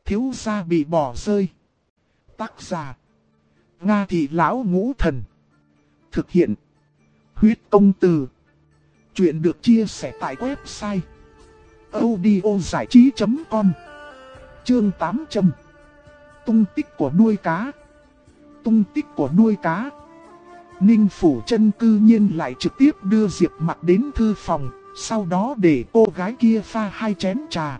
thiếu gia bị bỏ rơi. Tác giả: Nga Thị Lão Ngũ Thần. Thực hiện: Huyết Công Từ. Chuyện được chia sẻ tại website audiozảichí.com. Chương 800. Tung tích của đuôi cá. Tung tích của đuôi cá. Ninh Phủ Chân cư nhiên lại trực tiếp đưa Diệp Mặc đến thư phòng, sau đó để cô gái kia pha 2 chén trà.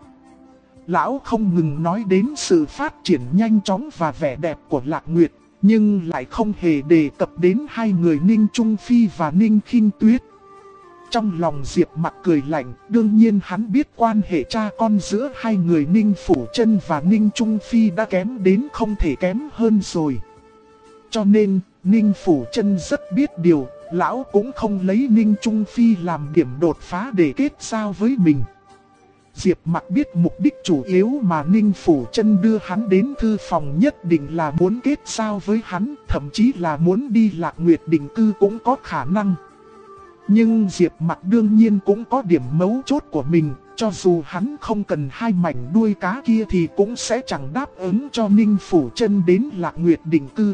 Lão không ngừng nói đến sự phát triển nhanh chóng và vẻ đẹp của Lạc Nguyệt, nhưng lại không hề đề cập đến hai người Ninh Trung Phi và Ninh Khinh Tuyết. Trong lòng Diệp Mặc cười lạnh, đương nhiên hắn biết quan hệ cha con giữa hai người Ninh Phủ Chân và Ninh Trung Phi đã kém đến không thể kém hơn rồi. Cho nên, Ninh Phủ Chân rất biết điều, lão cũng không lấy Ninh Trung Phi làm điểm đột phá để kết giao với mình. Diệp Mặc biết mục đích chủ yếu mà Ninh Phủ Chân đưa hắn đến thư phòng nhất định là muốn kết giao với hắn, thậm chí là muốn đi Lạc Nguyệt định cư cũng có khả năng. Nhưng Diệp Mặc đương nhiên cũng có điểm mấu chốt của mình, cho dù hắn không cần 2 mảnh đuôi cá kia thì cũng sẽ chẳng đáp ứng cho Ninh Phủ Chân đến Lạc Nguyệt định cư.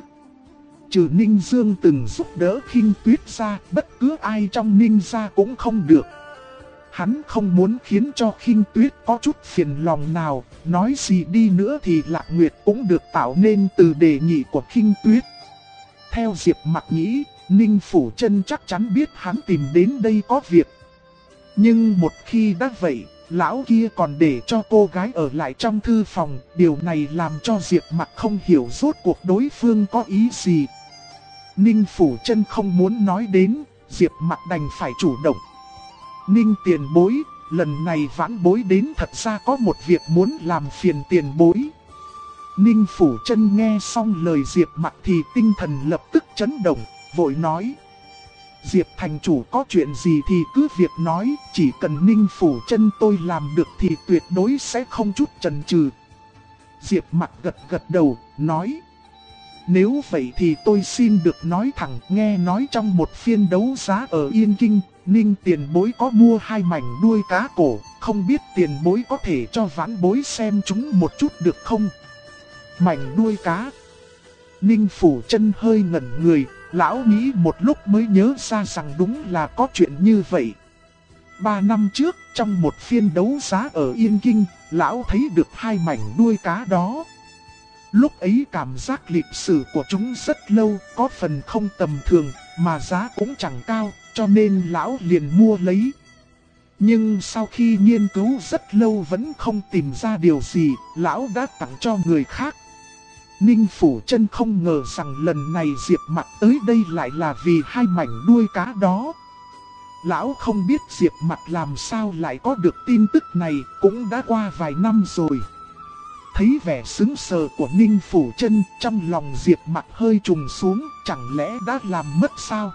Trừ Ninh Dương từng giúp đỡ Khinh Tuyết ra, bất cứ ai trong Ninh gia cũng không được. Hắn không muốn khiến cho Khinh Tuyết có chút phiền lòng nào, nói gì đi nữa thì Lạc Nguyệt cũng được tạo nên từ đề nghị của Khinh Tuyết. Theo Diệp Mặc nghĩ, Ninh Phủ Chân chắc chắn biết hắn tìm đến đây có việc. Nhưng một khi đã vậy, lão kia còn để cho cô gái ở lại trong thư phòng, điều này làm cho Diệp Mặc không hiểu rốt cuộc đối phương có ý gì. Ninh Phủ Chân không muốn nói đến, Diệp Mặc đành phải chủ động. Ninh tiền bối, lần này vãn bối đến thật ra có một việc muốn làm phiền tiền bối. Ninh Phủ Chân nghe xong lời Diệp Mặc thì tinh thần lập tức chấn động, vội nói: Diệp thành chủ có chuyện gì thì cứ việc nói, chỉ cần Ninh Phủ Chân tôi làm được thì tuyệt đối sẽ không chút chần chừ. Diệp Mặc gật gật đầu, nói: Nếu vậy thì tôi xin được nói thẳng, nghe nói trong một phiên đấu giá ở Yên Kinh, Ninh tiền bối có mua 2 mảnh đuôi cá cổ, không biết tiền bối có thể cho vãn bối xem chúng một chút được không? Mảnh đuôi cá. Ninh Phủ Chân hơi ngẩn người, lão nghĩ một lúc mới nhớ ra rằng đúng là có chuyện như vậy. 3 năm trước, trong một phiên đấu giá ở Yên Kinh, lão thấy được 2 mảnh đuôi cá đó. Lúc ấy cảm giác lịch sử của chúng rất lâu, có phần không tầm thường, mà giá cũng chẳng cao, cho nên lão liền mua lấy. Nhưng sau khi nghiên cứu rất lâu vẫn không tìm ra điều gì, lão đã tặng cho người khác. Ninh Phủ Chân không ngờ rằng lần này Diệp Mặc tới đây lại là vì 2 mảnh đuôi cá đó. Lão không biết Diệp Mặc làm sao lại có được tin tức này, cũng đã qua vài năm rồi. Thấy vẻ sững sờ của Ninh Phủ Chân, trong lòng Diệp Mặc hơi trùng xuống, chẳng lẽ đã làm mất sao?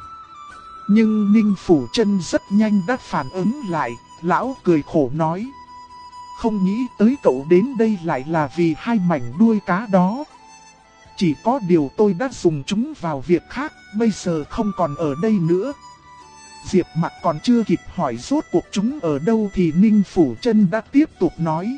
Nhưng Ninh Phủ Chân rất nhanh đã phản ứng lại, lão cười khổ nói: Không nghĩ tới cậu đến đây lại là vì 2 mảnh đuôi cá đó. Chỉ có điều tôi đã dùng chúng vào việc khác, bây giờ không còn ở đây nữa. Diệp Mặc còn chưa kịp hỏi rốt cuộc chúng ở đâu thì Ninh Phủ Chân đã tiếp tục nói: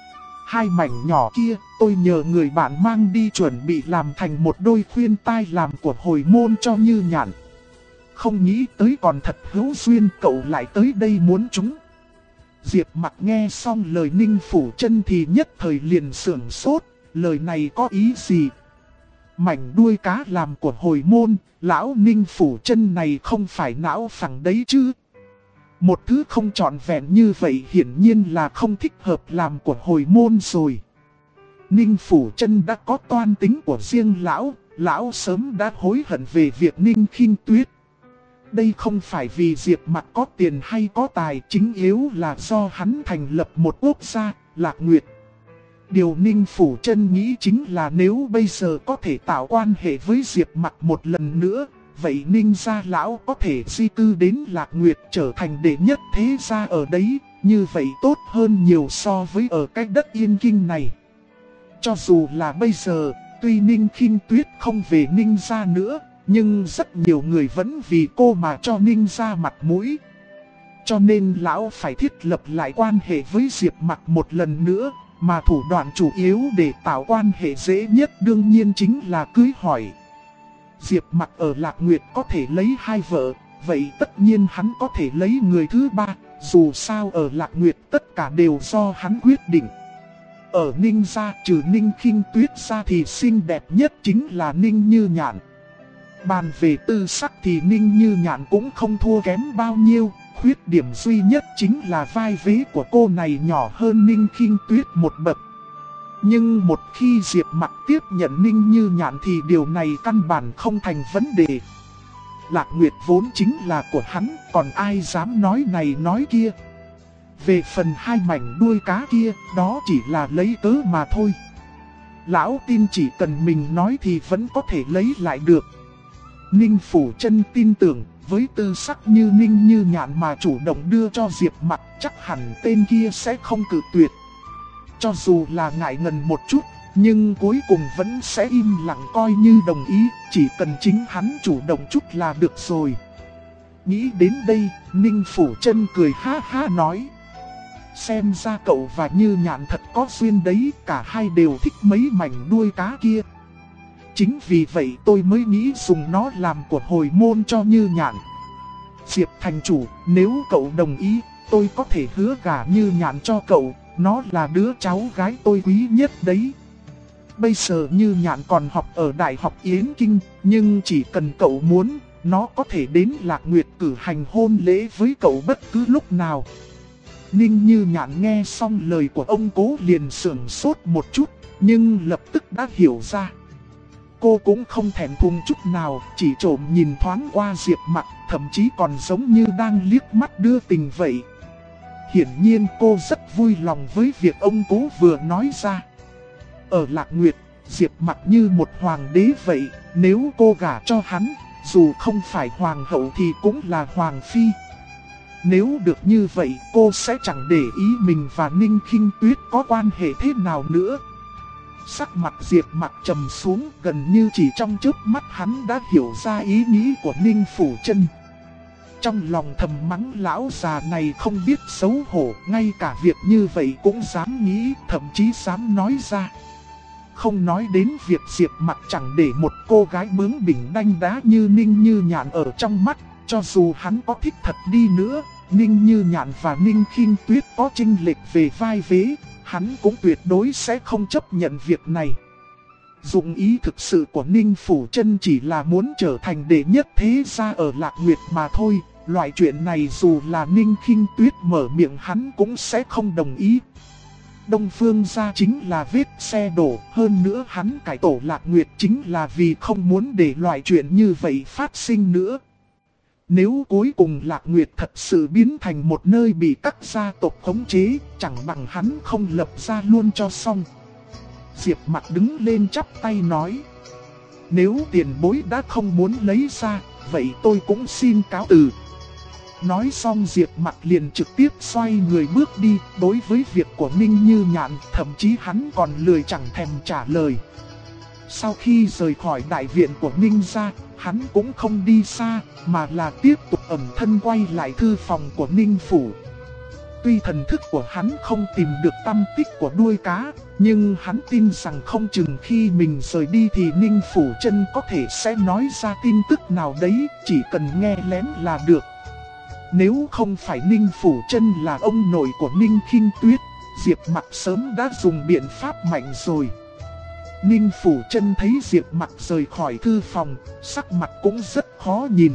2 mảnh nhỏ kia, tôi nhờ người bạn mang đi chuẩn bị làm thành một đôi khuyên tai làm của hồi môn cho Như Nhạn. Không nghĩ tới còn thật hữu duyên, cậu lại tới đây muốn chúng. Diệp Mặc nghe xong lời Ninh Phủ Chân thì nhất thời liền sửng sốt, lời này có ý gì? Mảnh đuôi cá làm của hồi môn, lão Ninh Phủ Chân này không phải não phẳng đấy chứ? Một thứ không trọn vẹn như vậy hiển nhiên là không thích hợp làm của hồi môn rồi. Ninh Phủ Chân đã có toan tính của riêng lão sớm đã hối hận về việc Ninh Khinh Tuyết. Đây không phải vì Diệp Mặc có tiền hay có tài, chính yếu là do hắn thành lập một quốc gia, Lạc Nguyệt. Điều Ninh Phủ Chân nghĩ chính là nếu bây giờ có thể tạo quan hệ với Diệp Mặc một lần nữa, vậy Ninh gia lão có thể di cư đến Lạc Nguyệt trở thành đệ nhất thế gia ở đấy, như vậy tốt hơn nhiều so với ở cái đất Yên Kinh này. Cho dù là bây giờ, tuy Ninh Khinh Tuyết không về Ninh gia nữa, nhưng rất nhiều người vẫn vì cô mà cho Ninh gia mặt mũi. Cho nên lão phải thiết lập lại quan hệ với Diệp Mặc một lần nữa, mà thủ đoạn chủ yếu để tạo quan hệ dễ nhất đương nhiên chính là cưới hỏi. Diệp Mặc ở Lạc Nguyệt có thể lấy 2 vợ, vậy tất nhiên hắn có thể lấy người thứ 3, dù sao ở Lạc Nguyệt tất cả đều do hắn quyết định. Ở Ninh gia trừ Ninh Khinh Tuyết ra thì xinh đẹp nhất chính là Ninh Như Nhạn. Bàn về tư sắc thì Ninh Như Nhạn cũng không thua kém bao nhiêu, khuyết điểm duy nhất chính là vai vế của cô này nhỏ hơn Ninh Khinh Tuyết một bậc. Nhưng một khi Diệp Mặc tiếp nhận Ninh Như Nhạn thì điều này căn bản không thành vấn đề. Lạc Nguyệt vốn chính là của hắn, còn ai dám nói này nói kia. Về phần 2 mảnh đuôi cá kia, đó chỉ là lấy cớ mà thôi. Lão tin chỉ cần mình nói thì vẫn có thể lấy lại được. Ninh Phủ Chân tin tưởng, với tư sắc như Ninh Như Nhạn mà chủ động đưa cho Diệp Mặc, chắc hẳn tên kia sẽ không cự tuyệt. Cho dù là ngại ngần một chút, nhưng cuối cùng vẫn sẽ im lặng coi như đồng ý, chỉ cần chính hắn chủ động chút là được rồi. Nghĩ đến đây, Ninh Phủ Chân cười ha ha nói: xem ra cậu và Như Nhạn thật có duyên đấy, cả hai đều thích mấy mảnh đuôi cá kia. Chính vì vậy tôi mới nghĩ dùng nó làm của hồi môn cho Như Nhạn. Diệp thành chủ, nếu cậu đồng ý, tôi có thể hứa gả Như Nhạn cho cậu, nó là đứa cháu gái tôi quý nhất đấy. Bây giờ Như Nhạn còn học ở Đại học Yến Kinh, nhưng chỉ cần cậu muốn, nó có thể đến Lạc Nguyệt cử hành hôn lễ với cậu bất cứ lúc nào. Ninh Như Nhạn nghe xong lời của ông cố liền sửng sốt một chút, nhưng lập tức đã hiểu ra. Cô cũng không thèm thùng chút nào, chỉ trộm nhìn thoáng qua Diệp Mặc, thậm chí còn giống như đang liếc mắt đưa tình vậy. Hiển nhiên cô rất vui lòng với việc ông cố vừa nói ra. Ở Lạc Nguyệt, Diệp Mặc như một hoàng đế vậy, nếu cô gả cho hắn, dù không phải hoàng hậu thì cũng là hoàng phi. Nếu được như vậy, cô sẽ chẳng để ý mình và Ninh Khinh Tuyết có quan hệ thế nào nữa. Sắc mặt Diệp Mặc trầm xuống, gần như chỉ trong chớp mắt hắn đã hiểu ra ý nghĩ của Ninh Phủ Chân. Trong lòng thầm mắng lão già này không biết xấu hổ, ngay cả việc như vậy cũng dám nghĩ, thậm chí dám nói ra. Không nói đến việc Diệp Mặc chẳng để một cô gái bướng bỉnh đanh đá như Ninh Như Nhạn ở trong mắt, cho dù hắn có thích thật đi nữa, Ninh Như Nhạn và Ninh Khinh Tuyết có chênh lệch về vai vế, hắn cũng tuyệt đối sẽ không chấp nhận việc này. Dụng ý thực sự của Ninh Phủ Chân chỉ là muốn trở thành đệ nhất thế gia ở Lạc Nguyệt mà thôi, loại chuyện này dù là Ninh Khinh Tuyết mở miệng hắn cũng sẽ không đồng ý. Đông Phương gia chính là vết xe đổ, hơn nữa hắn cải tổ Lạc Nguyệt chính là vì không muốn để loại chuyện như vậy phát sinh nữa. Nếu cuối cùng Lạc Nguyệt thật sự biến thành một nơi bị các gia tộc khống chế, chẳng bằng hắn không lập ra luôn cho xong. Diệp Mặc đứng lên chắp tay nói: nếu tiền bối đã không muốn lấy ra, vậy tôi cũng xin cáo từ. Nói xong Diệp Mặc liền trực tiếp xoay người bước đi. Đối với việc của Ninh Như Nhạn, thậm chí hắn còn lười chẳng thèm trả lời. Sau khi rời khỏi đại viện của Ninh gia, hắn cũng không đi xa, mà là tiếp tục ẩn thân quay lại thư phòng của Ninh Phủ. Tuy thần thức của hắn không tìm được tăm tích của đuôi cá, nhưng hắn tin rằng không chừng khi mình rời đi thì Ninh Phủ Chân có thể sẽ nói ra tin tức nào đấy, chỉ cần nghe lén là được. Nếu không phải Ninh Phủ Chân là ông nội của Ninh Khinh Tuyết, Diệp Mặc sớm đã dùng biện pháp mạnh rồi. Ninh Phủ Chân thấy Diệp Mặc rời khỏi thư phòng, sắc mặt cũng rất khó nhìn.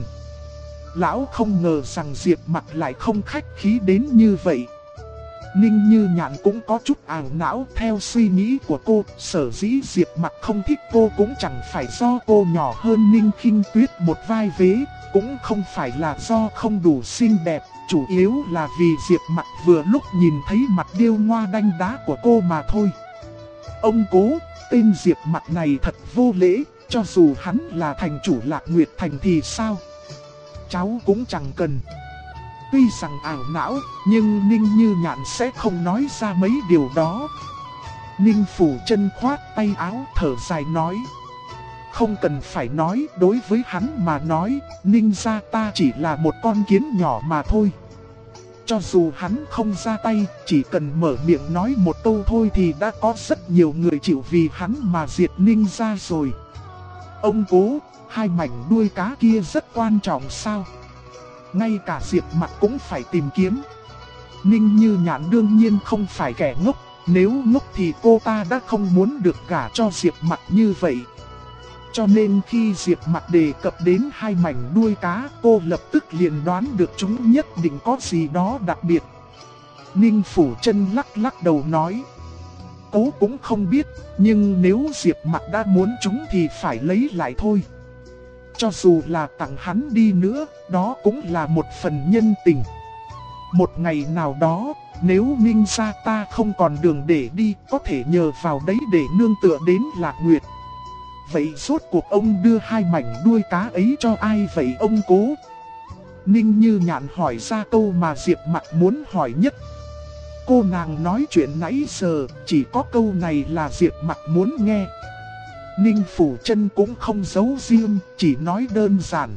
Lão không ngờ rằng Diệp Mặc lại không khách khí đến như vậy. Ninh Như Nhạn cũng có chút ảo não theo suy nghĩ của cô, sở dĩ Diệp Mặc không thích cô cũng chẳng phải do cô nhỏ hơn Ninh Khinh Tuyết một vai vế, cũng không phải là do không đủ xinh đẹp, chủ yếu là vì Diệp Mặc vừa lúc nhìn thấy mặt điêu ngoa đanh đá của cô mà thôi. Ông cố, tên Diệp Mặc này thật vô lễ, cho dù hắn là thành chủ Lạc Nguyệt Thành thì sao? Cháu cũng chẳng cần. Tuy rằng ảo não, nhưng Ninh Như Nhạn sẽ không nói ra mấy điều đó. Ninh Phủ Chân khoát tay áo thở dài nói: không cần phải nói, đối với hắn mà nói, Ninh gia ta chỉ là một con kiến nhỏ mà thôi. Cho dù hắn không ra tay, chỉ cần mở miệng nói một câu thôi thì đã có rất nhiều người chịu vì hắn mà diệt Ninh gia rồi. Ông Cố, hai mảnh đuôi cá kia rất quan trọng sao? Ngay cả Diệp Mặc cũng phải tìm kiếm. Ninh Như Nhạn đương nhiên không phải kẻ ngốc, nếu ngốc thì cô ta đã không muốn được gả cho Diệp Mặc như vậy. Cho nên khi Diệp Mặc đề cập đến hai mảnh đuôi cá, cô lập tức liền đoán được chúng nhất định có gì đó đặc biệt. Ninh Phủ Chân lắc lắc đầu nói, Cố cũng không biết, nhưng nếu Diệp Mặc đã muốn chúng thì phải lấy lại thôi. Cho dù là tặng hắn đi nữa, đó cũng là một phần nhân tình. Một ngày nào đó, nếu Ninh gia ta không còn đường để đi, có thể nhờ vào đấy để nương tựa đến Lạc Nguyệt. Vậy rốt cuộc ông đưa hai mảnh đuôi cá ấy cho ai vậy ông Cố? Ninh Như Nhạn hỏi ra câu mà Diệp Mặc muốn hỏi nhất. Cô nàng nói chuyện nãy giờ, chỉ có câu này là Diệp Mặc muốn nghe. Ninh Phủ Chân cũng không giấu riêng, chỉ nói đơn giản.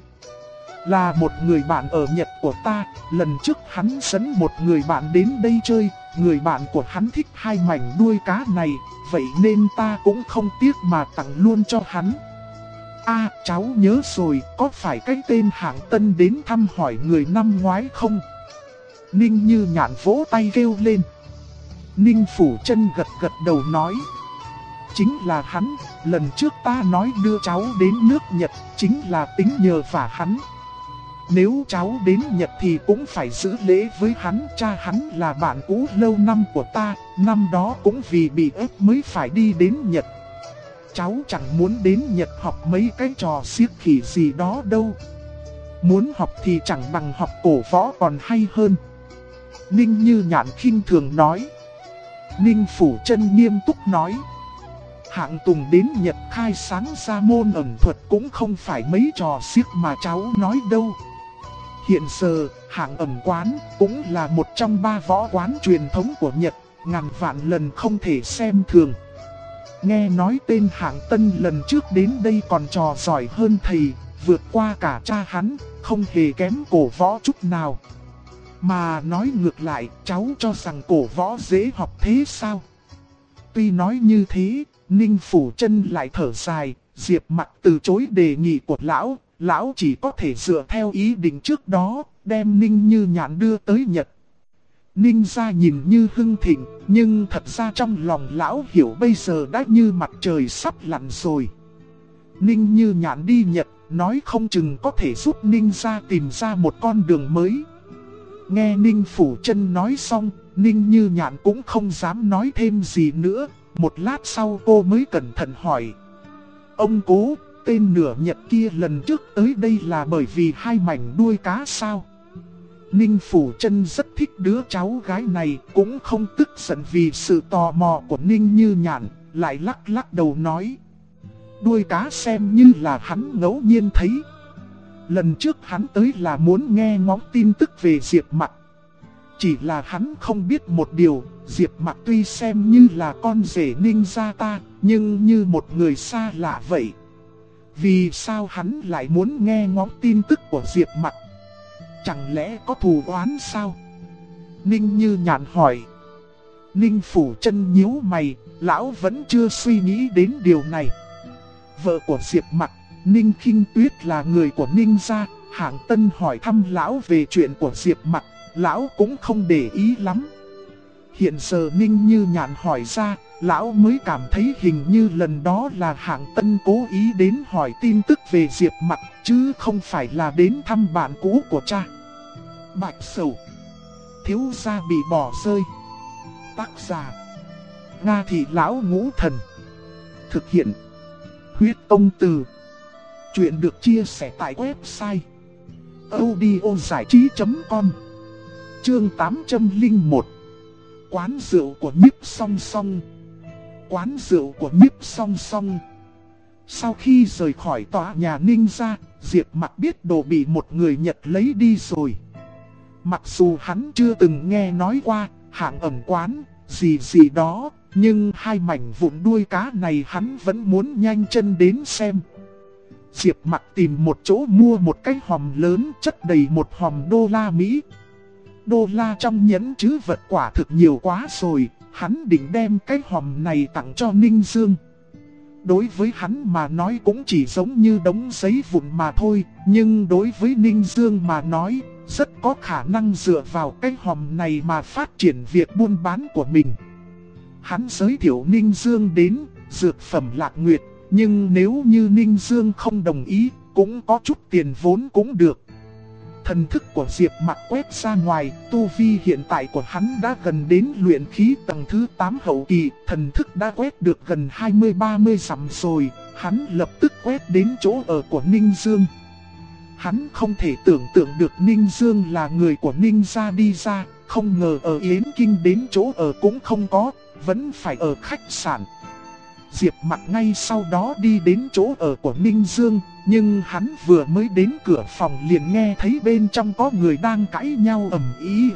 Là một người bạn ở Nhật của ta, lần trước hắn dẫn một người bạn đến đây chơi, người bạn của hắn thích hai mảnh đuôi cá này, vậy nên ta cũng không tiếc mà tặng luôn cho hắn. Cháu nhớ rồi, có phải cái tên Hạng Tân đến thăm hỏi người năm ngoái không? Ninh Như Nhạn vỗ tay kêu lên. Ninh Phủ Chân gật gật đầu nói, chính là hắn, lần trước ta nói đưa cháu đến nước Nhật, chính là tính nhờ vả hắn. Nếu cháu đến Nhật thì cũng phải giữ lễ với hắn, cha hắn là bạn cũ lâu năm của ta, năm đó cũng vì bị ép mới phải đi đến Nhật. Cháu chẳng muốn đến Nhật học mấy cái trò xiếc khỉ gì đó đâu. Muốn học thì chẳng bằng học cổ võ còn hay hơn. Ninh Như Nhạn khinh thường nói. Ninh Phủ Chân nghiêm túc nói, Hạng Tùng đến Nhật khai sáng ra môn ẩn thuật cũng không phải mấy trò xiếc mà cháu nói đâu. Hiện giờ, Hạng Ẩn Quán cũng là một trong 3 võ quán truyền thống của Nhật, ngàn vạn lần không thể xem thường. Nghe nói tên Hạng Tân lần trước đến đây còn trò giỏi hơn thầy, vượt qua cả cha hắn, không hề kém cổ võ chút nào. Mà nói ngược lại, cháu cho rằng cổ võ dễ học thế sao? Tuy nói như thế, Ninh Phủ Chân lại thở dài, Diệp Mặc từ chối đề nghị của lão chỉ có thể dựa theo ý định trước đó, đem Ninh Như Nhạn đưa tới Nhật. Ninh gia nhìn như hưng thịnh, nhưng thật ra trong lòng lão hiểu bây giờ đã như mặt trời sắp lặn rồi. Ninh Như Nhạn đi Nhật, nói không chừng có thể giúp Ninh gia tìm ra một con đường mới. Nghe Ninh Phủ Chân nói xong, Ninh Như Nhạn cũng không dám nói thêm gì nữa. Một lát sau cô mới cẩn thận hỏi, ông Cố, tên nửa Nhật kia lần trước tới đây là bởi vì hai mảnh đuôi cá sao? Ninh Phủ Chân rất thích đứa cháu gái này, cũng không tức giận vì sự tò mò của Ninh Như Nhạn, lại lắc lắc đầu nói, đuôi cá xem như là hắn ngẫu nhiên thấy. Lần trước hắn tới là muốn nghe ngóng tin tức về Diệp Mặc. Chỉ là hắn không biết một điều, Diệp Mặc tuy xem như là con rể Ninh gia ta, nhưng như một người xa lạ vậy. Vì sao hắn lại muốn nghe ngóng tin tức của Diệp Mặc? Chẳng lẽ có thù oán sao? Ninh Như Nhạn hỏi. Ninh Phủ Chân nhíu mày, lão vẫn chưa suy nghĩ đến điều này. Vợ của Diệp Mặc, Ninh Khinh Tuyết là người của Ninh gia, Hạng Tân hỏi thăm lão về chuyện của Diệp Mặc, lão cũng không để ý lắm. Hiện giờ Ninh Như Nhạn hỏi ra, lão mới cảm thấy hình như lần đó là Hạng Tân cố ý đến hỏi tin tức về Diệp Mặc, chứ không phải là đến thăm bạn cũ của cha. Bạch Sầu, thiếu gia bị bỏ rơi. Tác giả: Nga Thị Lão Ngũ Thần. Thực hiện: Huyết Công Từ. Chuyện được chia sẻ tại website audiozảichí.com. Chương 801. Quán rượu của Nhiếp Song Song. Quán rượu của Nhiếp Song Song. Sau khi rời khỏi tòa nhà Ninh gia, Diệp Mặc biết đồ bị một người Nhật lấy đi rồi. Mặc dù hắn chưa từng nghe nói qua Hạng Ẩn Quán gì đó, nhưng hai mảnh vụn đuôi cá này hắn vẫn muốn nhanh chân đến xem. Diệp Mặc tìm một chỗ mua một cái hòm lớn chất đầy $1 Mỹ. đô la trong nhẫn trữ vật quả thực nhiều quá rồi, hắn định đem cái hòm này tặng cho Ninh Dương. Đối với hắn mà nói cũng chỉ giống như đống giấy vụn mà thôi, nhưng đối với Ninh Dương mà nói, rất có khả năng dựa vào cái hòm này mà phát triển việc buôn bán của mình. Hắn giới thiệu Ninh Dương đến dược phẩm Lạc Nguyệt, nhưng nếu như Ninh Dương không đồng ý, cũng có chút tiền vốn cũng được. Thần thức của Diệp Mặc quét ra ngoài, tu vi hiện tại của hắn đã gần đến luyện khí tầng thứ 8 hậu kỳ, thần thức đã quét được gần 20-30 dặm rồi, hắn lập tức quét đến chỗ ở của Ninh Dương. Hắn không thể tưởng tượng được Ninh Dương là người của Ninh gia đi ra, không ngờ ở Yến Kinh đến chỗ ở cũng không có, vẫn phải ở khách sạn. Diệp Mặc ngay sau đó đi đến chỗ ở của Ninh Dương, nhưng hắn vừa mới đến cửa phòng liền nghe thấy bên trong có người đang cãi nhau ầm ĩ.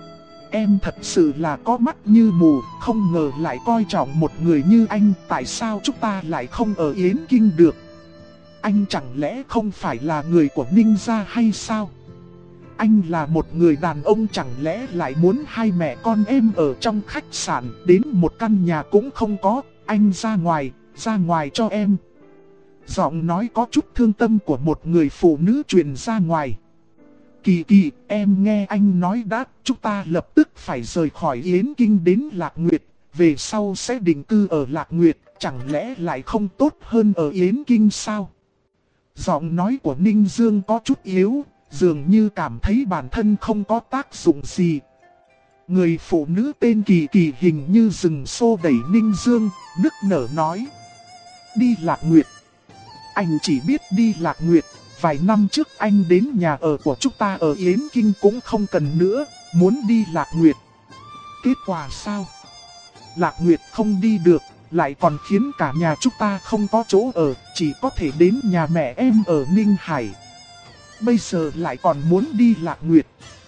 Em thật sự là có mắt như mù, không ngờ lại coi trọng một người như anh, tại sao chúng ta lại không ở Yến Kinh được? Anh chẳng lẽ không phải là người của Ninh gia hay sao? Anh là một người đàn ông chẳng lẽ lại muốn hai mẹ con em ở trong khách sạn, đến một căn nhà cũng không có, anh ra ngoài cho em. Giọng nói có chút thương tâm của một người phụ nữ truyền ra ngoài. Kỳ Kỳ, em nghe anh nói đã, chúng ta lập tức phải rời khỏi Yến Kinh đến Lạc Nguyệt, về sau sẽ định cư ở Lạc Nguyệt, chẳng lẽ lại không tốt hơn ở Yến Kinh sao? Giọng nói của Ninh Dương có chút yếu, dường như cảm thấy bản thân không có tác dụng gì. Người phụ nữ tên Kỳ Kỳ hình như dừng xô đẩy Ninh Dương, nức nở nói. Đi Lạc Nguyệt. Anh chỉ biết đi Lạc Nguyệt, vài năm trước anh đến nhà ở của chúng ta ở Yến Kinh cũng không cần nữa, muốn đi Lạc Nguyệt. Kết quả sao? Lạc Nguyệt không đi được, lại còn khiến cả nhà chúng ta không có chỗ ở, chỉ có thể đến nhà mẹ em ở Ninh Hải. Bây giờ lại còn muốn đi Lạc Nguyệt.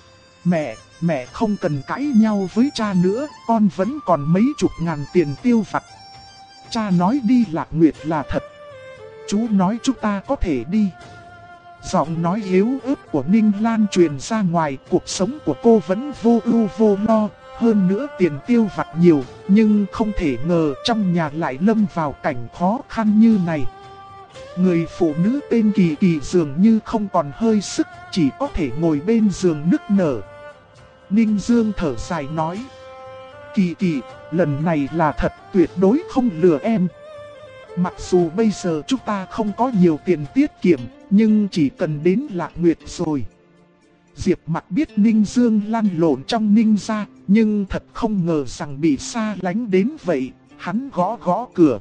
Mẹ không cần cãi nhau với cha nữa, con vẫn còn mấy chục ngàn tiền tiêu vặt. Cha nói đi Lạc Nguyệt là thật. Chú nói chúng ta có thể đi. Giọng nói yếu ớt của Ninh Lan truyền ra ngoài, cuộc sống của cô vẫn vô ưu vô lo, hơn nữa tiền tiêu vặt nhiều, nhưng không thể ngờ trong nhà lại lâm vào cảnh khó khăn như này. Người phụ nữ tên Kỳ Kỳ dường như không còn hơi sức, chỉ có thể ngồi bên giường nức nở. Ninh Dương thở dài nói. Kỳ Kỳ, lần này là thật, tuyệt đối không lừa em. Mặc dù bây giờ chúng ta không có nhiều tiền tiết kiệm, nhưng chỉ cần đến Lạc Nguyệt rồi. Diệp Mặc biết Ninh Dương lăn lộn trong Ninh gia, nhưng thật không ngờ rằng bị xa lánh đến vậy. Hắn gõ gõ cửa.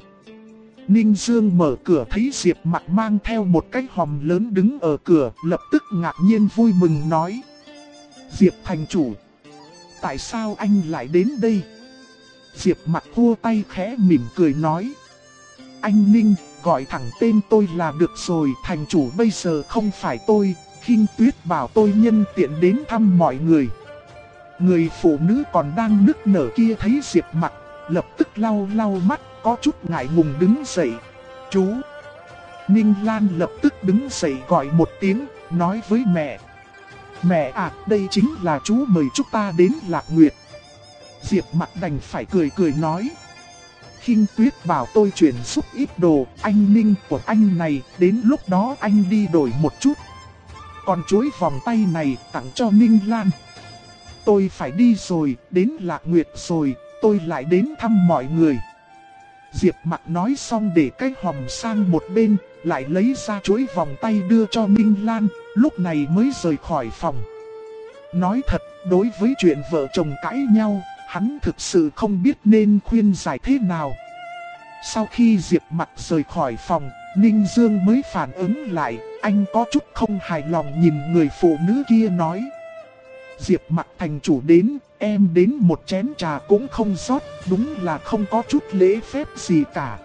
Ninh Dương mở cửa thấy Diệp Mặc mang theo một cái hòm lớn đứng ở cửa, lập tức ngạc nhiên vui mừng nói. Diệp thành chủ, tại sao anh lại đến đây? Diệp Mặc khua tay khẽ mỉm cười nói. Anh Ninh, gọi thẳng tên tôi là được rồi, thành chủ bây giờ không phải tôi, Khinh Tuyết bảo tôi nhân tiện đến thăm mọi người. Người phụ nữ còn đang nức nở kia thấy Diệp Mặc, lập tức lau lau mắt, có chút ngại ngùng đứng dậy. Chú! Ninh Lan lập tức đứng dậy gọi một tiếng, nói với mẹ. Mẹ à, đây chính là chú mời chúng ta đến Lạc Nguyệt. Diệp Mặc đành phải cười cười nói. Khinh Tuyết bảo tôi chuyển giúp ít đồ, anh Ninh của anh này, đến lúc đó anh đi đổi một chút. Còn chuỗi vòng tay này tặng cho Ninh Lan. Tôi phải đi rồi, đến Lạc Nguyệt rồi, tôi lại đến thăm mọi người. Diệp Mặc nói xong để cái hòm sang một bên, lại lấy ra chuỗi vòng tay đưa cho Ninh Lan, lúc này mới rời khỏi phòng. Nói thật, đối với chuyện vợ chồng cãi nhau, hắn thực sự không biết nên khuyên giải thế nào. Sau khi Diệp Mặc rời khỏi phòng, Ninh Dương mới phản ứng lại, anh có chút không hài lòng nhìn người phụ nữ kia nói. Diệp Mặc thành chủ đến, em đến một chén trà cũng không rót, đúng là không có chút lễ phép gì cả.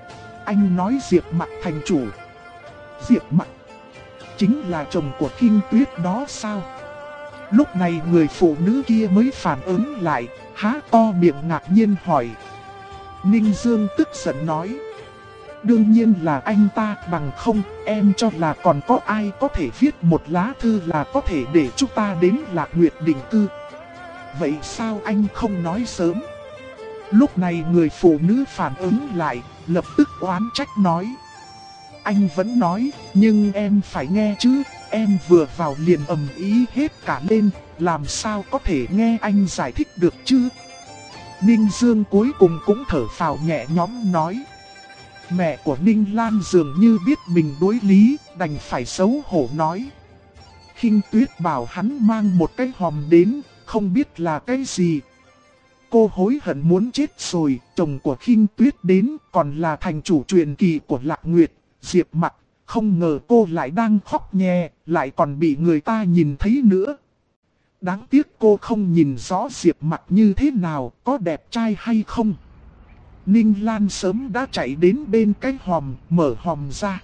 Anh nói Diệp Mặc thành chủ. Diệp Mặc chính là chồng của Khinh Tuyết đó sao? Lúc này người phụ nữ kia mới phản ứng lại, há to miệng ngạc nhiên hỏi. Ninh Dương tức giận nói. Đương nhiên là anh ta, bằng không em cho là còn có ai có thể viết một lá thư là có thể để chúng ta đến Lạc Nguyệt định cư. Vậy sao anh không nói sớm? Lúc này người phụ nữ phản ứng lại, lập tức oán trách nói. Anh vẫn nói, nhưng em phải nghe chứ, em vừa vào liền ầm ý hết cả lên, làm sao có thể nghe anh giải thích được chứ? Ninh Dương cuối cùng cũng thở phào nhẹ nhõm nói. Mẹ của Ninh Lan dường như biết mình đối lý, đành phải xấu hổ nói. Khinh Tuyết bảo hắn mang một cái hòm đến, không biết là cái gì. Cô hối hận muốn chết rồi, chồng của Khinh Tuyết đến còn là thành chủ truyền kỳ của Lạc Nguyệt, Diệp Mặc. Không ngờ cô lại đang khóc nhè, lại còn bị người ta nhìn thấy nữa. Đáng tiếc cô không nhìn rõ Diệp Mặc như thế nào, có đẹp trai hay không. Ninh Lan sớm đã chạy đến bên cái hòm, mở hòm ra.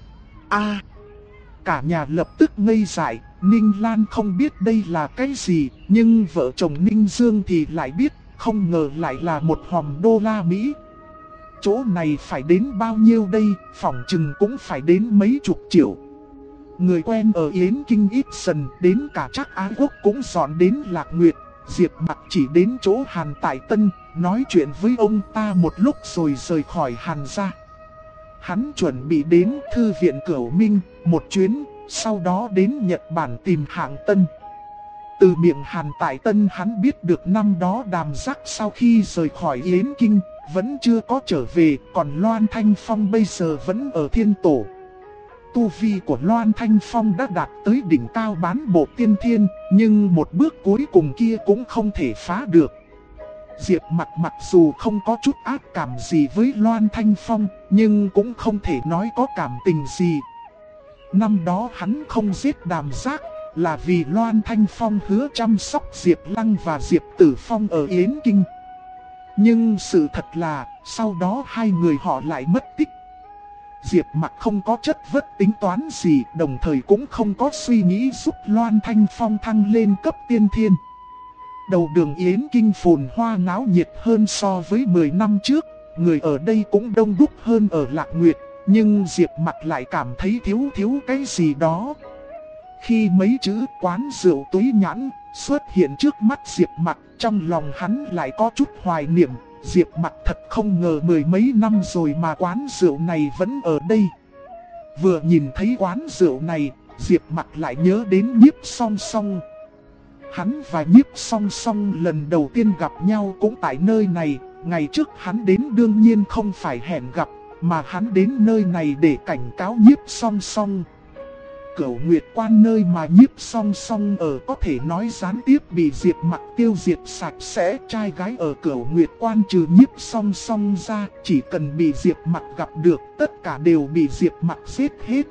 Cả nhà lập tức ngây dại, Ninh Lan không biết đây là cái gì, nhưng vợ chồng Ninh Dương thì lại biết, không ngờ lại là một hòm đô la Mỹ. Chỗ này phải đến bao nhiêu đây, phỏng chừng cũng phải đến mấy chục triệu. Người quen ở Yến Kinh ít dần, đến cả Trác Á Quốc cũng dọn đến Lạc Nguyệt. Diệp Mặc chỉ đến chỗ Hàn Tại Tân, nói chuyện với ông ta một lúc rồi rời khỏi Hàn gia. Hắn chuẩn bị đến Thư viện Cửu Minh một chuyến, sau đó đến Nhật Bản tìm Hạng Tân. Từ miệng Hàn Tại Tân hắn biết được năm đó Đàm Giác sau khi rời khỏi Yến Kinh, vẫn chưa có trở về, còn Loan Thanh Phong bây giờ vẫn ở Thiên Tổ. Tu vi của Loan Thanh Phong đã đạt tới đỉnh cao bán bộ tiên thiên, nhưng một bước cuối cùng kia cũng không thể phá được. Diệp Mặc mặc dù không có chút ác cảm gì với Loan Thanh Phong, nhưng cũng không thể nói có cảm tình gì. Năm đó hắn không giết Đàm Giác là vì Loan Thanh Phong hứa chăm sóc Diệp Lăng và Diệp Tử Phong ở Yến Kinh. Nhưng sự thật là, sau đó hai người họ lại mất tích. Diệp Mặc không có chất vất tính toán gì, đồng thời cũng không có suy nghĩ giúp Loan Thanh Phong thăng lên cấp tiên thiên. Đầu đường Yến Kinh phồn hoa náo nhiệt hơn so với 10 năm trước, người ở đây cũng đông đúc hơn ở Lạc Nguyệt, nhưng Diệp Mặc lại cảm thấy thiếu cái gì đó. Khi mấy chữ quán rượu Túy Nhãn xuất hiện trước mắt Diệp Mặc, trong lòng hắn lại có chút hoài niệm. Diệp Mặc thật không ngờ mười mấy năm rồi mà quán rượu này vẫn ở đây. Vừa nhìn thấy quán rượu này, Diệp Mặc lại nhớ đến Nhiếp Song Song. Hắn và Nhiếp Song Song lần đầu tiên gặp nhau cũng tại nơi này. Ngày trước hắn đến đương nhiên không phải hẹn gặp, mà hắn đến nơi này để cảnh cáo Nhiếp Song Song. Cửu Nguyệt Quan nơi mà Nhiếp Song Song ở có thể nói gián tiếp bị Diệp Mặc tiêu diệt sạch sẽ. Trai gái ở Cửu Nguyệt Quan trừ Nhiếp Song Song ra, chỉ cần bị Diệp Mặc gặp được, tất cả đều bị Diệp Mặc giết hết.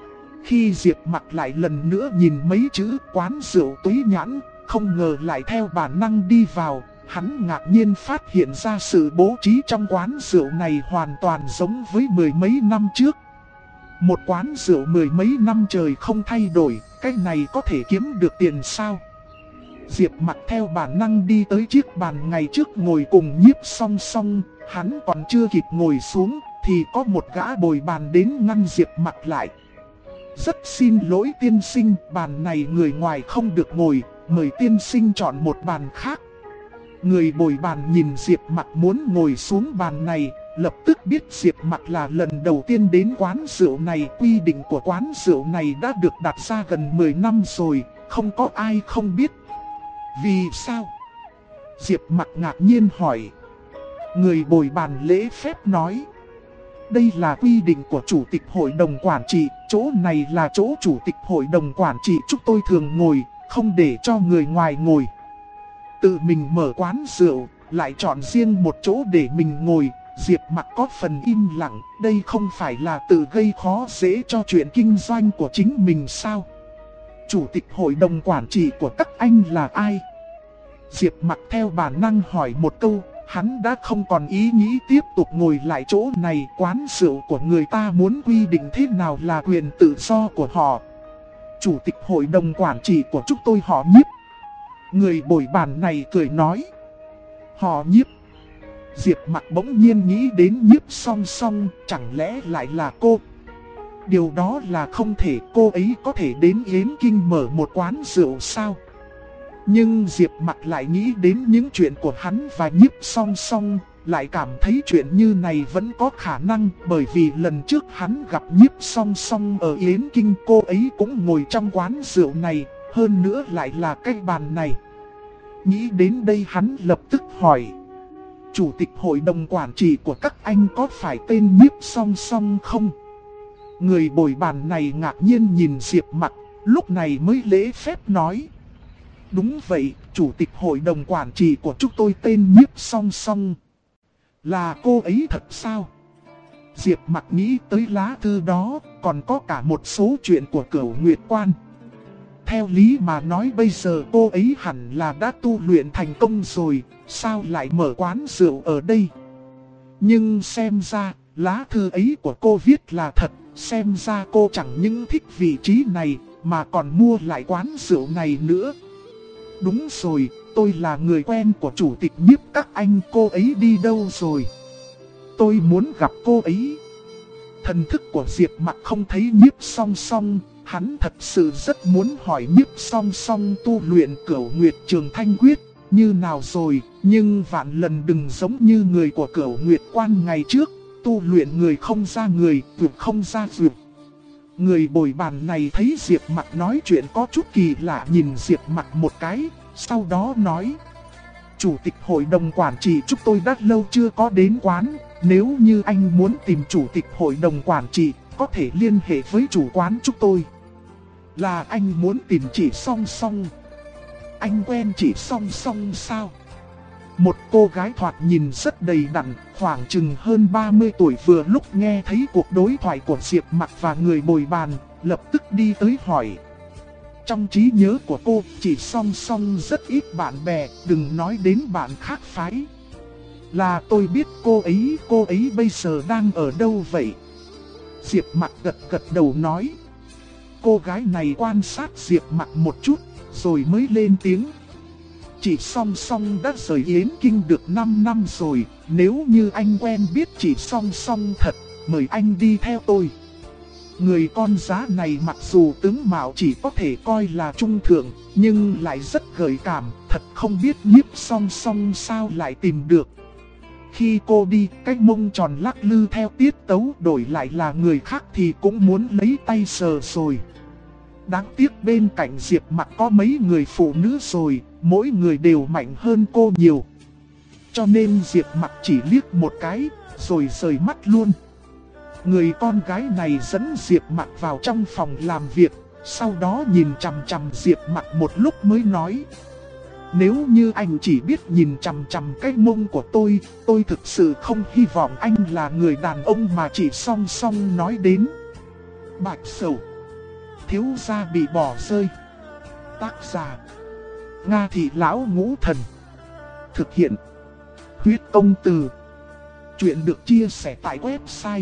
Khi Diệp Mặc lại lần nữa nhìn mấy chữ quán rượu Túy Nhãn, không ngờ lại theo bản năng đi vào, hắn ngạc nhiên phát hiện ra sự bố trí trong quán rượu này hoàn toàn giống với mười mấy năm trước. Một quán rượu mười mấy năm trời không thay đổi, cái này có thể kiếm được tiền sao? Diệp Mặc theo bản năng đi tới chiếc bàn ngày trước ngồi cùng Nhiếp Song Song, hắn còn chưa kịp ngồi xuống thì có một gã bồi bàn đến ngăn Diệp Mặc lại. Rất xin lỗi tiên sinh, bàn này người ngoài không được ngồi, mời tiên sinh chọn một bàn khác. Người bồi bàn nhìn Diệp Mặc muốn ngồi xuống bàn này, lập tức biết Diệp Mặc là lần đầu tiên đến quán rượu này. Quy định của quán rượu này đã được đặt ra gần 10 năm rồi, không có ai không biết. Vì sao? Diệp Mặc ngạc nhiên hỏi. Người bồi bàn lễ phép nói. Đây là quy định của chủ tịch hội đồng quản trị, chỗ này là chỗ chủ tịch hội đồng quản trị chúng tôi thường ngồi, không để cho người ngoài ngồi. Tự mình mở quán rượu, lại chọn riêng một chỗ để mình ngồi. Diệp Mặc có phần im lặng, đây không phải là tự gây khó dễ cho chuyện kinh doanh của chính mình sao? Chủ tịch hội đồng quản trị của các anh là ai? Diệp Mặc theo bản năng hỏi một câu, hắn đã không còn ý nghĩ tiếp tục ngồi lại chỗ này. Quán rượu của người ta muốn quy định thế nào là quyền tự do của họ. Chủ tịch hội đồng quản trị của chúng tôi họ Nhiếp. Người bồi bàn này cười nói. Họ Nhiếp. Diệp Mặc bỗng nhiên nghĩ đến Nhiếp Song Song, chẳng lẽ lại là cô? Điều đó là không thể, cô ấy có thể đến Yến Kinh mở một quán rượu sao? Nhưng Diệp Mặc lại nghĩ đến những chuyện của hắn và Nhiếp Song Song, lại cảm thấy chuyện như này vẫn có khả năng, bởi vì lần trước hắn gặp Nhiếp Song Song ở Yến Kinh, cô ấy cũng ngồi trong quán rượu này, hơn nữa lại là cái bàn này. Nghĩ đến đây hắn lập tức hỏi: chủ tịch hội đồng quản trị của các anh có phải tên Nhiếp Song Song không? Người bồi bàn này ngạc nhiên nhìn Diệp Mặc, lúc này mới lễ phép nói: đúng vậy, chủ tịch hội đồng quản trị của chúng tôi tên Nhiếp Song Song. Là cô ấy thật sao? Diệp Mặc nghĩ tới lá thư đó, còn có cả một số chuyện của Cửu Nguyệt Quan. Theo lý mà nói bây giờ cô ấy hẳn là đã tu luyện thành công rồi, sao lại mở quán rượu ở đây? Nhưng xem ra, lá thư ấy của cô viết là thật, xem ra cô chẳng những thích vị trí này, mà còn mua lại quán rượu này nữa. Đúng rồi, tôi là người quen của chủ tịch Nhiếp các anh, cô ấy đi đâu rồi? Tôi muốn gặp cô ấy. Thần thức của Diệp Mặc không thấy Nhiếp Song Song, hắn thật sự rất muốn hỏi Nhiếp Song Song tu luyện Cửu Nguyệt Trường Thanh Quyết như nào rồi, nhưng vạn lần đừng giống như người của Cửu Nguyệt Quan ngày trước, tu luyện người không ra người, vượt không ra vượt. Người bồi bàn này thấy Diệp Mặc nói chuyện có chút kỳ lạ, nhìn Diệp Mặc một cái, sau đó nói: chủ tịch hội đồng quản trị chúng tôi đã lâu chưa có đến quán, nếu như anh muốn tìm chủ tịch hội đồng quản trị, có thể liên hệ với chủ quán chúng tôi. Là anh muốn tìm chị Song Song? Anh quen chị Song Song sao? Một cô gái thoạt nhìn rất đầy đặn, khoảng chừng hơn 30 tuổi vừa lúc nghe thấy cuộc đối thoại của Diệp Mặc và người bồi bàn, lập tức đi tới hỏi. Trong trí nhớ của cô, chị Song Song rất ít bạn bè, đừng nói đến bạn khác phái. Là tôi biết cô ấy bây giờ đang ở đâu vậy? Diệp Mặc gật gật đầu nói. Cô gái này quan sát Diệp Mặc một chút, rồi mới lên tiếng. Chị Song Song đã rời Yến Kinh được 5 năm rồi, nếu như anh quen biết chị Song Song thật, mời anh đi theo tôi. Người con giá này mặc dù tướng mạo chỉ có thể coi là trung thượng, nhưng lại rất gợi cảm, thật không biết Nhiếp Song Song sao lại tìm được. Khi cô đi, cái mông tròn lắc lư theo tiết tấu, đổi lại là người khác thì cũng muốn lấy tay sờ rồi. Đáng tiếc bên cạnh Diệp Mặc có mấy người phụ nữ rồi, mỗi người đều mạnh hơn cô nhiều. Cho nên Diệp Mặc chỉ liếc một cái, rồi rời mắt luôn. Người con gái này dẫn Diệp Mặc vào trong phòng làm việc, sau đó nhìn chằm chằm Diệp Mặc một lúc mới nói. Nếu như anh chỉ biết nhìn chằm chằm cái mông của tôi thực sự không hy vọng anh là người đàn ông mà chị Song Song nói đến. Bạch Sầu, thiếu gia bị bỏ rơi. Tác giả: Nga Thị Lão Ngũ Thần. Thực hiện: Huyết Công Từ. Chuyện được chia sẻ tại website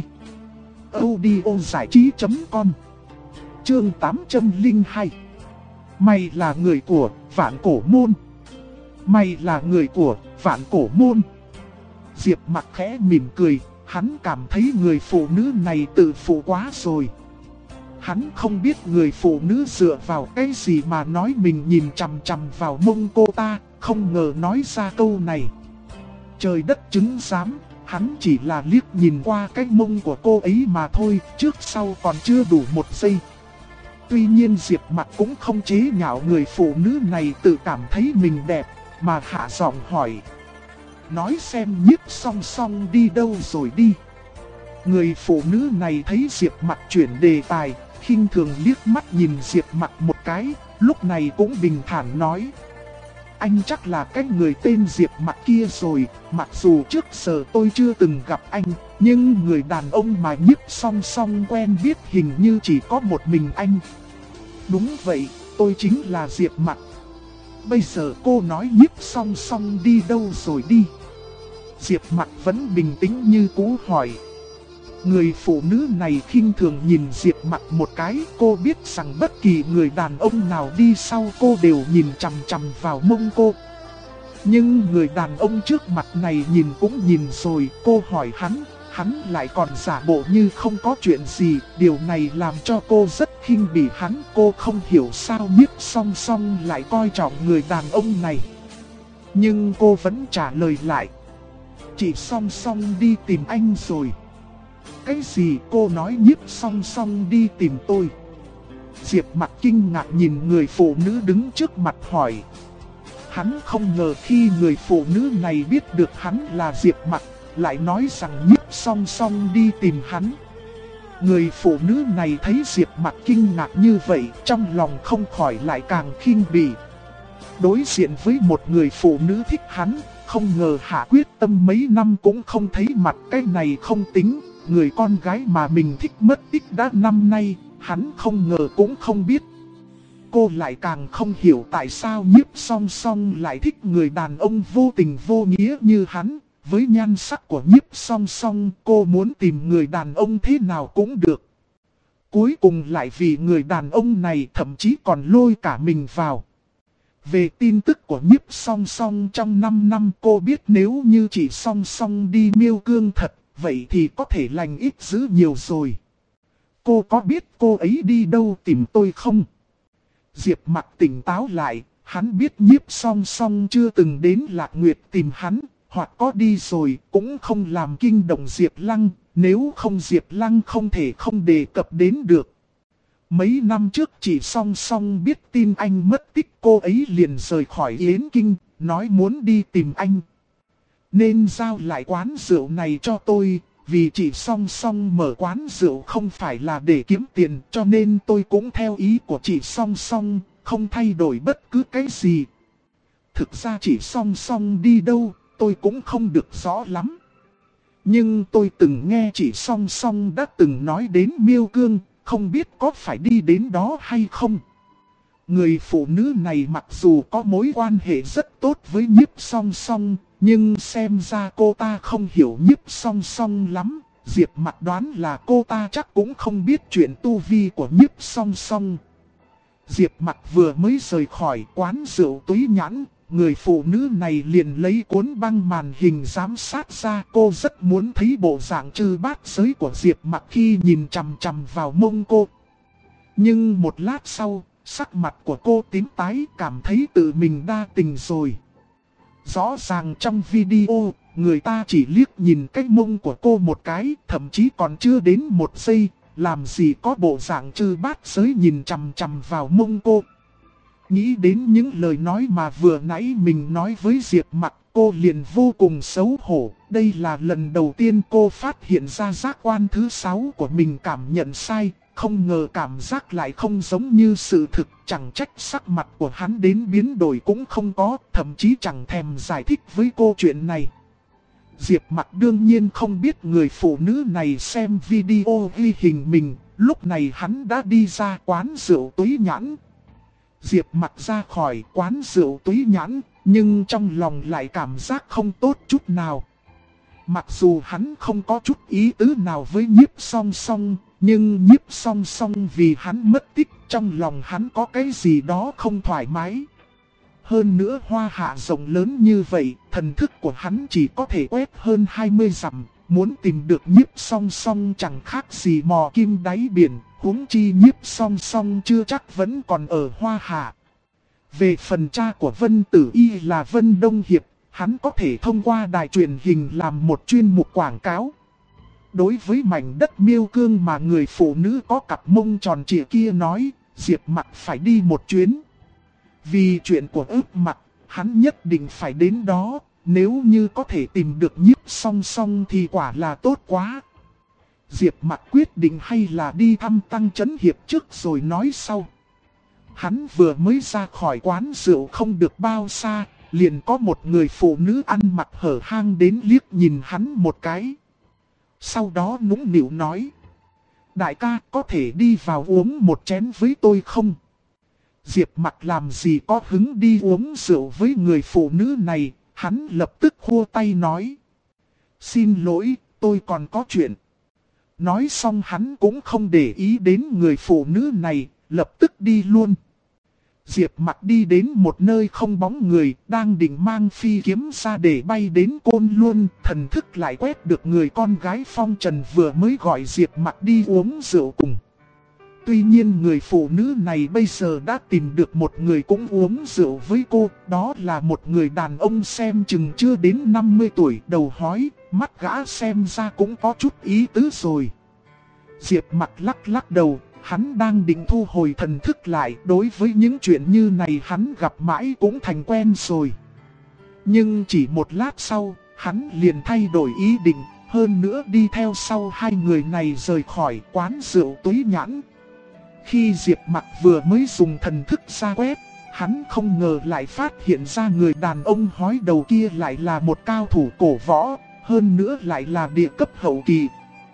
audiozảichí.com. Chương 802. Mày là người của Vạn Cổ Môn. Mày là người của Vạn Cổ Môn. Diệp Mặc khẽ mỉm cười, hắn cảm thấy người phụ nữ này tự phụ quá rồi. Hắn không biết người phụ nữ dựa vào cái gì mà nói mình nhìn chằm chằm vào mông cô ta, không ngờ nói ra câu này. Trời đất chứng giám, hắn chỉ là liếc nhìn qua cái mông của cô ấy mà thôi, trước sau còn chưa đủ một giây. Tuy nhiên Diệp Mặc cũng không chế nhạo người phụ nữ này tự cảm thấy mình đẹp, mà hạ giọng hỏi. Nói xem Nhiếp Song Song đi đâu rồi đi. Người phụ nữ này thấy Diệp Mặc chuyển đề tài, khinh thường liếc mắt nhìn Diệp Mặc một cái, lúc này cũng bình thản nói. Anh chắc là cái người tên Diệp Mặc kia rồi, mặc dù trước giờ tôi chưa từng gặp anh, nhưng người đàn ông mà Nhiếp Song Song quen biết hình như chỉ có một mình anh. Đúng vậy, tôi chính là Diệp Mặc. Bây giờ cô nói Nhiếp Song Song đi đâu rồi đi? Diệp Mặc vẫn bình tĩnh như cũ hỏi. Người phụ nữ này khinh thường nhìn Diệp Mặc một cái, cô biết rằng bất kỳ người đàn ông nào đi sau cô đều nhìn chằm chằm vào mông cô. Nhưng người đàn ông trước mặt này nhìn cũng nhìn rồi, cô hỏi hắn, hắn lại còn giả bộ như không có chuyện gì, điều này làm cho cô rất khinh bỉ hắn. Cô không hiểu sao Nhiếp Song Song lại coi trọng người đàn ông này. Nhưng cô vẫn trả lời lại. Chị Song Song đi tìm anh rồi. Cái gì? Cô nói Nhiếp Song Song đi tìm tôi. Diệp Mặc kinh ngạc nhìn người phụ nữ đứng trước mặt hỏi. Hắn không ngờ khi người phụ nữ này biết được hắn là Diệp Mặc, lại nói rằng Nhiếp Song Song đi tìm hắn. Người phụ nữ này thấy Diệp Mặc kinh ngạc như vậy, trong lòng không khỏi lại càng khinh bỉ. Đối diện với một người phụ nữ thích hắn, không ngờ hạ quyết tâm mấy năm cũng không thấy mặt. Cái này không tính, người con gái mà mình thích mất tích đã năm nay, hắn không ngờ cũng không biết. Cô lại càng không hiểu tại sao Nhiếp Song Song lại thích người đàn ông vô tình vô nghĩa như hắn. Với nhan sắc của Nhiếp Song Song, cô muốn tìm người đàn ông thế nào cũng được. Cuối cùng lại vì người đàn ông này thậm chí còn lôi cả mình vào. Về tin tức của Nhiếp Song Song trong 5 năm, cô biết nếu như chị Song Song đi Miêu Cương thật, vậy thì có thể lành ít dữ nhiều rồi. Cô có biết cô ấy đi đâu tìm tôi không? Diệp Mặc tỉnh táo lại, hắn biết Nhiếp Song Song chưa từng đến Lạc Nguyệt tìm hắn, hoặc có đi rồi cũng không làm kinh động Diệp Lăng, nếu không Diệp Lăng không thể không đề cập đến được. Mấy năm trước chị Song Song biết tin anh mất tích, cô ấy liền rời khỏi Yến Kinh, nói muốn đi tìm anh. Nên giao lại quán rượu này cho tôi, vì chị Song Song mở quán rượu không phải là để kiếm tiền, cho nên tôi cũng theo ý của chị Song Song, không thay đổi bất cứ cái gì. Thực ra chị Song Song đi đâu, tôi cũng không được rõ lắm. Nhưng tôi từng nghe chị Song Song đã từng nói đến Miêu Cương, không biết có phải đi đến đó hay không. Người phụ nữ này mặc dù có mối quan hệ rất tốt với Nhiếp Song Song, nhưng xem ra cô ta không hiểu Nhiếp Song Song lắm. Diệp Mặc đoán là cô ta chắc cũng không biết chuyện tu vi của Nhiếp Song Song. Diệp Mặc vừa mới rời khỏi quán rượu Túy Nhãn, người phụ nữ này liền lấy cuốn băng màn hình giám sát ra. Cô rất muốn thấy bộ dạng trừ bát giới của Diệp Mặc khi nhìn chằm chằm vào mông cô. Nhưng một lát sau, sắc mặt của cô tím tái, cảm thấy tự mình đa tình rồi. Rõ ràng trong video, người ta chỉ liếc nhìn cái mông của cô một cái, thậm chí còn chưa đến một giây, làm gì có bộ dạng trừ bát giới nhìn chằm chằm vào mông cô. Nghĩ đến những lời nói mà vừa nãy mình nói với Diệp Mặc, cô liền vô cùng xấu hổ. Đây là lần đầu tiên cô phát hiện ra giác quan thứ 6 của mình cảm nhận sai. Không ngờ cảm giác lại không giống như sự thực, chẳng trách sắc mặt của hắn đến biến đổi cũng không có, thậm chí chẳng thèm giải thích với cô chuyện này. Diệp Mặc đương nhiên không biết người phụ nữ này xem video ghi hình mình, lúc này hắn đã đi ra quán rượu Túy Nhãn. Diệp Mặc ra khỏi quán rượu Túy Nhãn, nhưng trong lòng lại cảm giác không tốt chút nào. Mặc dù hắn không có chút ý tứ nào với Nhiếp Song Song, nhưng Nhiếp Song Song vì hắn mất tích, trong lòng hắn có cái gì đó không thoải mái. Hơn nữa Hoa Hạ rộng lớn như vậy, thần thức của hắn chỉ có thể quét hơn 20 dặm, muốn tìm được Nhiếp Song Song chẳng khác gì mò kim đáy biển, huống chi Nhiếp Song Song chưa chắc vẫn còn ở Hoa Hạ. Về phần cha của Vân Tử Y là Vân Đông Hiệp, hắn có thể thông qua đài truyền hình làm một chuyên mục quảng cáo. Đối với mảnh đất Miêu Cương mà người phụ nữ có cặp mông tròn trịa kia nói, Diệp Mặc phải đi một chuyến. Vì chuyện của Ước Mặc, hắn nhất định phải đến đó, nếu như có thể tìm được Nhiếp Song Song thì quả là tốt quá. Diệp Mặc quyết định hay là đi thăm Tăng Chấn Hiệp trước rồi nói sau. Hắn vừa mới ra khỏi quán rượu không được bao xa, liền có một người phụ nữ ăn mặc hở hang đến liếc nhìn hắn một cái. Sau đó nũng nịu nói: đại ca có thể đi vào uống một chén với tôi không? Diệp Mặc làm gì có hứng đi uống rượu với người phụ nữ này, hắn lập tức khua tay nói: xin lỗi, tôi còn có chuyện. Nói xong hắn cũng không để ý đến người phụ nữ này, lập tức đi luôn. Diệp Mặc đi đến một nơi không bóng người, đang định mang phi kiếm ra để bay đến Côn Luân, thần thức lại quét được người con gái phong trần vừa mới gọi Diệp Mặc đi uống rượu cùng. Tuy nhiên người phụ nữ này bây giờ đã tìm được một người cũng uống rượu với cô, đó là một người đàn ông xem chừng chưa đến 50 tuổi, đầu hói, mắt gã xem ra cũng có chút ý tứ rồi. Diệp Mặc lắc lắc đầu. Hắn đang định thu hồi thần thức lại, đối với những chuyện như này hắn gặp mãi cũng thành quen rồi. Nhưng chỉ một lát sau, hắn liền thay đổi ý định, hơn nữa đi theo sau hai người này rời khỏi quán rượu Túy Nhãn. Khi Diệp Mặc vừa mới dùng thần thức ra quét, hắn không ngờ lại phát hiện ra người đàn ông hói đầu kia lại là một cao thủ cổ võ, hơn nữa lại là địa cấp hậu kỳ.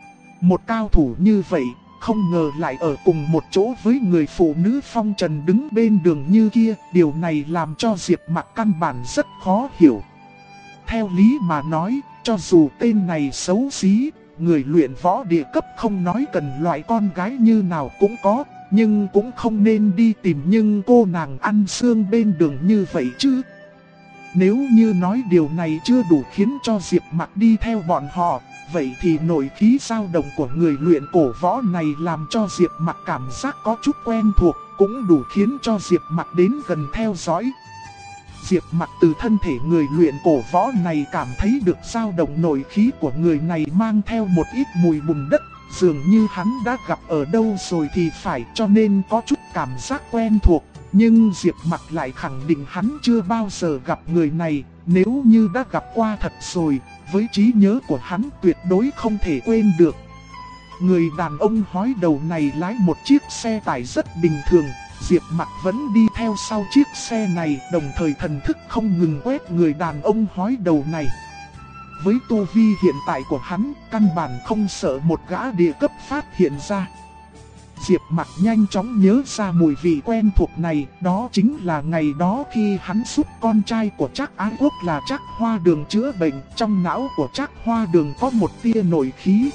Một cao thủ như vậy, không ngờ lại ở cùng một chỗ với người phụ nữ phong trần đứng bên đường như kia, điều này làm cho Diệp Mặc căn bản rất khó hiểu. Theo lý mà nói, cho dù tên này xấu xí, người luyện võ địa cấp không nói cần loại con gái như nào cũng có, nhưng cũng không nên đi tìm những cô nàng ăn xương bên đường như vậy chứ. Nếu như nói điều này chưa đủ khiến cho Diệp Mặc đi theo bọn họ, vậy thì nội khí dao động của người luyện cổ võ này làm cho Diệp Mặc cảm giác có chút quen thuộc, cũng đủ khiến cho Diệp Mặc đến gần theo dõi. Diệp Mặc từ thân thể người luyện cổ võ này cảm thấy được dao động nội khí của người này mang theo một ít mùi bùn đất, dường như hắn đã gặp ở đâu rồi thì phải, cho nên có chút cảm giác quen thuộc. Nhưng Diệp Mặc lại khẳng định hắn chưa bao giờ gặp người này, nếu như đã gặp qua thật rồi, với trí nhớ của hắn tuyệt đối không thể quên được. Người đàn ông hói đầu này lái một chiếc xe tải rất bình thường, Diệp Mặc vẫn đi theo sau chiếc xe này, đồng thời thần thức không ngừng quét người đàn ông hói đầu này. Với tu vi hiện tại của hắn, căn bản không sợ một gã địa cấp phát hiện ra. Diệp Mặc nhanh chóng nhớ ra mùi vị quen thuộc này, đó chính là ngày đó khi hắn giúp con trai của Trác Ái Quốc là Trác Hoa Đường chữa bệnh, trong não của Trác Hoa Đường có một tia nội khí.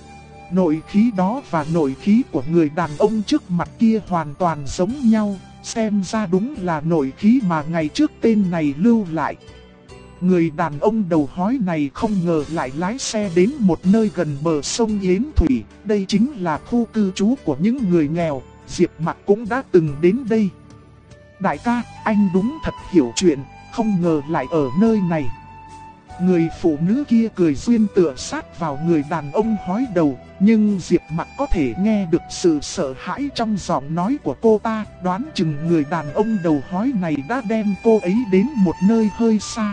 Nội khí đó và nội khí của người đàn ông trước mặt kia hoàn toàn giống nhau, xem ra đúng là nội khí mà ngày trước tên này lưu lại. Người đàn ông đầu hói này không ngờ lại lái xe đến một nơi gần bờ sông Yến Thủy, đây chính là khu cư trú của những người nghèo, Diệp Mặc cũng đã từng đến đây. Đại ca, anh đúng thật hiểu chuyện, không ngờ lại ở nơi này. Người phụ nữ kia cười duyên tựa sát vào người đàn ông hói đầu, nhưng Diệp Mặc có thể nghe được sự sợ hãi trong giọng nói của cô ta, đoán chừng người đàn ông đầu hói này đã đem cô ấy đến một nơi hơi xa.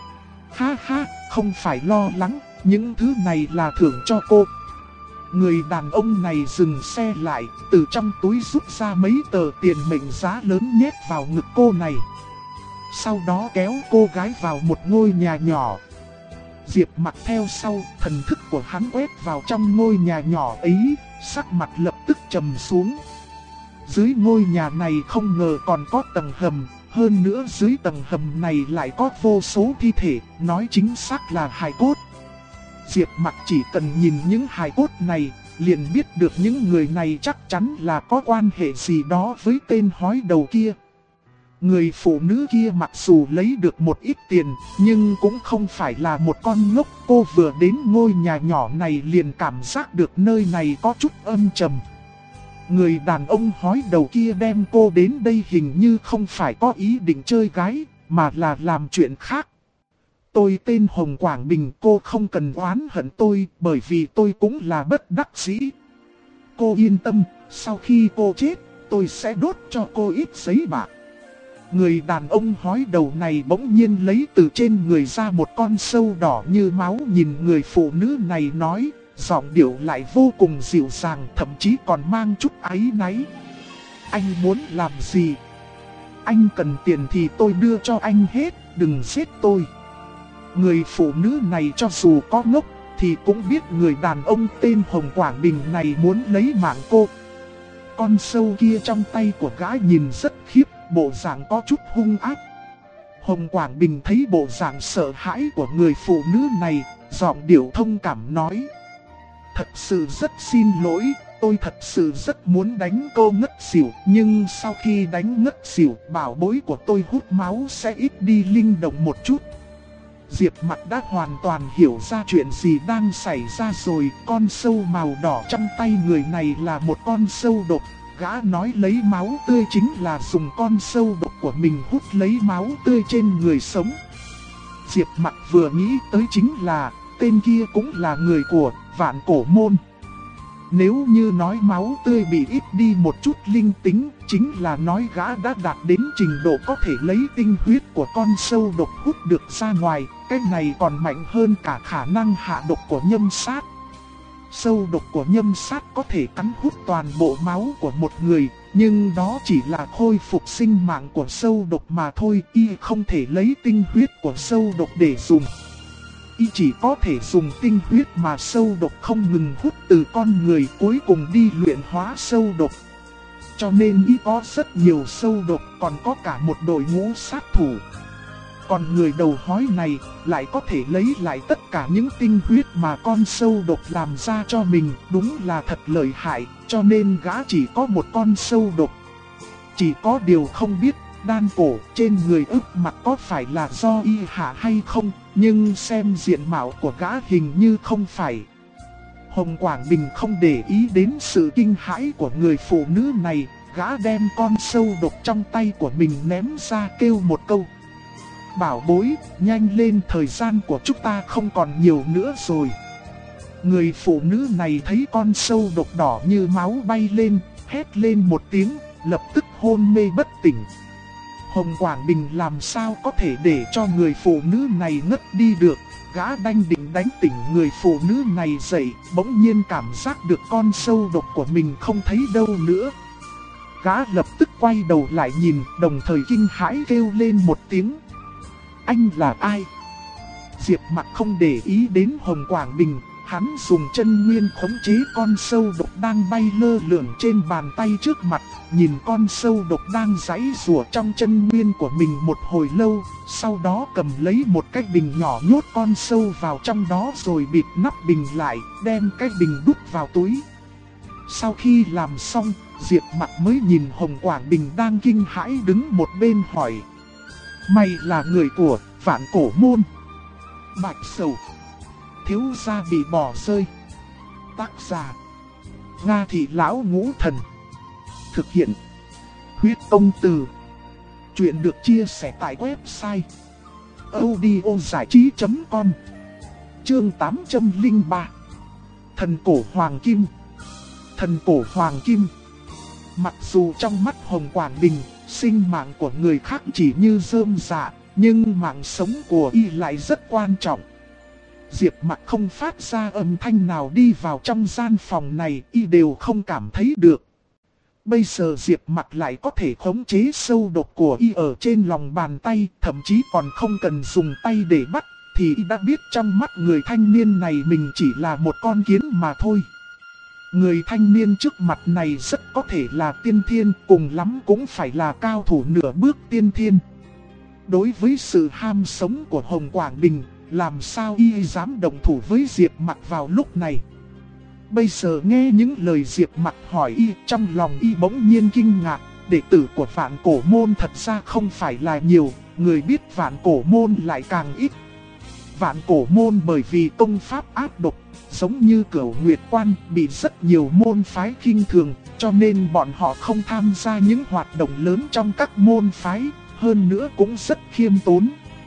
Ha ha, không phải lo lắng, những thứ này là thưởng cho cô. Người đàn ông này dừng xe lại, từ trong túi rút ra mấy tờ tiền mệnh giá lớn nhét vào ngực cô này. Sau đó kéo cô gái vào một ngôi nhà nhỏ. Diệp Mặc theo sau, thần thức của hắn quét vào trong ngôi nhà nhỏ ấy, sắc mặt lập tức trầm xuống. Dưới ngôi nhà này không ngờ còn có tầng hầm. Hơn nữa dưới tầng hầm này lại có vô số thi thể, nói chính xác là hài cốt. Diệp Mặc chỉ cần nhìn những hài cốt này, liền biết được những người này chắc chắn là có quan hệ gì đó với tên hói đầu kia. Người phụ nữ kia mặc dù lấy được một ít tiền, nhưng cũng không phải là một con ngốc. Cô vừa đến ngôi nhà nhỏ này liền cảm giác được nơi này có chút âm trầm. Người đàn ông hói đầu kia đem cô đến đây hình như không phải có ý định chơi gái, mà là làm chuyện khác. Tôi tên Hồng Quảng Bình, cô không cần oán hận tôi, bởi vì tôi cũng là bất đắc dĩ. Cô yên tâm, sau khi cô chết, tôi sẽ đốt cho cô ít giấy bạc. Người đàn ông hói đầu này bỗng nhiên lấy từ trên người ra một con sâu đỏ như máu, nhìn người phụ nữ này nói, giọng điệu lại vô cùng dịu dàng, thậm chí còn mang chút áy náy. Anh muốn làm gì? Anh cần tiền thì tôi đưa cho anh hết, đừng giết tôi. Người phụ nữ này cho dù có ngốc thì cũng biết người đàn ông tên Hồng Quảng Bình này muốn lấy mạng cô. Con sâu kia trong tay của gã nhìn rất khiếp, bộ dạng có chút hung ác. Hồng Quảng Bình thấy bộ dạng sợ hãi của người phụ nữ này, giọng điệu thông cảm nói: Thật sự rất xin lỗi, tôi thật sự rất muốn đánh cô ngất xỉu, nhưng sau khi đánh ngất xỉu, bảo bối của tôi hút máu sẽ ít đi linh động một chút. Diệp Mặc đã hoàn toàn hiểu ra chuyện gì đang xảy ra rồi, con sâu màu đỏ trong tay người này là một con sâu độc. Gã nói lấy máu tươi chính là dùng con sâu độc của mình hút lấy máu tươi trên người sống. Diệp Mặc vừa nghĩ tới chính là, tên kia cũng là người của Vạn Cổ Môn. Nếu như nói máu tươi bị ít đi một chút linh tính, chính là nói gã đã đạt đến trình độ có thể lấy tinh huyết của con sâu độc hút được ra ngoài. Cái này còn mạnh hơn cả khả năng hạ độc của nhâm sát. Sâu độc của nhâm sát có thể cắn hút toàn bộ máu của một người, nhưng đó chỉ là khôi phục sinh mạng của sâu độc mà thôi. Y không thể lấy tinh huyết của sâu độc để dùng. Y chỉ có thể dùng tinh huyết mà sâu độc không ngừng hút từ con người cuối cùng đi luyện hóa sâu độc. Cho nên Y có rất nhiều sâu độc, còn có cả một đội ngũ sát thủ. Còn người đầu hói này lại có thể lấy lại tất cả những tinh huyết mà con sâu độc làm ra cho mình, đúng là thật lợi hại, cho nên gã chỉ có một con sâu độc. Chỉ có điều không biết đan cổ trên người ức mặt có phải là do Y hạ hay không, nhưng xem diện mạo của gã hình như không phải. Hồng Quảng Bình không để ý đến sự kinh hãi của người phụ nữ này, gã đem con sâu độc trong tay của mình ném ra kêu một câu. Bảo bối, nhanh lên, thời gian của chúng ta không còn nhiều nữa rồi. Người phụ nữ này thấy con sâu độc đỏ như máu bay lên, hét lên một tiếng, lập tức hôn mê bất tỉnh. Hồng Quảng Bình làm sao có thể để cho người phụ nữ này ngất đi được. Gã đang định đánh tỉnh người phụ nữ này dậy, bỗng nhiên cảm giác được con sâu độc của mình không thấy đâu nữa. Gã lập tức quay đầu lại nhìn, đồng thời kinh hãi kêu lên một tiếng. Anh là ai? Diệp Mặc không để ý đến Hồng Quảng Bình, hắn dùng chân nguyên khống chế con sâu độc đang bay lơ lửng trên bàn tay trước mặt, nhìn con sâu độc đang giãy giụa trong chân nguyên của mình một hồi lâu, sau đó cầm lấy một cái bình nhỏ nhốt con sâu vào trong đó rồi bịt nắp bình lại, đem cái bình đút vào túi. Sau khi làm xong, Diệp Mặc mới nhìn Hồng Quảng Bình đang kinh hãi đứng một bên hỏi. Mày là người của Vạn Cổ Môn? Bạch Sầu. Thiếu gia bị bỏ rơi. Tác giả Nga Thị Lão Ngũ Thần. Thực hiện Huyết Công Từ. Chuyện được chia sẻ tại website audiozảichí.com. Chương 803. Thần Cổ Hoàng Kim. Thần Cổ Hoàng Kim. Mặc dù trong mắt Hồng Quảng Bình, sinh mạng của người khác chỉ như rơm rạ, nhưng mạng sống của Y lại rất quan trọng. Diệp Mặc không phát ra âm thanh nào đi vào trong gian phòng này, Y đều không cảm thấy được. Bây giờ Diệp Mặc lại có thể khống chế sâu độc của Y ở trên lòng bàn tay, thậm chí còn không cần dùng tay để bắt, thì Y đã biết trong mắt người thanh niên này mình chỉ là một con kiến mà thôi. Người thanh niên trước mặt này rất có thể là tiên thiên, cùng lắm cũng phải là cao thủ nửa bước tiên thiên. Đối với sự ham sống của Hồng Quảng Bình, làm sao Y dám động thủ với Diệp Mặc vào lúc này. Bây giờ nghe những lời Diệp Mặc hỏi Y, trong lòng Y bỗng nhiên kinh ngạc. Đệ tử của Vạn Cổ Môn thật ra không phải là nhiều, người biết Vạn Cổ Môn lại càng ít. Vạn Cổ Môn bởi vì công pháp ác độc, giống như Cửu Nguyệt Quan, bị rất nhiều môn phái khinh thường, cho nên bọn họ không tham gia những hoạt động lớn trong các môn phái, hơn nữa cũng rất khiêm tốn.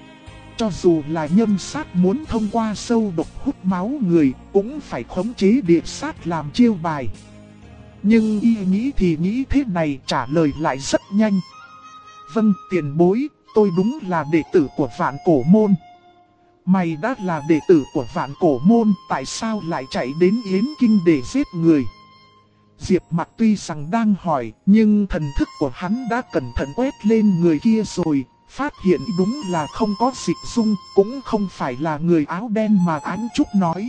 Cho dù là nhâm sát muốn thông qua sâu độc hút máu người, cũng phải khống chế địa sát làm chiêu bài. Nhưng Y nghĩ thì nghĩ thế này, trả lời lại rất nhanh. Vâng, tiền bối, tôi đúng là đệ tử của Vạn Cổ Môn. Mày đã là đệ tử của Vạn Cổ Môn, tại sao lại chạy đến Yến Kinh để giết người? Diệp Mặc tuy rằng đang hỏi, nhưng thần thức của hắn đã cẩn thận quét lên người kia rồi, phát hiện đúng là không có dịch dung, cũng không phải là người áo đen mà Ánh Trúc nói.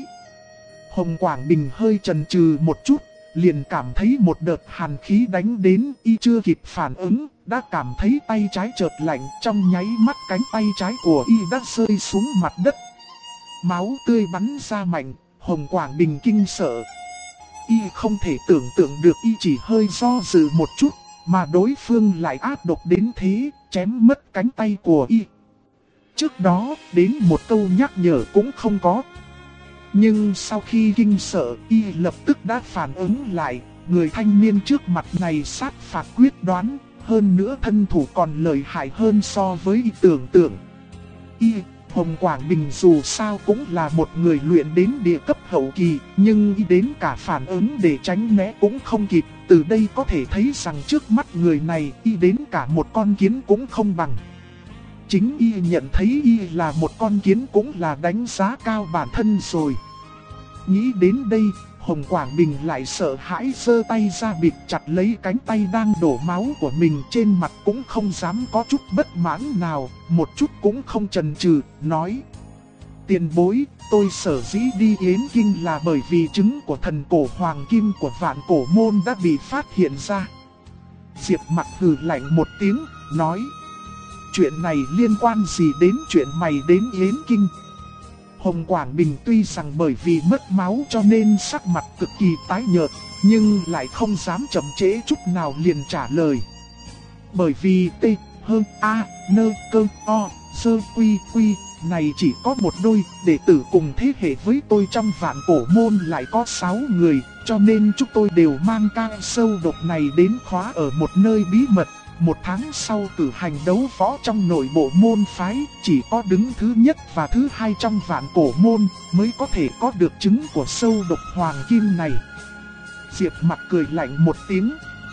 Hồng Quảng Bình hơi chần chừ một chút, liền cảm thấy một đợt hàn khí đánh đến, Y chưa kịp phản ứng, đã cảm thấy tay trái chợt lạnh, trong nháy mắt cánh tay trái của Y đã rơi xuống mặt đất. Máu tươi bắn ra mạnh, Hồng Quảng Bình kinh sợ. y không thể tưởng tượng được y chỉ hơi do dự một chút, mà đối phương lại ác độc đến thế, chém mất cánh tay của y. Trước đó, đến một câu nhắc nhở cũng không có. Nhưng sau khi kinh sợ, y lập tức đã phản ứng lại, người thanh niên trước mặt này sát phạt quyết đoán, hơn nữa thân thủ còn lợi hại hơn so với y tưởng tượng. Hồng Quảng Bình dù sao cũng là một người luyện đến địa cấp hậu kỳ, nhưng y đến cả phản ứng để tránh né cũng không kịp. Từ đây có thể thấy rằng trước mắt người này y đến cả một con kiến cũng không bằng. Chính y nhận thấy y là một con kiến cũng là đánh giá cao bản thân rồi. Nghĩ đến đây, Hồng Quảng Bình lại sợ hãi giơ tay ra bịt chặt lấy cánh tay đang đổ máu của mình, trên mặt cũng không dám có chút bất mãn nào, một chút cũng không chần chừ, nói: tiền bối, tôi sở dĩ đi Yến Kinh là bởi vì trứng của thần cổ hoàng kim của Vạn Cổ Môn đã bị phát hiện ra. Diệp Mặc hừ lạnh một tiếng, nói: chuyện này liên quan gì đến chuyện mày đến Yến Kinh? Hồng Quảng Bình tuy rằng bởi vì mất máu cho nên sắc mặt cực kỳ tái nhợt, nhưng lại không dám chậm trễ chút nào liền trả lời. Bởi vì T, H, A, N, C, O, S, Q, Q này chỉ có một đôi, đệ tử cùng thế hệ với tôi trong Vạn Cổ Môn lại có 6 người, cho nên chúng tôi đều mang cao sâu độc này đến khóa ở một nơi bí mật. Một tháng sau cử hành đấu võ trong nội bộ môn phái, chỉ có đứng thứ nhất và thứ hai trong Vạn Cổ Môn mới có thể có được trứng của sâu độc hoàng kim này. Diệp Mặc cười lạnh một tiếng.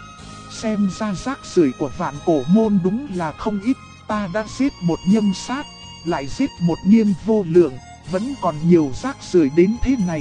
Xem ra rác rưởi của Vạn Cổ Môn đúng là không ít, ta đã giết một nhâm sát, lại giết một Nghiêm Vô Lượng, vẫn còn nhiều rác rưởi đến thế này.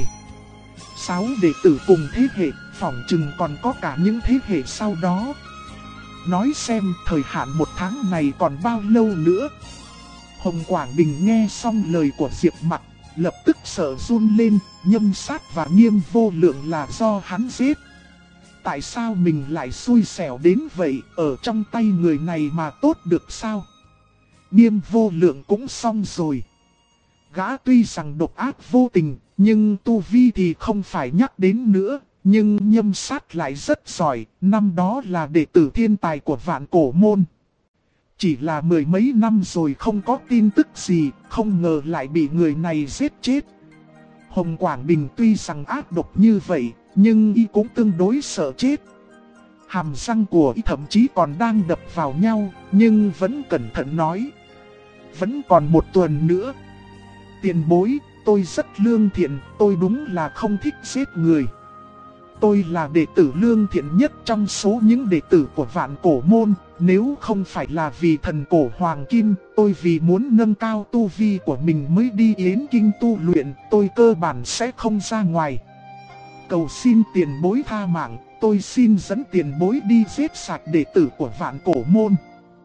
6 đệ tử cùng thế hệ, phỏng chừng còn có cả những thế hệ sau đó. Nói xem thời hạn một tháng này còn bao lâu nữa? Hồng Quảng Bình nghe xong lời của Diệp Mặc, lập tức sợ run lên, nhâm sát và Nghiêm Vô Lượng là do hắn giết. Tại sao mình lại xui xẻo đến vậy, ở trong tay người này mà tốt được sao? Nghiêm Vô Lượng cũng xong rồi. Gã tuy rằng độc ác vô tình, nhưng tu vi thì không phải nhắc đến nữa. Nhưng nhâm sát lại rất giỏi, năm đó là đệ tử thiên tài của Vạn Cổ Môn. Chỉ là mười mấy năm rồi không có tin tức gì, không ngờ lại bị người này giết chết. Hồng Quảng Bình tuy rằng ác độc như vậy, nhưng y cũng tương đối sợ chết. Hàm răng của y thậm chí còn đang đập vào nhau, nhưng vẫn cẩn thận nói: vẫn còn một tuần nữa. Tiền bối, tôi rất lương thiện, tôi đúng là không thích giết người. Tôi là đệ tử lương thiện nhất trong số những đệ tử của Vạn Cổ Môn. Nếu không phải là vì thần cổ Hoàng Kim, tôi vì muốn nâng cao tu vi của mình mới đi Yến Kinh tu luyện, tôi cơ bản sẽ không ra ngoài. Cầu xin tiền bối tha mạng, tôi xin dẫn tiền bối đi giết sạch đệ tử của Vạn Cổ Môn.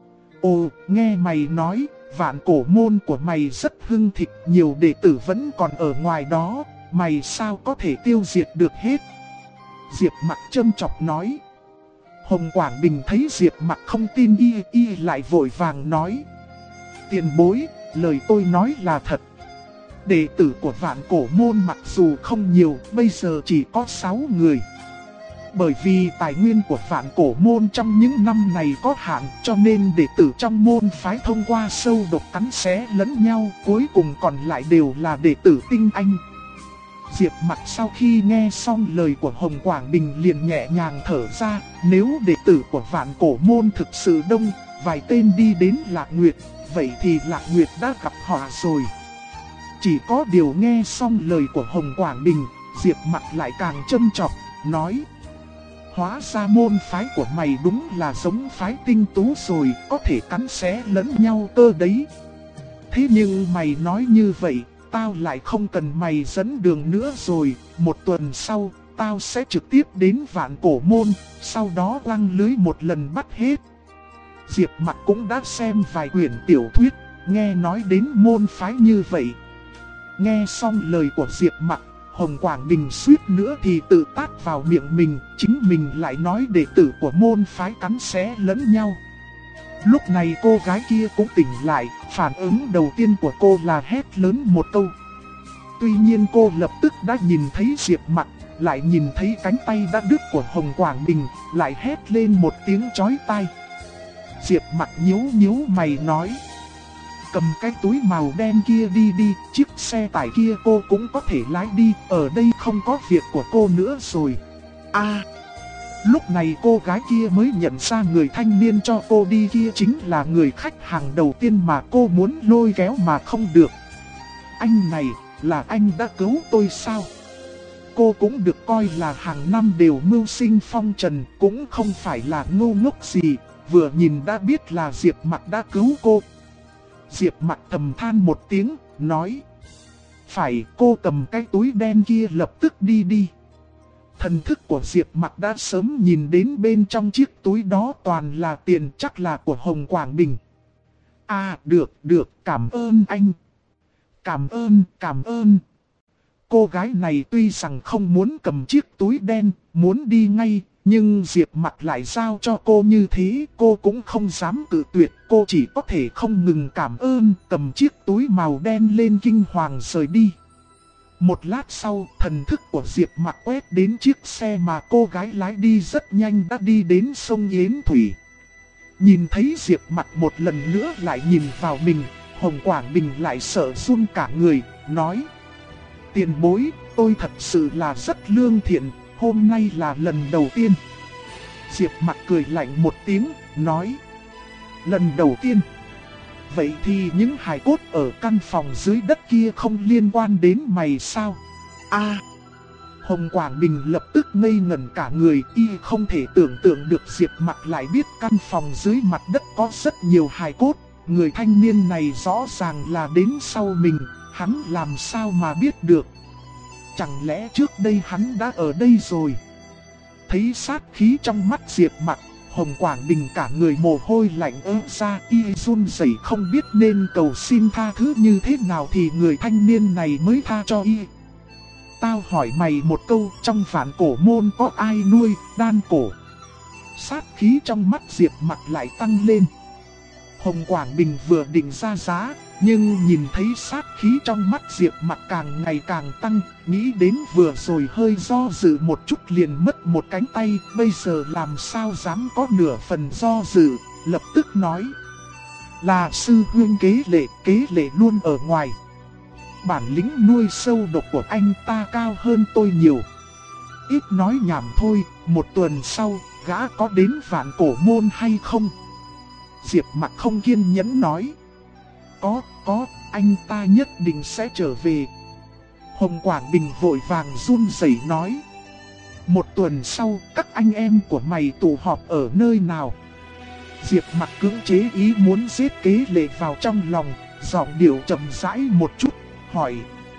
Ồ, nghe mày nói, Vạn Cổ Môn của mày rất hưng thịnh, nhiều đệ tử vẫn còn ở ngoài đó, mày sao có thể tiêu diệt được hết? Diệp Mặc châm chọc nói. Hồng Quảng Bình thấy Diệp Mặc không tin y lại vội vàng nói: tiền bối, lời tôi nói là thật. Đệ tử của Vạn Cổ Môn mặc dù không nhiều, bây giờ chỉ có 6 người. Bởi vì tài nguyên của Vạn Cổ Môn trong những năm này có hạn, cho nên đệ tử trong môn phái thông qua sâu độc cắn xé lẫn nhau, cuối cùng còn lại đều là đệ tử tinh anh. Diệp Mặc sau khi nghe xong lời của Hồng Quảng Bình liền nhẹ nhàng thở ra, nếu đệ tử của Vạn Cổ Môn thực sự đông, vài tên đi đến Lạc Nguyệt, vậy thì Lạc Nguyệt đã gặp họ rồi. Chỉ có điều nghe xong lời của Hồng Quảng Bình, Diệp Mặc lại càng châm chọc, nói: hóa ra môn phái của mày đúng là giống phái tinh tú rồi, có thể cắn xé lẫn nhau cơ đấy. Thế nhưng mày nói như vậy, tao lại không cần mày dẫn đường nữa rồi, một tuần sau, tao sẽ trực tiếp đến Vạn Cổ Môn, sau đó quăng lưới một lần bắt hết. Diệp Mặc cũng đã xem vài quyển tiểu thuyết, nghe nói đến môn phái như vậy. Nghe xong lời của Diệp Mặc, Hồng Quảng Bình suýt nữa thì tự tát vào miệng mình, chính mình lại nói đệ tử của môn phái cắn xé lẫn nhau. Lúc này cô gái kia cũng tỉnh lại, phản ứng đầu tiên của cô là hét lớn một câu. Tuy nhiên cô lập tức đã nhìn thấy Diệp Mặc, lại nhìn thấy cánh tay đã đứt của Hồng Quảng Bình, lại hét lên một tiếng chói tai. Diệp Mặc nhíu nhíu mày nói: cầm cái túi màu đen kia đi đi, chiếc xe tải kia cô cũng có thể lái đi, ở đây không có việc của cô nữa rồi. Lúc này cô gái kia mới nhận ra người thanh niên cho cô đi kia chính là người khách hàng đầu tiên mà cô muốn lôi kéo mà không được. Anh này, là anh đã cứu tôi sao? Cô cũng được coi là hàng năm đều mưu sinh phong trần, cũng không phải là ngu ngốc gì, vừa nhìn đã biết là Diệp Mặc đã cứu cô. Diệp Mặc thầm than một tiếng, nói: phải, cô cầm cái túi đen kia lập tức đi đi. Thần thức của Diệp Mặc đã sớm nhìn đến bên trong chiếc túi đó toàn là tiền, chắc là của Hồng Quảng Bình. Được, cảm ơn anh. Cảm ơn. Cô gái này tuy rằng không muốn cầm chiếc túi đen, muốn đi ngay, nhưng Diệp Mặc lại giao cho cô như thế, cô cũng không dám cự tuyệt, cô chỉ có thể không ngừng cảm ơn, cầm chiếc túi màu đen lên kinh hoàng rời đi. Một lát sau, thần thức của Diệp Mặc quét đến chiếc xe mà cô gái lái đi rất nhanh đã đi đến sông Yến Thủy. Nhìn thấy Diệp Mặc một lần nữa lại nhìn vào mình, Hồng Quảng Bình lại sợ run cả người, nói: tiền bối, tôi thật sự là rất lương thiện, hôm nay là lần đầu tiên. Diệp Mặc cười lạnh một tiếng, nói: lần đầu tiên? Vậy thì những hài cốt ở căn phòng dưới đất kia không liên quan đến mày sao? Hồng Quảng Bình lập tức ngây ngẩn cả người, y không thể tưởng tượng được Diệp Mặc lại biết căn phòng dưới mặt đất có rất nhiều hài cốt. Người thanh niên này rõ ràng là đến sau mình, hắn làm sao mà biết được? Chẳng lẽ trước đây hắn đã ở đây rồi? Thấy sát khí trong mắt Diệp Mặc, Hồng Quảng Bình cả người mồ hôi lạnh ứa ra, y run rẩy không biết nên cầu xin tha thứ như thế nào thì người thanh niên này mới tha cho y. Tao hỏi mày một câu, trong Vạn Cổ môn có ai nuôi đan cổ? Sát khí trong mắt Diệp Mặc lại tăng lên. Hồng Quảng Bình vừa định ra giá, nhưng nhìn thấy sát khí trong mắt Diệp Mặc càng ngày càng tăng, nghĩ đến vừa rồi hơi do dự một chút liền mất một cánh tay, bây giờ làm sao dám có nửa phần do dự, lập tức nói: là sư huynh kế lệ luôn ở ngoài. Bản lĩnh nuôi sâu độc của anh ta cao hơn tôi nhiều. Ít nói nhảm thôi, một tuần sau, gã có đến Vạn Cổ môn hay không? Diệp Mặc không kiên nhẫn nói: có, anh ta nhất định sẽ trở về. Hồng Quảng Bình vội vàng run rẩy nói: một tuần sau, các anh em của mày tụ họp ở nơi nào? Diệp Mặc cưỡng chế ý muốn giết kế lệ vào trong lòng, giọng điệu chậm rãi một chút, hỏi: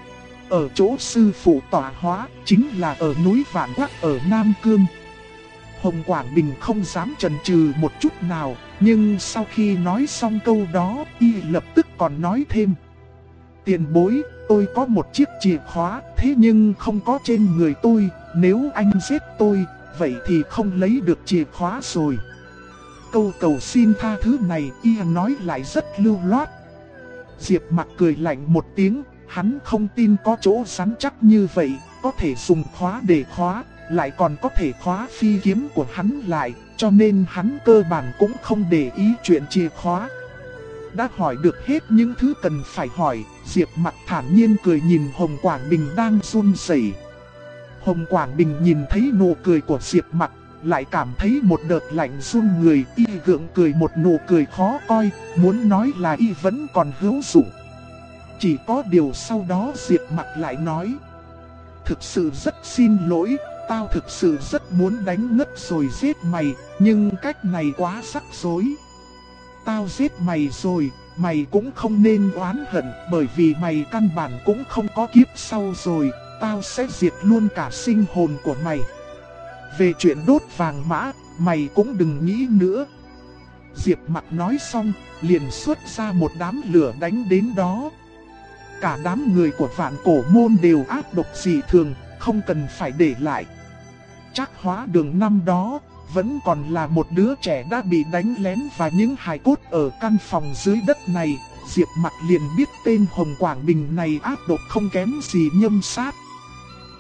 ở chỗ sư phụ tọa hóa, chính là ở núi Vạn Quắc ở Nam Cương. Hồng Quảng Bình không dám chần chừ một chút nào, nhưng sau khi nói xong câu đó, y lập tức còn nói thêm: tiền bối, tôi có một chiếc chìa khóa, thế nhưng không có trên người tôi, nếu anh giết tôi, vậy thì không lấy được chìa khóa rồi. Câu cầu xin tha thứ này, y nói lại rất lưu loát. Diệp Mặc cười lạnh một tiếng, hắn không tin có chỗ rắn chắc như vậy, có thể dùng khóa để khóa, lại còn có thể khóa phi kiếm của hắn lại, cho nên hắn cơ bản cũng không để ý chuyện chìa khóa. Đã hỏi được hết những thứ cần phải hỏi, Diệp Mặc thản nhiên cười nhìn Hồng Quảng Bình đang run rẩy. Hồng Quảng Bình nhìn thấy nụ cười của Diệp Mặc, lại cảm thấy một đợt lạnh run người, y gượng cười một nụ cười khó coi, muốn nói là y vẫn còn hữu dụng. Chỉ có điều sau đó Diệp Mặc lại nói: thực sự rất xin lỗi, tao thực sự rất muốn đánh ngất rồi giết mày, nhưng cách này quá rắc rối. Tao giết mày rồi, mày cũng không nên oán hận, bởi vì mày căn bản cũng không có kiếp sau rồi, tao sẽ diệt luôn cả sinh hồn của mày. Về chuyện đốt vàng mã, mày cũng đừng nghĩ nữa. Diệp Mặc nói xong, liền xuất ra một đám lửa đánh đến đó. Cả đám người của Vạn Cổ môn đều ác độc dị thường, không cần phải để lại. Trác Hóa Đường năm đó, vẫn còn là một đứa trẻ đã bị đánh lén và những hài cốt ở căn phòng dưới đất này. Diệp Mặc liền biết tên Hồng Quảng Bình này ác độc không kém gì Nhâm Sát.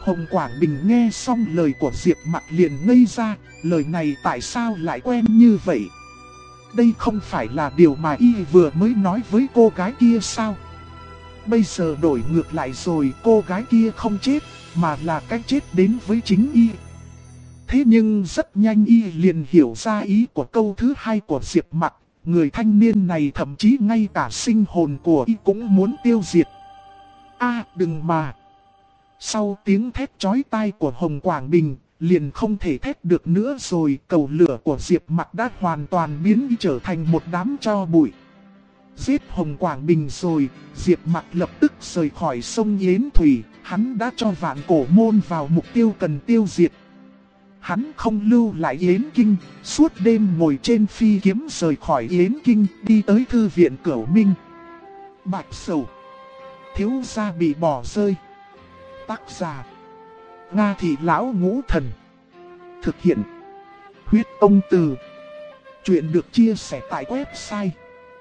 Hồng Quảng Bình nghe xong lời của Diệp Mặc liền ngây ra, lời này tại sao lại quen như vậy? Đây không phải là điều mà y vừa mới nói với cô gái kia sao? Bây giờ đổi ngược lại rồi, cô gái kia không chết, mà là cái chết đến với chính y. Thế nhưng rất nhanh y liền hiểu ra ý của câu thứ hai của Diệp Mặc, người thanh niên này thậm chí ngay cả sinh hồn của y cũng muốn tiêu diệt. Đừng mà! Sau tiếng thét chói tai của Hồng Quảng Bình, liền không thể thét được nữa rồi, cầu lửa của Diệp Mặc đã hoàn toàn biến y trở thành một đám tro bụi. Giết Hồng Quảng Bình rồi, Diệp Mặc lập tức rời khỏi sông Yến Thủy, hắn đã cho Vạn Cổ Môn vào mục tiêu cần tiêu diệt. Hắn không lưu lại Yến Kinh, suốt đêm ngồi trên phi kiếm rời khỏi Yến Kinh, đi tới thư viện Cửu Minh. Bạch Sầu, thiếu gia bị bỏ rơi. Tác giả: Nga Thị Lão Ngũ Thần. Thực hiện: Huyết Ông Từ. Chuyện được chia sẻ tại website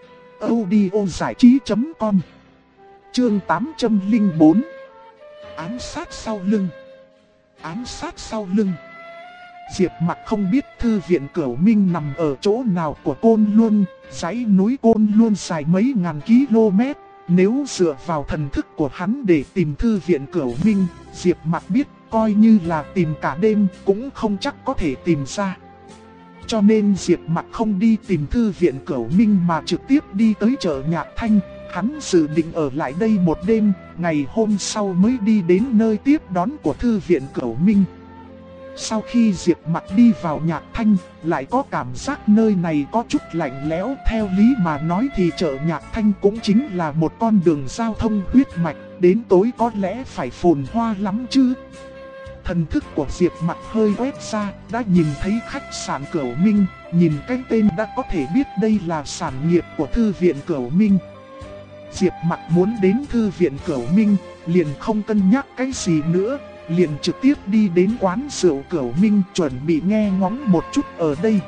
audiozảichí.com. Chương 804. Ám sát sau lưng. Ám sát sau lưng. Diệp Mặc không biết thư viện Cửu Minh nằm ở chỗ nào của Côn Luân, dãy núi Côn Luân dài mấy ngàn km. Nếu dựa vào thần thức của hắn để tìm thư viện Cửu Minh, Diệp Mặc biết coi như là tìm cả đêm cũng không chắc có thể tìm ra. Cho nên Diệp Mặc không đi tìm thư viện Cửu Minh mà trực tiếp đi tới chợ Nhạc Thanh. Hắn dự định ở lại đây một đêm, ngày hôm sau mới đi đến nơi tiếp đón của thư viện Cửu Minh. Sau khi Diệp Mặc đi vào Nhạc Thanh, lại có cảm giác nơi này có chút lạnh lẽo. Theo lý mà nói thì chợ Nhạc Thanh cũng chính là một con đường giao thông huyết mạch, đến tối có lẽ phải phồn hoa lắm chứ. Thần thức của Diệp Mặc hơi quét ra, đã nhìn thấy khách sạn Cửu Minh, nhìn cái tên đã có thể biết đây là sản nghiệp của thư viện Cửu Minh. Diệp Mặc muốn đến thư viện Cửu Minh, liền không cân nhắc cái gì nữa, liền trực tiếp đi đến quán rượu Cửu Minh chuẩn bị nghe ngóng một chút ở đây.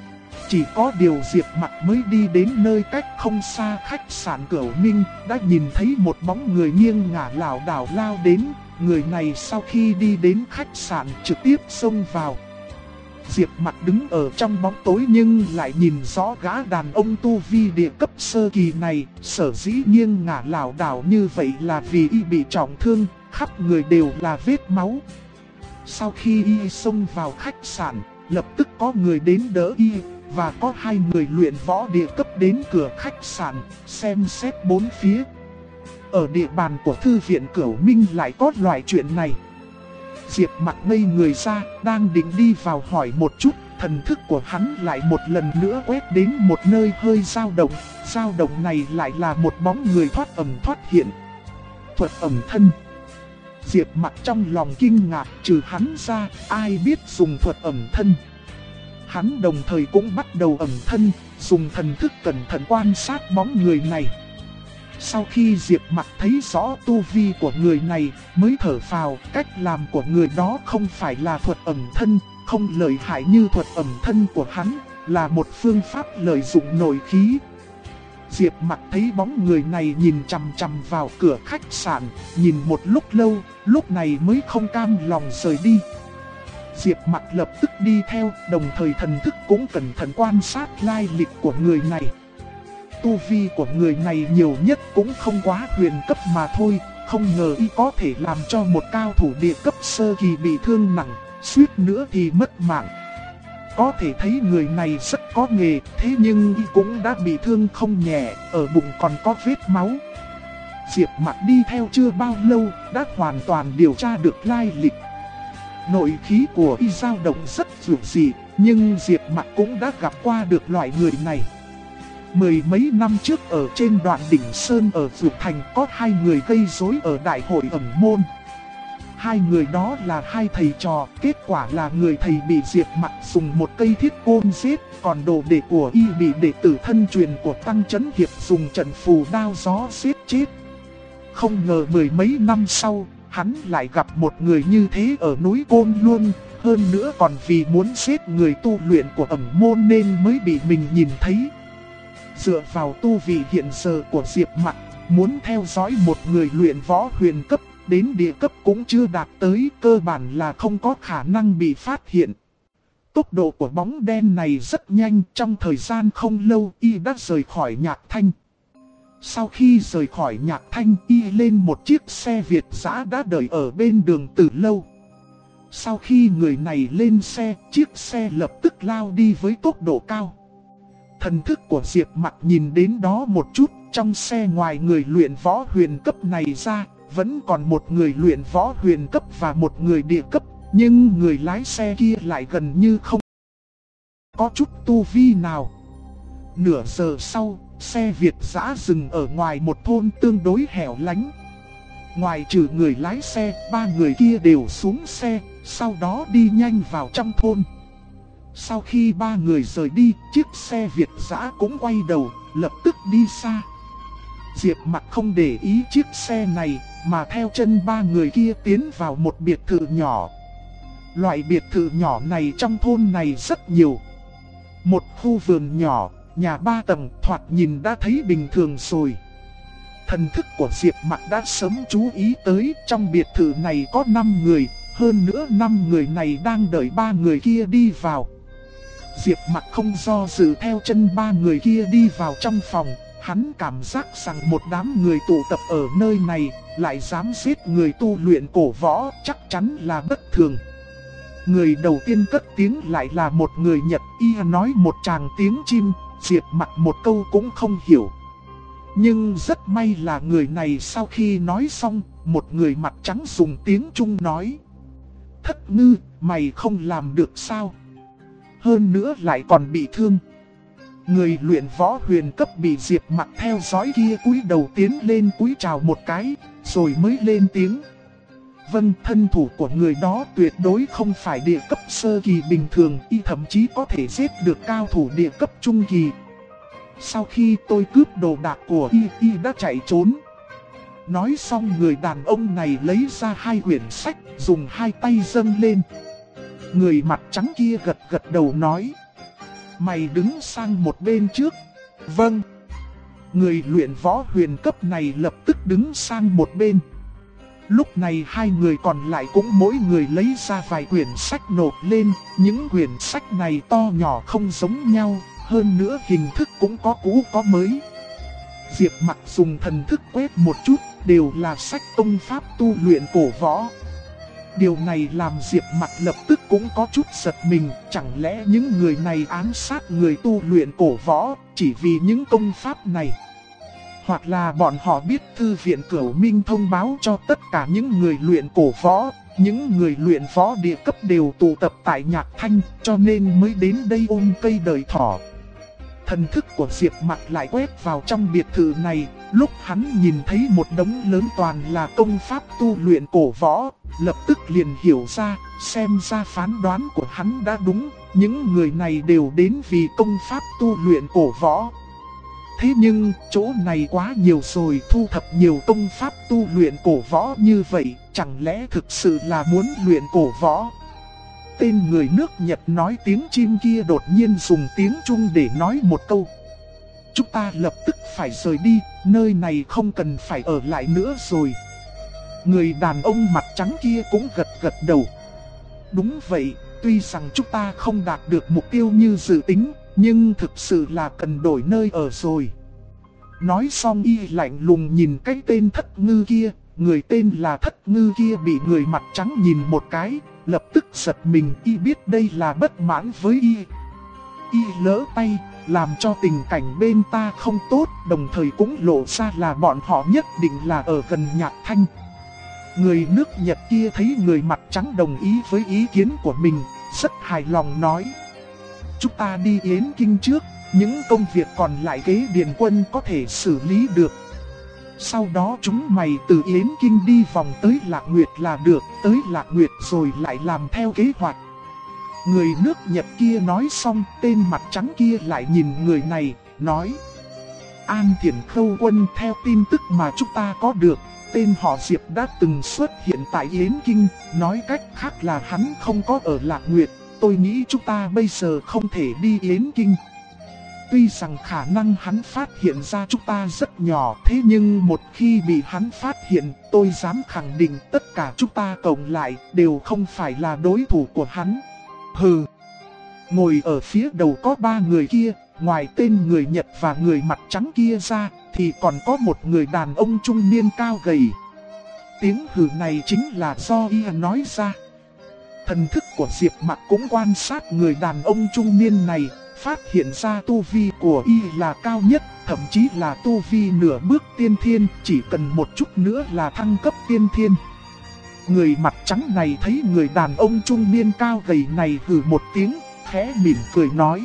Chỉ có điều Diệp Mặc mới đi đến nơi cách không xa khách sạn Cửu Minh, đã nhìn thấy một bóng người nghiêng ngả lảo đảo lao đến. Người này sau khi đi đến khách sạn trực tiếp xông vào. Diệp Mặc đứng ở trong bóng tối nhưng lại nhìn rõ gã đàn ông tu vi địa cấp sơ kỳ này. Sở dĩ nghiêng ngả lảo đảo như vậy là vì y bị trọng thương, khắp người đều là vết máu. Sau khi y xông vào khách sạn, lập tức có người đến đỡ y, và có hai người luyện võ địa cấp đến cửa khách sạn, xem xét bốn phía. Ở địa bàn của thư viện Cửu Minh lại có loại chuyện này. Diệp Mặc ngây người ra, đang định đi vào hỏi một chút, thần thức của hắn lại một lần nữa quét đến một nơi hơi dao động. Dao động này lại là một bóng người thoát ẩn thoát hiện. Thuật ẩn thân. Diệp Mặc trong lòng kinh ngạc, trừ hắn ra, ai biết dùng thuật ẩn thân. Hắn đồng thời cũng bắt đầu ẩn thân, dùng thần thức cẩn thận quan sát bóng người này. Sau khi Diệp Mặc thấy rõ tu vi của người này, mới thở phào, cách làm của người đó không phải là thuật ẩn thân, không lợi hại như thuật ẩn thân của hắn, là một phương pháp lợi dụng nội khí. Diệp Mặc thấy bóng người này nhìn chằm chằm vào cửa khách sạn, nhìn một lúc lâu, lúc này mới không cam lòng rời đi. Diệp Mặc lập tức đi theo, đồng thời thần thức cũng cẩn thận quan sát lai lịch của người này. Tu vi của người này nhiều nhất cũng không quá huyền cấp mà thôi, không ngờ y có thể làm cho một cao thủ địa cấp sơ kỳ bị thương nặng, suýt nữa thì mất mạng. Có thể thấy người này rất có nghề, thế nhưng y cũng đã bị thương không nhẹ, ở bụng còn có vết máu. Diệp Mặc đi theo chưa bao lâu, đã hoàn toàn điều tra được lai lịch. Nội khí của y dao động rất dữ dị, nhưng Diệp Mặc cũng đã gặp qua được loại người này. Mười mấy năm trước ở trên đoạn đỉnh Sơn ở Dược Thành có hai người gây rối ở đại hội ẩn môn. Hai người đó là hai thầy trò, kết quả là người thầy bị Diệp Mặc dùng một cây thiết côn giết, còn đồ đệ của y bị đệ tử thân truyền của Tăng Chấn Hiệp dùng trận phù đao gió giết chết. Không ngờ mười mấy năm sau, hắn lại gặp một người như thế ở núi Côn Luân, hơn nữa còn vì muốn giết người tu luyện của ẩn môn nên mới bị mình nhìn thấy. Dựa vào tu vị hiện giờ của Diệp Mặc, muốn theo dõi một người luyện võ huyền cấp, đến địa cấp cũng chưa đạt tới, cơ bản là không có khả năng bị phát hiện. Tốc độ của bóng đen này rất nhanh, trong thời gian không lâu y đã rời khỏi Nhạc Thanh. Sau khi rời khỏi Nhạc Thanh, y lên một chiếc xe Việt dã đã đợi ở bên đường từ lâu. Sau khi người này lên xe, chiếc xe lập tức lao đi với tốc độ cao. Thần thức của Diệp Mặc nhìn đến đó một chút, trong xe ngoài người luyện võ huyền cấp này ra, vẫn còn một người luyện võ huyền cấp và một người địa cấp, nhưng người lái xe kia lại gần như không có chút tu vi nào. Nửa giờ sau, xe Việt dã dừng ở ngoài một thôn tương đối hẻo lánh. Ngoài trừ người lái xe, ba người kia đều xuống xe, sau đó đi nhanh vào trong thôn. Sau khi ba người rời đi, chiếc xe Việt dã cũng quay đầu, lập tức đi xa. Diệp Mặc không để ý chiếc xe này, mà theo chân ba người kia tiến vào một biệt thự nhỏ. Loại biệt thự nhỏ này trong thôn này rất nhiều. Một khu vườn nhỏ, nhà 3 tầng, thoạt nhìn đã thấy bình thường rồi. Thần thức của Diệp Mặc đã sớm chú ý tới, trong biệt thự này có 5 người, hơn nữa 5 người này đang đợi ba người kia đi vào. Diệp Mặc không do dự theo chân ba người kia đi vào trong phòng, hắn cảm giác rằng một đám người tụ tập ở nơi này, lại dám giết người tu luyện cổ võ, chắc chắn là bất thường. Người đầu tiên cất tiếng lại là một người Nhật, y nói một tràng tiếng chim, Diệp Mặc một câu cũng không hiểu. Nhưng rất may là người này sau khi nói xong, một người mặt trắng dùng tiếng Trung nói: Thất Ngư, mày không làm được sao? Hơn nữa lại còn bị thương. Người luyện võ huyền cấp bị Diệp Mặc theo dõi kia cúi đầu tiến lên cúi chào một cái, rồi mới lên tiếng: Vâng, thân thủ của người đó tuyệt đối không phải địa cấp sơ kỳ bình thường, y thậm chí có thể giết được cao thủ địa cấp trung kỳ. Sau khi tôi cướp đồ đạc của y đã chạy trốn. Nói xong người đàn ông này lấy ra 2 quyển sách, dùng 2 tay dâng lên. Người mặt trắng kia gật gật đầu nói: Mày đứng sang một bên trước. Vâng. Người luyện võ huyền cấp này lập tức đứng sang một bên. Lúc này 2 người còn lại cũng mỗi người lấy ra vài quyển sách nộp lên. Những quyển sách này to nhỏ không giống nhau, hơn nữa hình thức cũng có cũ có mới. Diệp Mặc dùng thần thức quét một chút, đều là sách công pháp tu luyện cổ võ. Điều này làm Diệp Mặc lập tức cũng có chút giật mình, chẳng lẽ những người này ám sát người tu luyện cổ võ chỉ vì những công pháp này? Hoặc là bọn họ biết thư viện Cửu Minh thông báo cho tất cả những người luyện cổ võ, những người luyện võ địa cấp đều tụ tập tại Nhạc Thanh, cho nên mới đến đây ôm cây đời thỏ. Thần thức của Diệp Mặc lại quét vào trong biệt thự này, lúc hắn nhìn thấy một đống lớn toàn là công pháp tu luyện cổ võ, lập tức liền hiểu ra, xem ra phán đoán của hắn đã đúng, những người này đều đến vì công pháp tu luyện cổ võ. Thế nhưng, chỗ này quá nhiều rồi, thu thập nhiều công pháp tu luyện cổ võ như vậy, chẳng lẽ thực sự là muốn luyện cổ võ? Tên người nước Nhật nói tiếng chim kia đột nhiên dùng tiếng Trung để nói một câu: Chúng ta lập tức phải rời đi, nơi này không cần phải ở lại nữa rồi. Người đàn ông mặt trắng kia cũng gật gật đầu. Đúng vậy, tuy rằng chúng ta không đạt được mục tiêu như dự tính, nhưng thực sự là cần đổi nơi ở rồi. Nói xong y lạnh lùng nhìn cái tên Thất Ngư kia, người tên là Thất Ngư kia bị người mặt trắng nhìn một cái, lập tức giật mình, y biết đây là bất mãn với y. Y lỡ tay, làm cho tình cảnh bên ta không tốt, đồng thời cũng lộ ra là bọn họ nhất định là ở gần Nhạc Thanh. Người nước Nhật kia thấy người mặt trắng đồng ý với ý kiến của mình, rất hài lòng nói: Chúng ta đi Yến Kinh trước, những công việc còn lại kế điền quân có thể xử lý được. Sau đó chúng mày từ Yến Kinh đi vòng tới Lạc Nguyệt là được, tới Lạc Nguyệt rồi lại làm theo kế hoạch. Người nước Nhật kia nói xong, tên mặt trắng kia lại nhìn người này, nói: An Thiển Khâu Quân, theo tin tức mà chúng ta có được, tên họ Diệp đã từng xuất hiện tại Yến Kinh, nói cách khác là hắn không có ở Lạc Nguyệt. Tôi nghĩ chúng ta bây giờ không thể đi Yến Kinh. Tuy rằng khả năng hắn phát hiện ra chúng ta rất nhỏ, thế nhưng một khi bị hắn phát hiện, tôi dám khẳng định tất cả chúng ta cộng lại đều không phải là đối thủ của hắn. Hừ. Ngồi ở phía đầu có 3 người kia, ngoài tên người Nhật và người mặt trắng kia ra, thì còn có một người đàn ông trung niên cao gầy. Tiếng hừ này chính là do y nói ra. Thần thức của Diệp Mặc cũng quan sát người đàn ông trung niên này, phát hiện ra tu vi của y là cao nhất, thậm chí là tu vi nửa bước tiên thiên, chỉ cần một chút nữa là thăng cấp tiên thiên. Người mặt trắng này thấy người đàn ông trung niên cao gầy này hừ một tiếng, khẽ mỉm cười nói: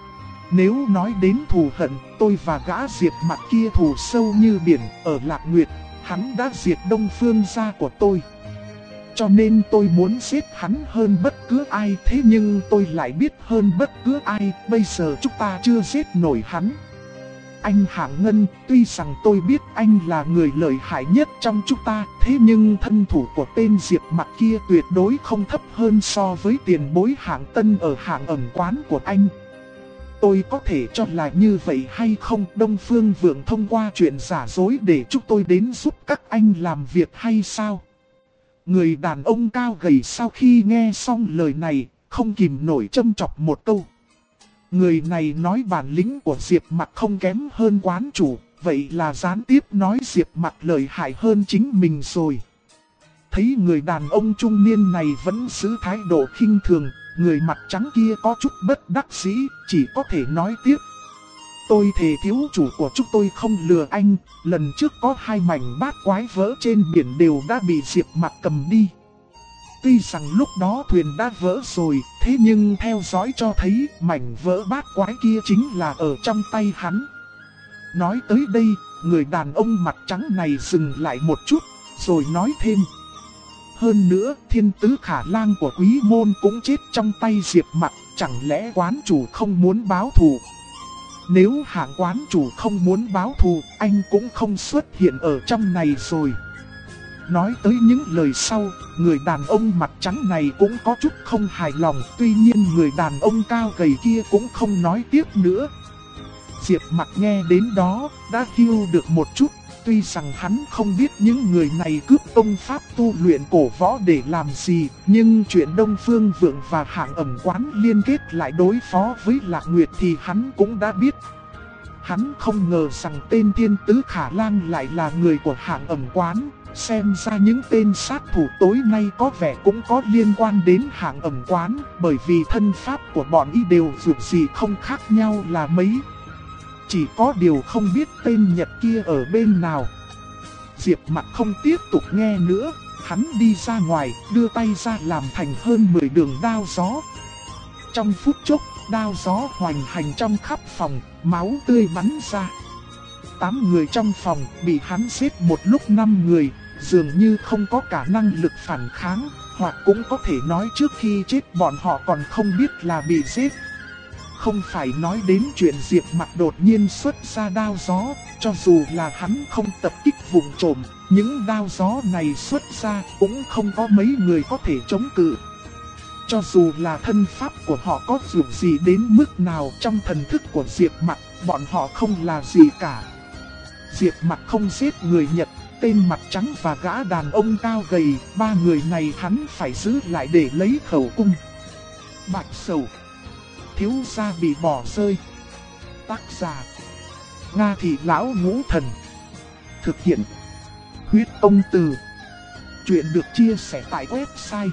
nếu nói đến thù hận, tôi và gã Diệp Mặc kia thù sâu như biển. Ở Lạc Nguyệt, hắn đã diệt Đông Phương gia của tôi, cho nên tôi muốn giết hắn hơn bất cứ ai. Thế nhưng tôi lại biết hơn bất cứ ai, bây giờ chúng ta chưa giết nổi hắn. Anh Hạng Ngân, tuy rằng tôi biết anh là người lợi hại nhất trong chúng ta, thế nhưng thân thủ của tên Diệp Mặc kia tuyệt đối không thấp hơn so với tiền bối Hạng Tân ở Hạng Ẩn quán của anh. Tôi có thể cho là như vậy hay không? Đông Phương Vượng thông qua chuyện giả dối để chúng tôi đến giúp các anh làm việc hay sao? Người đàn ông cao gầy sau khi nghe xong lời này, không kìm nổi châm chọc một câu. Người này nói bản lĩnh của Diệp Mặc không kém hơn quán chủ, vậy là gián tiếp nói Diệp Mặc lợi hại hơn chính mình rồi. Thấy người đàn ông trung niên này vẫn giữ thái độ khinh thường, người mặt trắng kia có chút bất đắc dĩ, chỉ có thể nói tiếp. Tôi thề thiếu chủ của chúng tôi không lừa anh, lần trước có 2 mảnh bát quái vỡ trên biển đều đã bị Diệp Mặc cầm đi. Tuy rằng lúc đó thuyền đã vỡ rồi, thế nhưng theo dõi cho thấy mảnh vỡ bát quái kia chính là ở trong tay hắn. Nói tới đây, người đàn ông mặt trắng này dừng lại một chút, rồi nói thêm. Hơn nữa, thiên tứ Khả Lang của Quý Môn cũng chết trong tay Diệp Mặc, chẳng lẽ quán chủ không muốn báo thù? Nếu Hạng quán chủ không muốn báo thù, anh cũng không xuất hiện ở trong này rồi. Nói tới những lời sau, người đàn ông mặt trắng này cũng có chút không hài lòng. Tuy nhiên người đàn ông cao gầy kia cũng không nói tiếp nữa. Diệp Mặc nghe đến đó, đã hiểu được một chút. Tuy rằng hắn không biết những người này cướp công pháp tu luyện cổ võ để làm gì, nhưng chuyện Đông Phương Vượng và Hạng Ẩn quán liên kết lại đối phó với Lạc Nguyệt thì hắn cũng đã biết. Hắn không ngờ rằng tên thiên tứ Khả Lang lại là người của Hạng Ẩn quán. Xem ra những tên sát thủ tối nay có vẻ cũng có liên quan đến Hạng Ẩn quán, bởi vì thân pháp của bọn y đều dù gì không khác nhau là mấy. Chỉ có điều không biết tên Nhật kia ở bên nào. Diệp Mặc không tiếp tục nghe nữa, hắn đi ra ngoài, đưa tay ra làm thành hơn 10 đường đao gió. Trong phút chốc, đao gió hoành hành trong khắp phòng, máu tươi bắn ra. 8 người trong phòng bị hắn giết một lúc 5 người, dường như không có cả năng lực phản kháng, hoặc cũng có thể nói trước khi chết bọn họ còn không biết là bị giết. Không phải nói đến chuyện Diệp Mặc đột nhiên xuất ra đao gió, cho dù là hắn không tập kích vùng trộm, những đao gió này xuất ra cũng không có mấy người có thể chống cự. Cho dù là thân pháp của họ có dù gì đến mức nào trong thần thức của Diệp Mặc, bọn họ không là gì cả. Diệp Mặc không giết người Nhật, tên mặt trắng và gã đàn ông cao gầy, 3 người này hắn phải giữ lại để lấy khẩu cung. Bạch Sầu, thiếu gia bị bỏ rơi. Tác giả: Nga Thị Lão Ngũ Thần. Thực hiện: Huyết Công Từ. Chuyện được chia sẻ tại website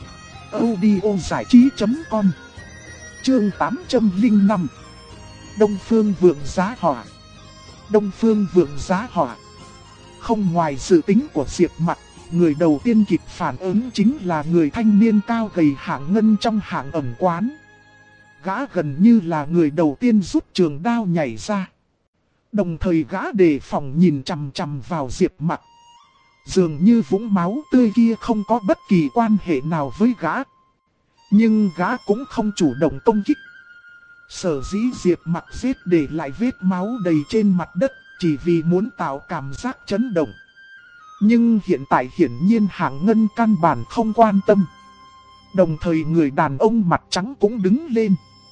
audiozảichí.com. Chương 805. Đông Phương Vượng giá họa. Đông Phương Vượng giá họa. Không ngoài dự tính của Diệp Mặc, người đầu tiên kịp phản ứng chính là người thanh niên cao gầy Hạng Ngân trong Hạng Ẩn quán. Gã gần như là người đầu tiên rút trường đao nhảy ra. Đồng thời gã đề phòng nhìn chằm chằm vào Diệp Mặc. Dường như vũng máu tươi kia không có bất kỳ quan hệ nào với gã. Nhưng gã cũng không chủ động công kích. Sở dĩ Diệp Mặc giết để lại vết máu đầy trên mặt đất, chỉ vì muốn tạo cảm giác chấn động. Nhưng hiện tại hiển nhiên Hạng Ngân căn bản không quan tâm. Đồng thời người đàn ông mặt trắng cũng đứng lên.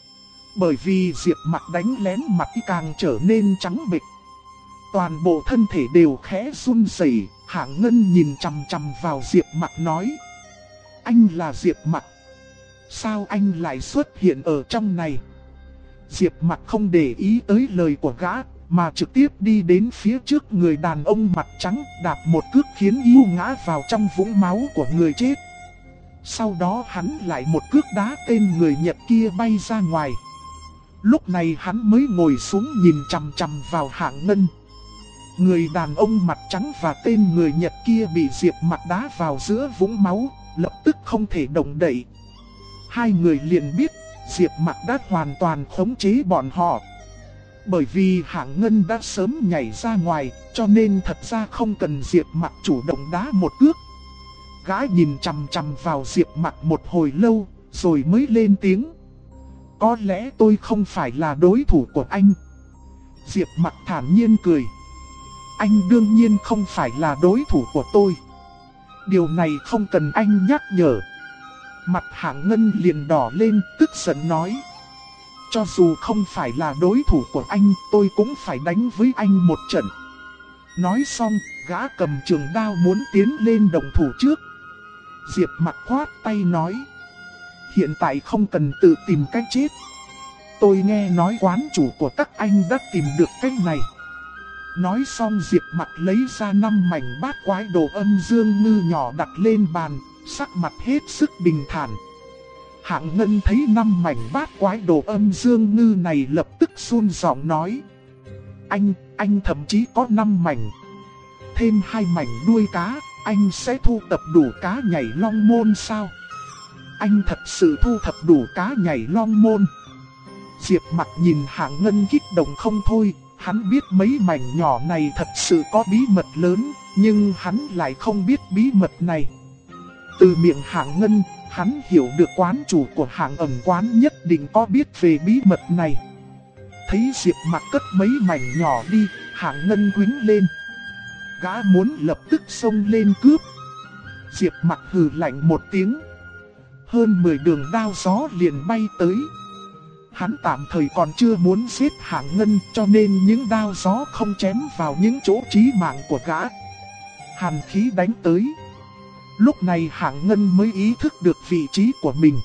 Bởi vì Diệp Mặc đánh lén mặt càng trở nên trắng bệch. Toàn bộ thân thể đều khẽ run rẩy. Hạng Ngân nhìn chằm chằm vào Diệp Mặc nói: anh là Diệp Mặc, sao anh lại xuất hiện ở trong này? Diệp Mặc không để ý tới lời của gã, mà trực tiếp đi đến phía trước người đàn ông mặt trắng, đạp một cước khiến yêu ngã vào trong vũng máu của người chết. Sau đó hắn lại một cước đá tên người Nhật kia bay ra ngoài. Lúc này hắn mới ngồi xuống nhìn chằm chằm vào Hạng Ngân. Người đàn ông mặt trắng và tên người Nhật kia bị Diệp Mặc đá vào giữa vũng máu, lập tức không thể động đậy. Hai người liền biết Diệp Mặc đã hoàn toàn khống chế bọn họ. Bởi vì Hạng Ngân đã sớm nhảy ra ngoài, cho nên thật ra không cần Diệp Mặc chủ động đá một cước. Gã nhìn chằm chằm vào Diệp Mặc một hồi lâu, rồi mới lên tiếng: có lẽ tôi không phải là đối thủ của anh. Diệp Mặc thản nhiên cười: anh đương nhiên không phải là đối thủ của tôi. Điều này không cần anh nhắc nhở. Mặt Hạng Ngân liền đỏ lên, tức giận nói: cho dù không phải là đối thủ của anh, tôi cũng phải đánh với anh một trận. Nói xong, gã cầm trường đao muốn tiến lên động thủ trước. Diệp Mặc khoát tay nói: hiện tại không cần tự tìm cách chết. Tôi nghe nói quán chủ của các anh đã tìm được cách này. Nói xong Diệp Mặc lấy ra 5 mảnh bát quái đồ âm dương ngư nhỏ đặt lên bàn, sắc mặt hết sức bình thản. Hạng Ngân thấy 5 mảnh bát quái đồ âm dương ngư này lập tức run giọng nói: anh thậm chí có 5 mảnh. Thêm 2 mảnh đuôi cá, anh sẽ thu tập đủ cá nhảy long môn sao? Anh thật sự thu thập đủ cá nhảy long môn? Diệp Mặc nhìn Hạng Ngân kích động không thôi. Hắn biết mấy mảnh nhỏ này thật sự có bí mật lớn, nhưng hắn lại không biết bí mật này. Từ miệng Hạng Ngân, hắn hiểu được quán chủ của Hạng ẩn quán nhất định có biết về bí mật này. Thấy Diệp Mặc cất mấy mảnh nhỏ đi, Hạng Ngân quýnh lên. Gã muốn lập tức xông lên cướp. Diệp Mặc hừ lạnh một tiếng. Hơn 10 đường đao gió liền bay tới. Hắn tạm thời còn chưa muốn giết Hạng Ngân, cho nên những đao gió không chém vào những chỗ chí mạng của gã. Hàn khí đánh tới. Lúc này Hạng Ngân mới ý thức được vị trí của mình.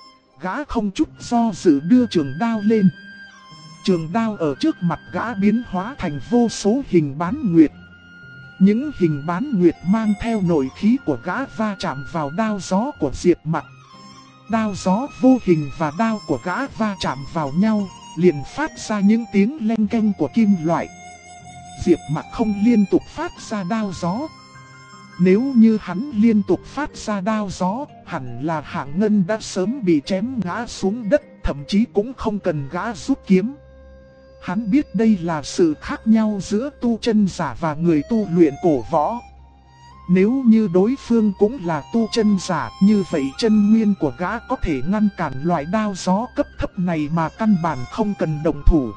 Gã không chút do dự đưa trường đao lên. Trường đao ở trước mặt gã biến hóa thành vô số hình bán nguyệt. Những hình bán nguyệt mang theo nội khí của gã va chạm vào đao gió của Diệp Mặc. Đao gió vô hình và đao của gã va chạm vào nhau, liền phát ra những tiếng leng keng của kim loại. Diệp Mặc không liên tục phát ra đao gió. Nếu như hắn liên tục phát ra đao gió, hẳn là Hạng Ngân đã sớm bị chém ngã xuống đất, thậm chí cũng không cần gã rút kiếm. Hắn biết đây là sự khác nhau giữa tu chân giả và người tu luyện cổ võ. Nếu như đối phương cũng là tu chân giả, như vậy chân nguyên của gã có thể ngăn cản loại đao gió cấp thấp này mà căn bản không cần động thủ.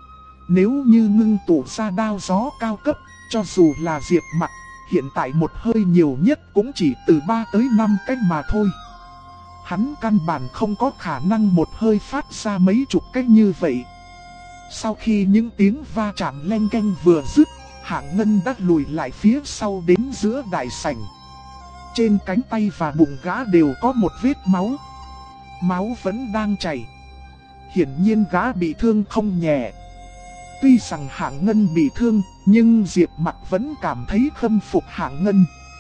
Nếu như ngưng tụ ra đao gió cao cấp, cho dù là Diệp Mặc, hiện tại một hơi nhiều nhất cũng chỉ từ 3 tới 5 cách mà thôi. Hắn căn bản không có khả năng một hơi phát ra mấy chục cách như vậy. Sau khi những tiếng va chạm leng keng vừa dứt, Hạng Ngân đã lùi lại phía sau đến giữa đại sảnh. Trên cánh tay và bụng gã đều có một vết máu. Máu vẫn đang chảy. Hiển nhiên gã bị thương không nhẹ. Tuy rằng Hạng Ngân bị thương, nhưng Diệp Mặc vẫn cảm thấy khâm phục Hạng Ngân.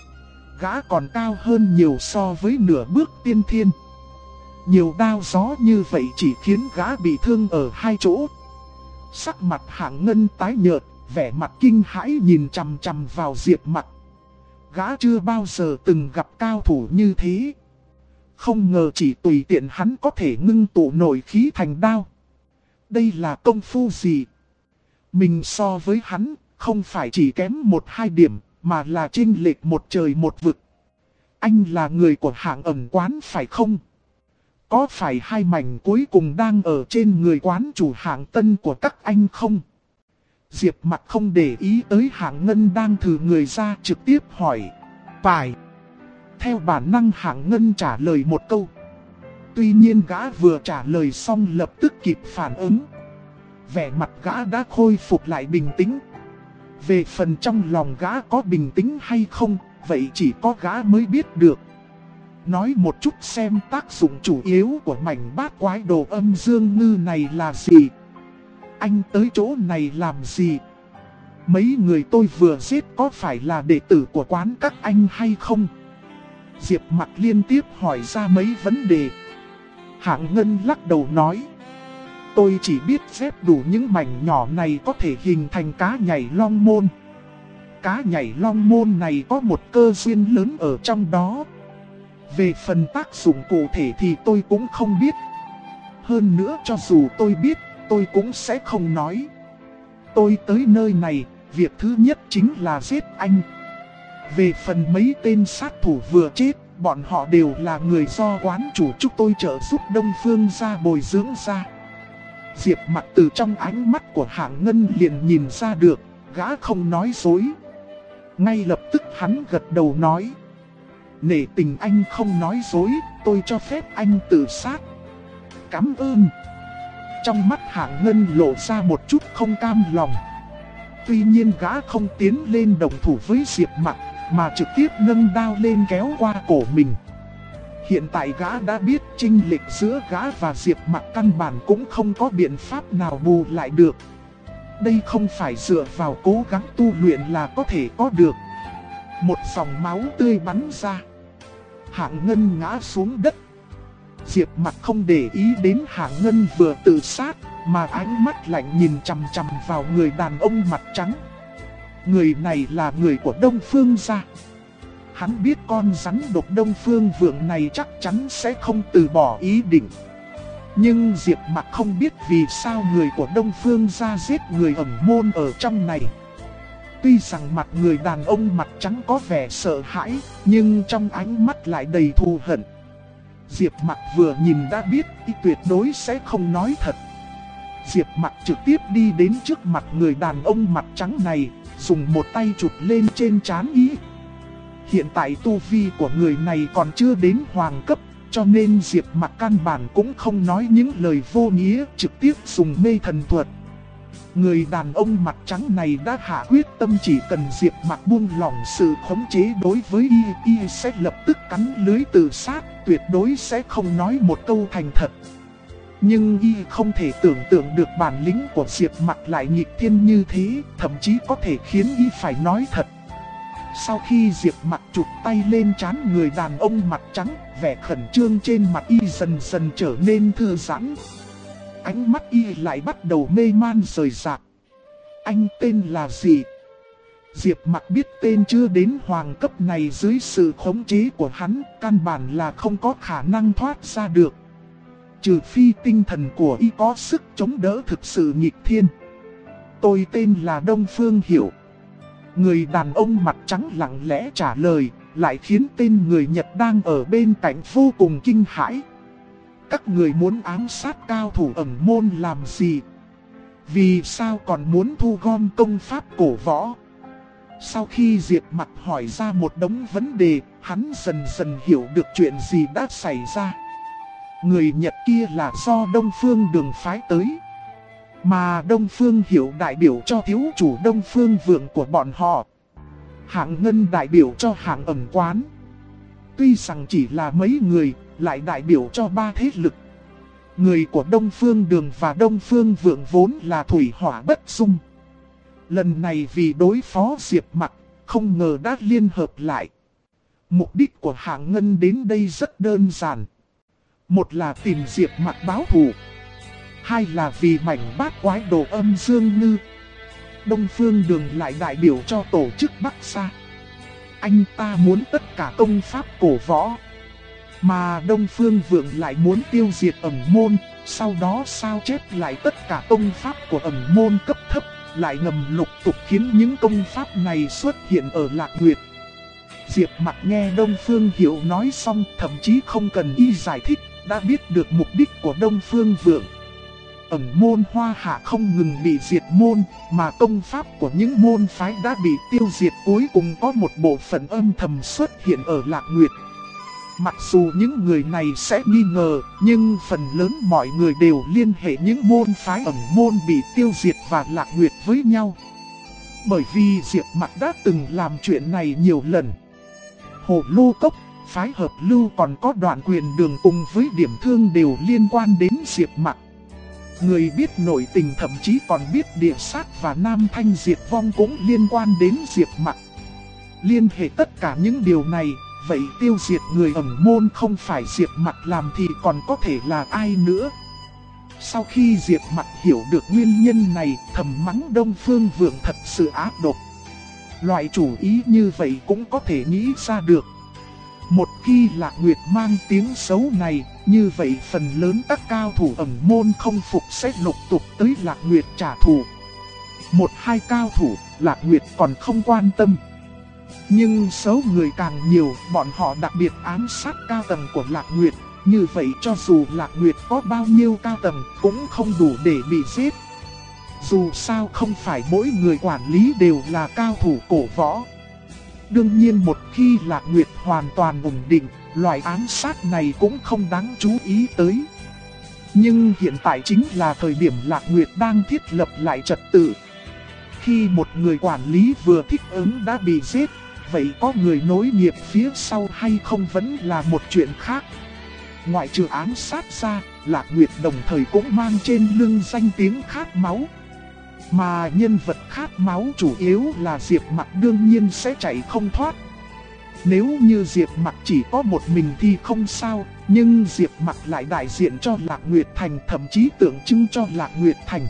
Gã còn cao hơn nhiều so với nửa bước tiên thiên. Nhiều đao gió như vậy chỉ khiến gã bị thương ở 2 chỗ. Sắc mặt Hạng Ngân tái nhợt, vẻ mặt kinh hãi nhìn chằm chằm vào Diệp Mặc. Gã chưa bao giờ từng gặp cao thủ như thế. Không ngờ chỉ tùy tiện hắn có thể ngưng tụ nội khí thành đao. Đây là công phu gì? Mình so với hắn, không phải chỉ kém 1-2 điểm, mà là chênh lệch một trời một vực. Anh là người của Hạng ẩn quán phải không? Có phải 2 mảnh cuối cùng đang ở trên người quán chủ Hạng Tân của các anh không? Diệp Mặc không để ý tới Hạng Ngân đang thử người ra, trực tiếp hỏi. Phải. Theo bản năng Hạng Ngân trả lời một câu. Tuy nhiên gã vừa trả lời xong lập tức kịp phản ứng. Vẻ mặt gã đã khôi phục lại bình tĩnh. Về phần trong lòng gã có bình tĩnh hay không, vậy chỉ có gã mới biết được. Nói một chút xem tác dụng chủ yếu của mảnh bát quái đồ âm dương ngư này là gì. Anh tới chỗ này làm gì? Mấy người tôi vừa giết có phải là đệ tử của quán các anh hay không? Diệp Mặc liên tiếp hỏi ra mấy vấn đề. Hạng Ngân lắc đầu nói. Tôi chỉ biết xếp đủ những mảnh nhỏ này có thể hình thành cá nhảy long môn. Cá nhảy long môn này có một cơ duyên lớn ở trong đó. Về phần tác dụng cụ thể thì tôi cũng không biết. Hơn nữa cho dù tôi biết, tôi cũng sẽ không nói. Tôi tới nơi này, việc thứ nhất chính là giết anh. Về phần mấy tên sát thủ vừa chết, bọn họ đều là người do quán chủ chúng tôi trợ giúp Đông Phương gia bồi dưỡng ra. Diệp Mặc từ trong ánh mắt của Hạng Ngân liền nhìn ra được, gã không nói dối. Ngay lập tức hắn gật đầu nói. Nể tình anh không nói dối, tôi cho phép anh tự sát. Cảm ơn. Trong mắt Hạng Ngân lộ ra một chút không cam lòng. Tuy nhiên gã không tiến lên đồng thủ với Diệp Mặc, mà trực tiếp nâng đao lên kéo qua cổ mình. Hiện tại gã đã biết chênh lệch giữa gã và Diệp Mặc căn bản cũng không có biện pháp nào bù lại được. Đây không phải dựa vào cố gắng tu luyện là có thể có được. Một dòng máu tươi bắn ra. Hạng Ngân ngã xuống đất. Diệp Mặc không để ý đến Hạng Ngân vừa tự sát, mà ánh mắt lạnh nhìn chằm chằm vào người đàn ông mặt trắng. Người này là người của Đông Phương gia. Hắn biết con rắn độc Đông Phương Vượng này chắc chắn sẽ không từ bỏ ý định. Nhưng Diệp Mặc không biết vì sao người của Đông Phương gia giết người ẩn môn ở trong này. Tuy rằng mặt người đàn ông mặt trắng có vẻ sợ hãi, nhưng trong ánh mắt lại đầy thù hận. Diệp Mặc vừa nhìn đã biết y tuyệt đối sẽ không nói thật. Diệp Mặc trực tiếp đi đến trước mặt người đàn ông mặt trắng này, dùng một tay chụp lên trên trán y. Hiện tại tu vi của người này còn chưa đến hoàng cấp, cho nên Diệp Mặc căn bản cũng không nói những lời vô nghĩa, trực tiếp dùng mê thần thuật. Người đàn ông mặt trắng này đã hạ quyết tâm chỉ cần Diệp Mặc buông lỏng sự khống chế đối với y sẽ lập tức cắn lưới tự sát, tuyệt đối sẽ không nói một câu thành thật. Nhưng y không thể tưởng tượng được bản lĩnh của Diệp Mặc lại nghịch thiên như thế, thậm chí có thể khiến y phải nói thật. Sau khi Diệp Mặc chụp tay lên trán người đàn ông mặt trắng, vẻ khẩn trương trên mặt y dần dần trở nên thư giãn. Ánh mắt y lại bắt đầu mê man rời rạc. Anh tên là gì? Diệp Mặc biết tên chưa đến hoàng cấp này dưới sự khống chế của hắn, căn bản là không có khả năng thoát ra được. Trừ phi tinh thần của y có sức chống đỡ thực sự nghịch thiên. Tôi tên là Đông Phương Hiểu. Người đàn ông mặt trắng lặng lẽ trả lời, lại khiến tên người Nhật đang ở bên cạnh vô cùng kinh hãi. Các người muốn ám sát cao thủ ẩn môn làm gì? Vì sao còn muốn thu gom công pháp cổ võ? Sau khi Diệp Mặc hỏi ra một đống vấn đề, hắn dần dần hiểu được chuyện gì đã xảy ra. Người Nhật kia là do Đông Phương Đường phái tới, mà Đông Phương Hiểu đại biểu cho thiếu chủ Đông Phương Vượng của bọn họ. Hạng Ngân đại biểu cho Hạng Ẩn Quán. Tuy rằng chỉ là mấy người, lại đại biểu cho ba thế lực. Người của Đông Phương Đường và Đông Phương Vượng vốn là thủy hỏa bất dung. Lần này vì đối phó Diệp Mặc, không ngờ đã liên hợp lại. Mục đích của Hạng Ngân đến đây rất đơn giản. Một là tìm Diệp Mặc báo thù. Hai là vì mảnh bát quái đồ âm dương ngư. Đông Phương Đường lại đại biểu cho tổ chức Bắc Sa. Anh ta muốn tất cả công pháp cổ võ. Mà Đông Phương Vượng lại muốn tiêu diệt ẩn môn, sau đó sao chép lại tất cả công pháp của ẩn môn cấp thấp, lại ngầm lục tục khiến những công pháp này xuất hiện ở Lạc Nguyệt. Diệp Mặc nghe Đông Phương Hiểu nói xong, thậm chí không cần y giải thích, đã biết được mục đích của Đông Phương Vượng. Ẩn môn Hoa Hạ không ngừng bị diệt môn, mà công pháp của những môn phái đã bị tiêu diệt, cuối cùng có một bộ phận âm thầm xuất hiện ở Lạc Nguyệt. Mặc dù những người này sẽ nghi ngờ, nhưng phần lớn mọi người đều liên hệ những môn phái ẩn môn bị tiêu diệt và Lạc Nguyệt với nhau. Bởi vì Diệp Mặc đã từng làm chuyện này nhiều lần. Hồ Lô Cốc, phái Hợp Lưu còn có Đoạn Quyền Đường cùng với Điểm Thương đều liên quan đến Diệp Mặc. Người biết nội tình thậm chí còn biết Địa Sát và Nam Thanh Diệt Vong cũng liên quan đến Diệp Mặc. Liên hệ tất cả những điều này, vậy tiêu diệt người ẩn môn không phải Diệp Mặc làm thì còn có thể là ai nữa? Sau khi Diệp Mặc hiểu được nguyên nhân này, thầm mắng Đông Phương Vượng thật sự ác độc. Loại chủ ý như vậy cũng có thể nghĩ ra được. Một khi Lạc Nguyệt mang tiếng xấu này, như vậy phần lớn các cao thủ ẩn môn không phục sẽ lục tục tới Lạc Nguyệt trả thù. Một hai cao thủ, Lạc Nguyệt còn không quan tâm. Nhưng số người càng nhiều, bọn họ đặc biệt ám sát cao tầng của Lạc Nguyệt. Như vậy cho dù Lạc Nguyệt có bao nhiêu cao tầng cũng không đủ để bị giết. Dù sao không phải mỗi người quản lý đều là cao thủ cổ võ. Đương nhiên một khi Lạc Nguyệt hoàn toàn ổn định, loại ám sát này cũng không đáng chú ý tới. Nhưng hiện tại chính là thời điểm Lạc Nguyệt đang thiết lập lại trật tự. Khi một người quản lý vừa thích ứng đã bị giết, vậy có người nối nghiệp phía sau hay không vẫn là một chuyện khác. Ngoại trừ ám sát ra, Lạc Nguyệt đồng thời cũng mang trên lưng danh tiếng khát máu. Mà nhân vật khát máu chủ yếu là Diệp Mặc đương nhiên sẽ chạy không thoát. Nếu như Diệp Mặc chỉ có một mình thì không sao, nhưng Diệp Mặc lại đại diện cho Lạc Nguyệt Thành, thậm chí tượng trưng cho Lạc Nguyệt Thành.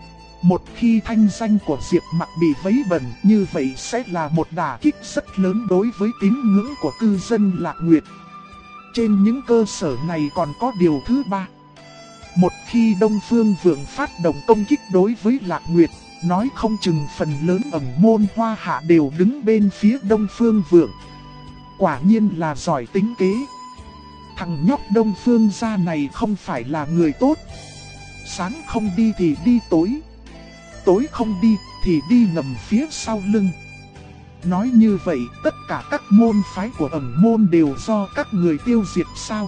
Một khi thanh danh của Diệp Mặc bị vấy bẩn, như vậy sẽ là một đả kích rất lớn đối với tín ngưỡng của cư dân Lạc Nguyệt. Trên những cơ sở này còn có điều thứ ba. Một khi Đông Phương Vượng phát động công kích đối với Lạc Nguyệt, nói không chừng phần lớn ẩn môn Hoa Hạ đều đứng bên phía Đông Phương Vượng. Quả nhiên là giỏi tính kế. Thằng nhóc Đông Phương gia này không phải là người tốt. Sáng không đi thì đi tối. Tối không đi thì đi ngầm phía sau lưng. Nói như vậy tất cả các môn phái của ẩn môn đều do các người tiêu diệt sao?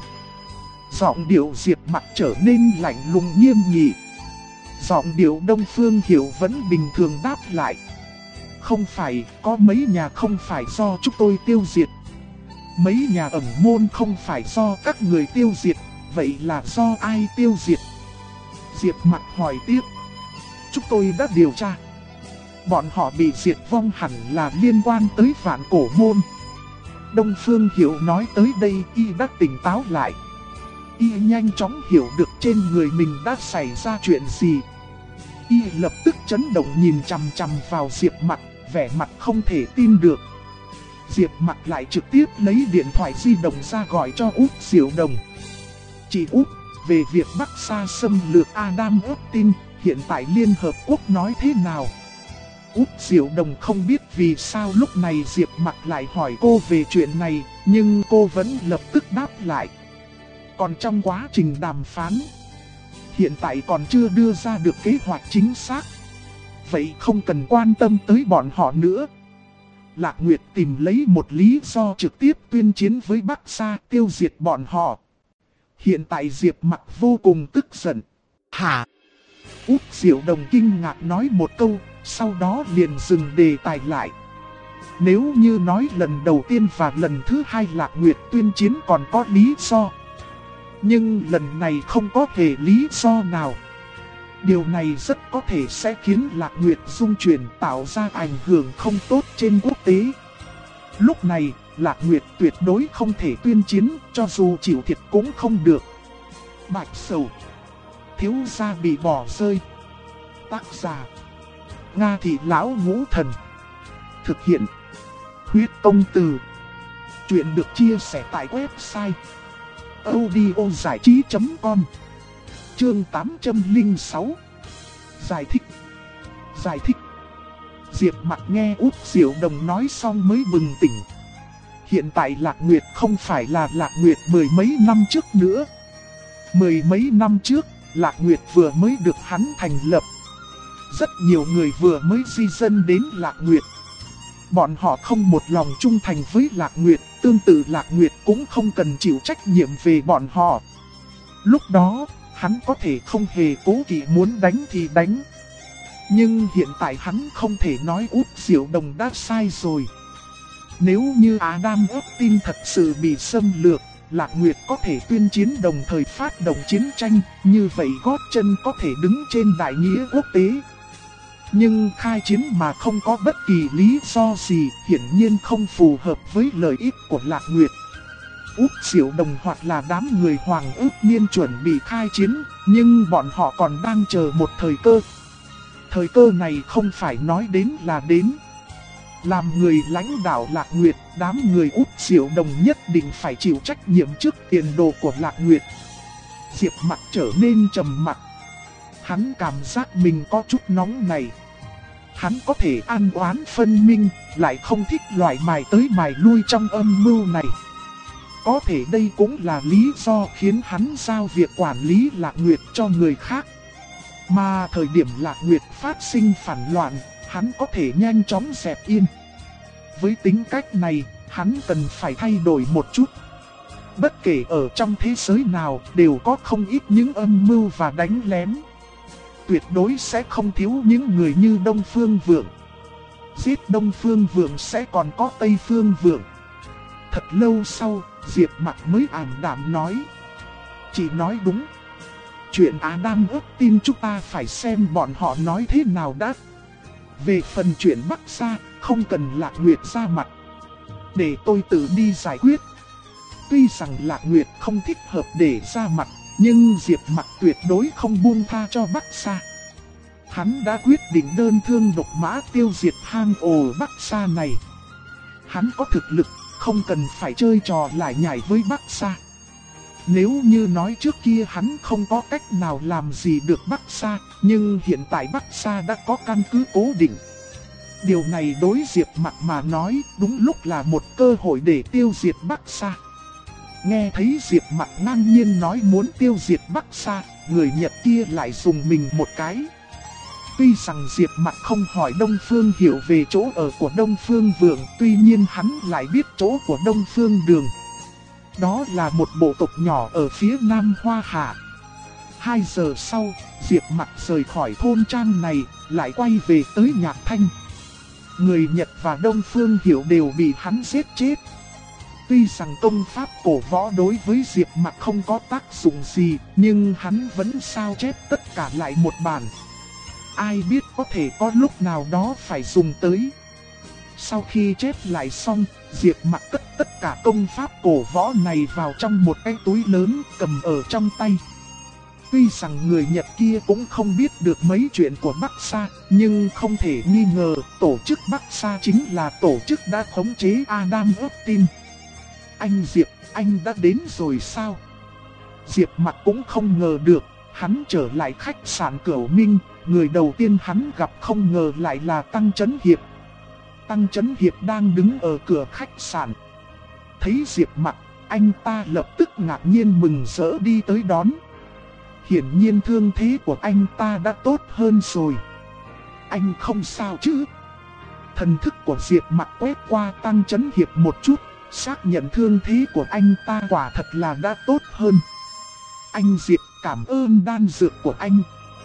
Giọng điệu Diệp Mặc trở nên lạnh lùng nghiêm nghị. Giọng điệu Đông Phương Hiểu vẫn bình thường đáp lại. Không phải, có mấy nhà không phải do chúng tôi tiêu diệt. Mấy nhà ẩn môn không phải do các người tiêu diệt, vậy là do ai tiêu diệt? Diệp Mặc hỏi tiếp. Chúng tôi đã điều tra. Bọn họ bị diệt vong hẳn là liên quan tới Vạn Cổ Môn. Đông Phương Hiểu nói tới đây y đã tỉnh táo lại. Y nhanh chóng hiểu được trên người mình đã xảy ra chuyện gì. Y lập tức chấn động nhìn chằm chằm vào Diệp Mặc, vẻ mặt không thể tin được. Diệp Mặc lại trực tiếp lấy điện thoại di động ra gọi cho Út Diệu Đồng. Chị Út, về việc Bắc Sa xâm lược Adam Austin, hiện tại Liên Hợp Quốc nói thế nào? Út Diệu Đồng không biết vì sao lúc này Diệp Mặc lại hỏi cô về chuyện này, nhưng cô vẫn lập tức đáp lại. Còn trong quá trình đàm phán, hiện tại còn chưa đưa ra được kế hoạch chính xác. Vậy không cần quan tâm tới bọn họ nữa. Lạc Nguyệt tìm lấy một lý do trực tiếp tuyên chiến với Bắc Sa tiêu diệt bọn họ. Hiện tại Diệp Mặc vô cùng tức giận. Hả? Út Diệu Đồng kinh ngạc nói một câu, sau đó liền dừng đề tài lại. Nếu như nói lần đầu tiên và lần thứ hai Lạc Nguyệt tuyên chiến còn có lý do, nhưng lần này không có hề lý do nào. Điều này rất có thể sẽ khiến Lạc Nguyệt dung chuyển, tạo ra ảnh hưởng không tốt trên quốc tế. Lúc này, Lạc Nguyệt tuyệt đối không thể tuyên chiến, cho dù chịu thiệt cũng không được. Bạch Sầu, thiếu gia bị bỏ rơi. Tác giả: Nga Thị Lão Ngũ Thần. Thực hiện: Huyết Công Từ. Chuyện được chia sẻ tại website audiozảichí.com. Chương 806. Giải thích. Diệp Mặc nghe Út Diệu Đồng nói xong mới bừng tỉnh. Hiện tại Lạc Nguyệt không phải là Lạc Nguyệt mười mấy năm trước nữa. Mười mấy năm trước, Lạc Nguyệt vừa mới được hắn thành lập. Rất nhiều người vừa mới di dân đến Lạc Nguyệt. Bọn họ không một lòng trung thành với Lạc Nguyệt, tương tự Lạc Nguyệt cũng không cần chịu trách nhiệm về bọn họ. Lúc đó, hắn có thể không hề cố kỵ muốn đánh thì đánh. Nhưng hiện tại hắn không thể nói Út Diệu Đồng đã sai rồi. Nếu như Adam Epstein thật sự bị xâm lược, Lạc Nguyệt có thể tuyên chiến đồng thời phát động chiến tranh, như vậy gót chân có thể đứng trên đại nghĩa quốc tế. Nhưng khai chiến mà không có bất kỳ lý do gì hiển nhiên không phù hợp với lợi ích của Lạc Nguyệt. Út Diệu Đồng hoặc là đám người Hoàng Ước Niên chuẩn bị khai chiến, nhưng bọn họ còn đang chờ một thời cơ. Thời cơ này không phải nói đến là đến. Làm người lãnh đạo Lạc Nguyệt, đám người Út Diệu Đồng nhất định phải chịu trách nhiệm trước tiền đồ của Lạc Nguyệt. Diệp Mặc trở nên trầm mặc. Hắn cảm giác mình có chút nóng này. Hắn có thể an oán phân minh, lại không thích loại mài tới mài lui trong âm mưu này. Có thể đây cũng là lý do khiến hắn giao việc quản lý Lạc Nguyệt cho người khác. Mà thời điểm Lạc Nguyệt phát sinh phản loạn, hắn có thể nhanh chóng dẹp yên. Với tính cách này, hắn cần phải thay đổi một chút. Bất kể ở trong thế giới nào, đều có không ít những âm mưu và đánh lén. Tuyệt đối sẽ không thiếu những người như Đông Phương Vượng. Giết Đông Phương Vượng sẽ còn có Tây Phương Vượng. Thật lâu sau, Diệp Mặc mới ảm đạm nói. Chị nói đúng. Chuyện Adam Epstein chúng ta phải xem bọn họ nói thế nào đã. Về phần chuyện Bắc Sa, không cần Lạc Nguyệt ra mặt. Để tôi tự đi giải quyết. Tuy rằng Lạc Nguyệt không thích hợp để ra mặt, nhưng Diệp Mặc tuyệt đối không buông tha cho Bắc Sa. Hắn đã quyết định đơn thương độc mã tiêu diệt hang ổ Bắc Sa này. Hắn có thực lực, không cần phải chơi trò lại nhảy với Bắc Sa. Nếu như nói trước kia hắn không có cách nào làm gì được Bắc Sa, nhưng hiện tại Bắc Sa đã có căn cứ cố định. Điều này đối Diệp Mặc mà nói đúng lúc là một cơ hội để tiêu diệt Bắc Sa. Nghe thấy Diệp Mặc ngang nhiên nói muốn tiêu diệt Bắc Sa, người Nhật kia lại dùng mình một cái. Tuy rằng Diệp Mặc không hỏi Đông Phương Hiểu về chỗ ở của Đông Phương Vượng, tuy nhiên hắn lại biết chỗ của Đông Phương Đường. Đó là một bộ tộc nhỏ ở phía Nam Hoa Hạ. 2 giờ sau, Diệp Mặc rời khỏi thôn trang này, lại quay về tới Nhạc Thanh. Người Nhật và Đông Phương Hiểu đều bị hắn giết chết. Tuy rằng công pháp cổ võ đối với Diệp Mặc không có tác dụng gì, nhưng hắn vẫn sao chép tất cả lại một bản. Ai biết có thể có lúc nào đó phải dùng tới. Sau khi chép lại xong, Diệp Mặc cất tất cả công pháp cổ võ này vào trong một cái túi lớn cầm ở trong tay. Tuy rằng người Nhật kia cũng không biết được mấy chuyện của Bắc Sa, nhưng không thể nghi ngờ tổ chức Bắc Sa chính là tổ chức đã khống chế Adam Epstein. Anh Diệp, anh đã đến rồi sao? Diệp Mặc cũng không ngờ được, hắn trở lại khách sạn Cửu Minh, người đầu tiên hắn gặp không ngờ lại là Tăng Chấn Hiệp. Tăng Chấn Hiệp đang đứng ở cửa khách sạn. Thấy Diệp Mặc, anh ta lập tức ngạc nhiên mừng rỡ đi tới đón. Hiển nhiên thương thế của anh ta đã tốt hơn rồi. Anh không sao chứ? Thần thức của Diệp Mặc quét qua Tăng Chấn Hiệp một chút, xác nhận thương thế của anh ta quả thật là đã tốt hơn. Anh Diệp, cảm ơn đan dược của anh.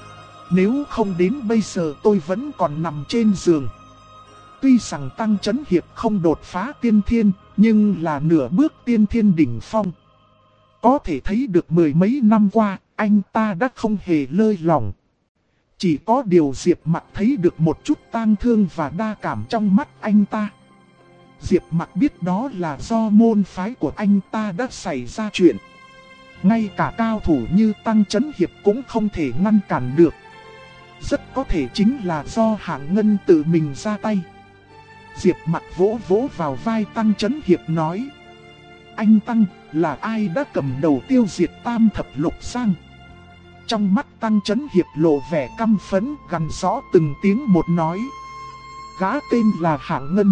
Nếu không đến bây giờ tôi vẫn còn nằm trên giường. Tuy rằng Tăng Chấn Hiệp không đột phá tiên thiên, nhưng là nửa bước tiên thiên đỉnh phong. Có thể thấy được mười mấy năm qua, anh ta đã không hề lơi lỏng. Chỉ có điều Diệp Mặc thấy được một chút tang thương và đa cảm trong mắt anh ta. Diệp Mặc biết đó là do môn phái của anh ta đã xảy ra chuyện. Ngay cả cao thủ như Tăng Chấn Hiệp cũng không thể ngăn cản được. Rất có thể chính là do Hạng Ngân tự mình ra tay. Diệp Mặc vỗ vỗ vào vai Tăng Chấn Hiệp nói: Anh Tăng, là ai đã cầm đầu tiêu diệt Tam Thập Lục Giang? Trong mắt Tăng Chấn Hiệp lộ vẻ căm phẫn, gằn rõ từng tiếng một nói: Gã tên là Hạng Ngân.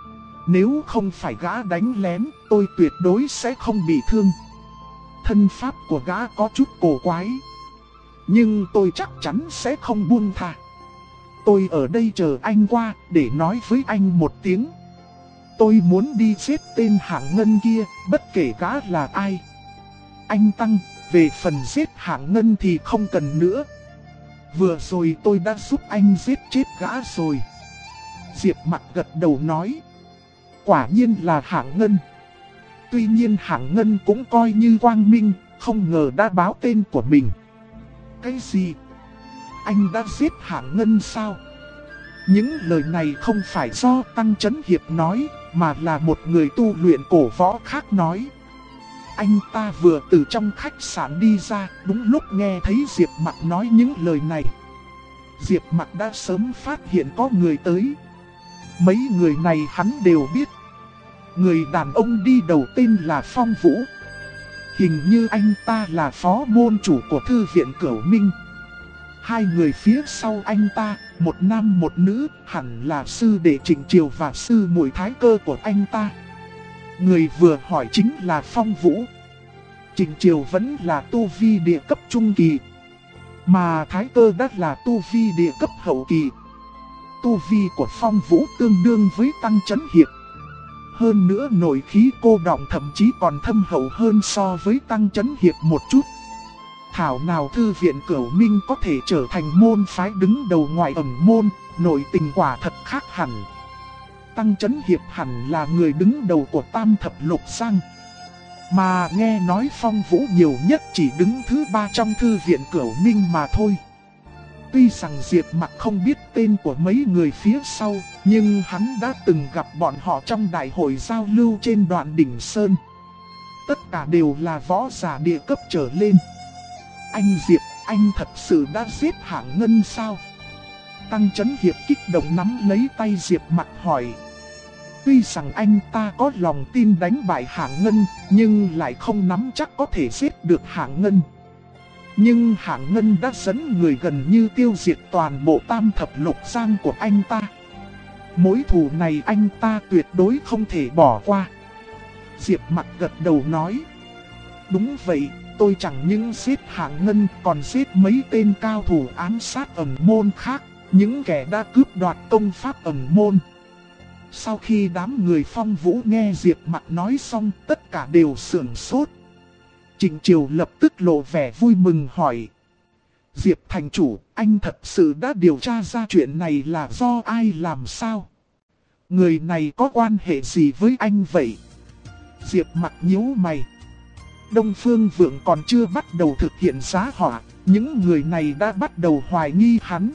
Nếu không phải gã đánh lén, tôi tuyệt đối sẽ không bị thương. Thân pháp của gã có chút cổ quái, nhưng tôi chắc chắn sẽ không buông tha. Tôi ở đây chờ anh qua để nói với anh một tiếng. tôi muốn đi giết tên Hạng Ngân kia, bất kể gã là ai. Anh Tăng, về phần giết Hạng Ngân thì không cần nữa. Vừa rồi tôi đã giúp anh giết chết gã rồi. Diệp Mặc gật đầu nói. Quả nhiên là Hạng Ngân. Tuy nhiên Hạng Ngân cũng coi như quang minh, không ngờ đã báo tên của mình. Cái gì? Anh đã giết Hạng Ngân sao? Những lời này không phải do Tăng Chấn Hiệp nói, mà là một người tu luyện cổ võ khác nói. Anh ta vừa từ trong khách sạn đi ra, đúng lúc nghe thấy Diệp Mặc nói những lời này. Diệp Mặc đã sớm phát hiện có người tới. Mấy người này hắn đều biết. Người đàn ông đi đầu tên là Phong Vũ. Hình như anh ta là phó môn chủ của thư viện Cửu Minh. Hai người phía sau anh ta, một nam một nữ, hẳn là sư đệ Trịnh Triều và sư muội Thái Cơ của anh ta. Người vừa hỏi chính là Phong Vũ. Trịnh Triều vẫn là tu vi địa cấp trung kỳ, mà Thái Cơ đã là tu vi địa cấp hậu kỳ. Tu vi của Phong Vũ tương đương với Tăng Chấn Hiệp. Hơn nữa nội khí cô đọng thậm chí còn thâm hậu hơn so với Tăng Chấn Hiệp một chút. Thảo nào thư viện Cửu Minh có thể trở thành môn phái đứng đầu ngoài ẩn môn, nội tình quả thật khác hẳn. Tăng Chấn Hiệp hẳn là người đứng đầu của Tam Thập Lục Giang. Mà nghe nói Phong Vũ nhiều nhất chỉ đứng thứ 3 trong thư viện Cửu Minh mà thôi. Tuy rằng Diệp Mặc không biết tên của mấy người phía sau, nhưng hắn đã từng gặp bọn họ trong đại hội giao lưu trên đoạn đỉnh Sơn. Tất cả đều là võ giả địa cấp trở lên. Anh Diệp, anh thật sự đã giết Hạng Ngân sao? Tăng Chấn Hiệp kích động nắm lấy tay Diệp Mặc hỏi. Tuy rằng anh ta có lòng tin đánh bại Hạng Ngân, nhưng lại không nắm chắc có thể giết được Hạng Ngân. Nhưng Hạng Ngân đã dẫn người gần như tiêu diệt toàn bộ Tam Thập Lục Giang của anh ta. Mối thù này anh ta tuyệt đối không thể bỏ qua. Diệp Mặc gật đầu nói. Đúng vậy, tôi chẳng những giết Hạng Ngân còn giết mấy tên cao thủ ám sát ẩn môn khác, những kẻ đã cướp đoạt công pháp ẩn môn. Sau khi đám người Phong Vũ nghe Diệp Mặc nói xong, tất cả đều sửng sốt. Trịnh Triều lập tức lộ vẻ vui mừng hỏi. Diệp thành chủ, anh thật sự đã điều tra ra chuyện này là do ai làm sao? Người này có quan hệ gì với anh vậy? Diệp Mặc nhíu mày. Đông Phương Vượng còn chưa bắt đầu thực hiện giá họa, những người này đã bắt đầu hoài nghi hắn.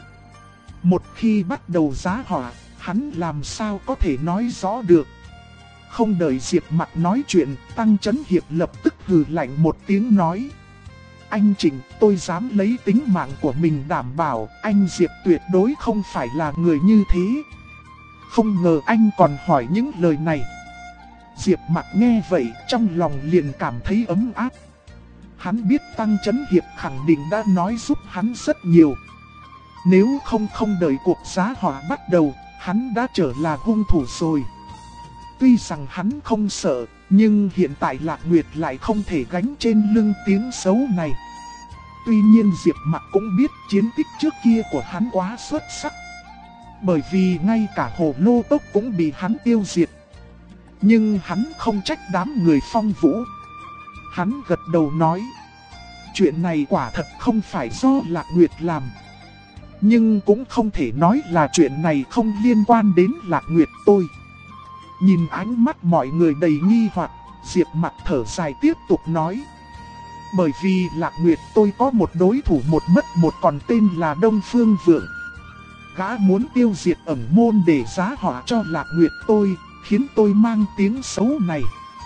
Một khi bắt đầu giá họa, hắn làm sao có thể nói rõ được. Không đợi Diệp Mặc nói chuyện, Tăng Chấn Hiệp lập tức hừ lạnh một tiếng nói. Anh Trịnh, tôi dám lấy tính mạng của mình đảm bảo, anh Diệp tuyệt đối không phải là người như thế. Không ngờ anh còn hỏi những lời này. Diệp Mặc nghe vậy, trong lòng liền cảm thấy ấm áp. Hắn biết Tăng Chấn Hiệp khẳng định đã nói giúp hắn rất nhiều. Nếu không đợi cuộc giá họa bắt đầu, hắn đã trở là hung thủ rồi. Tuy rằng hắn không sợ, nhưng hiện tại Lạc Nguyệt lại không thể gánh trên lưng tiếng xấu này. Tuy nhiên Diệp Mặc cũng biết chiến tích trước kia của hắn quá xuất sắc. Bởi vì ngay cả Hồ Lô Tốc cũng bị hắn tiêu diệt. Nhưng hắn không trách đám người Phong Vũ. Hắn gật đầu nói. Chuyện này quả thật không phải do Lạc Nguyệt làm. Nhưng cũng không thể nói là chuyện này không liên quan đến Lạc Nguyệt tôi. Nhìn ánh mắt mọi người đầy nghi hoặc, Diệp Mặc thở dài tiếp tục nói. Bởi vì Lạc Nguyệt tôi có một đối thủ một mất một còn tên là Đông Phương Vượng. Gã muốn tiêu diệt ẩn môn để giá họa cho Lạc Nguyệt tôi, khiến tôi mang tiếng xấu này.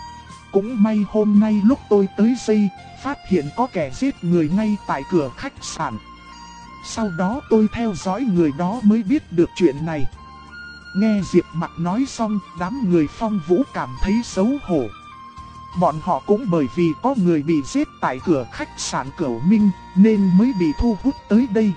Cũng may hôm nay lúc tôi tới đây, phát hiện có kẻ giết người ngay tại cửa khách sạn. Sau đó tôi theo dõi người đó mới biết được chuyện này. Nghe Diệp Mặc nói xong, đám người Phong Vũ cảm thấy xấu hổ. Bọn họ cũng bởi vì có người bị giết tại cửa khách sạn Cửu Minh, nên mới bị thu hút tới đây.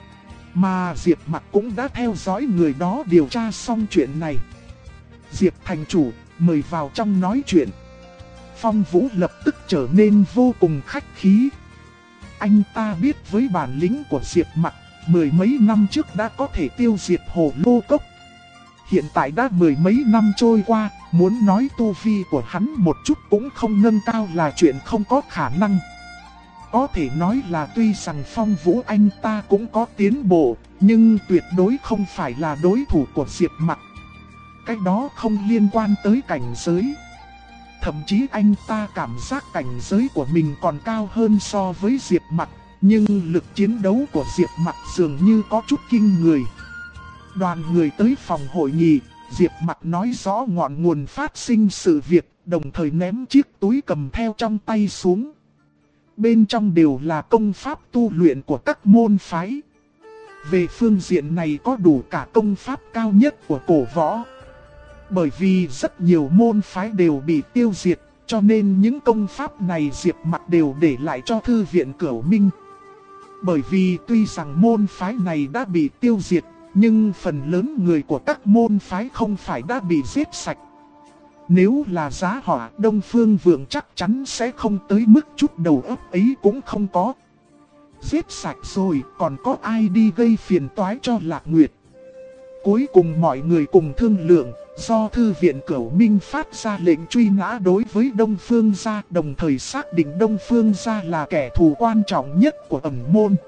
Mà Diệp Mặc cũng đã theo dõi người đó điều tra xong chuyện này. Diệp thành chủ, mời vào trong nói chuyện. Phong Vũ lập tức trở nên vô cùng khách khí. Anh ta biết với bản lĩnh của Diệp Mặc, mười mấy năm trước đã có thể tiêu diệt Hồ Lô Cốc. Hiện tại đã mười mấy năm trôi qua, muốn nói tu vi của hắn một chút cũng không nâng cao là chuyện không có khả năng. Có thể nói là tuy rằng Phong Vũ anh ta cũng có tiến bộ, nhưng tuyệt đối không phải là đối thủ của Diệp Mặc. Cái đó không liên quan tới cảnh giới. Thậm chí anh ta cảm giác cảnh giới của mình còn cao hơn so với Diệp Mặc, nhưng lực chiến đấu của Diệp Mặc dường như có chút kinh người. Đoàn người tới phòng hội nghị, Diệp Mặc nói rõ ngọn nguồn phát sinh sự việc, đồng thời ném chiếc túi cầm theo trong tay xuống. Bên trong đều là công pháp tu luyện của các môn phái. Về phương diện này có đủ cả công pháp cao nhất của cổ võ. Bởi vì rất nhiều môn phái đều bị tiêu diệt, cho nên những công pháp này Diệp Mặc đều để lại cho Thư viện Cửu Minh. Bởi vì tuy rằng môn phái này đã bị tiêu diệt, nhưng phần lớn người của các môn phái không phải đã bị giết sạch. Nếu là Giá Hỏa, Đông Phương Vượng chắc chắn sẽ không tới mức chút đầu óc ấy cũng không có. Giết sạch rồi, còn có ai đi gây phiền toái cho Lạc Nguyệt. Cuối cùng mọi người cùng thương lượng, do Thư viện Cửu Minh phát ra lệnh truy nã đối với Đông Phương gia, đồng thời xác định Đông Phương gia là kẻ thù quan trọng nhất của ẩn môn.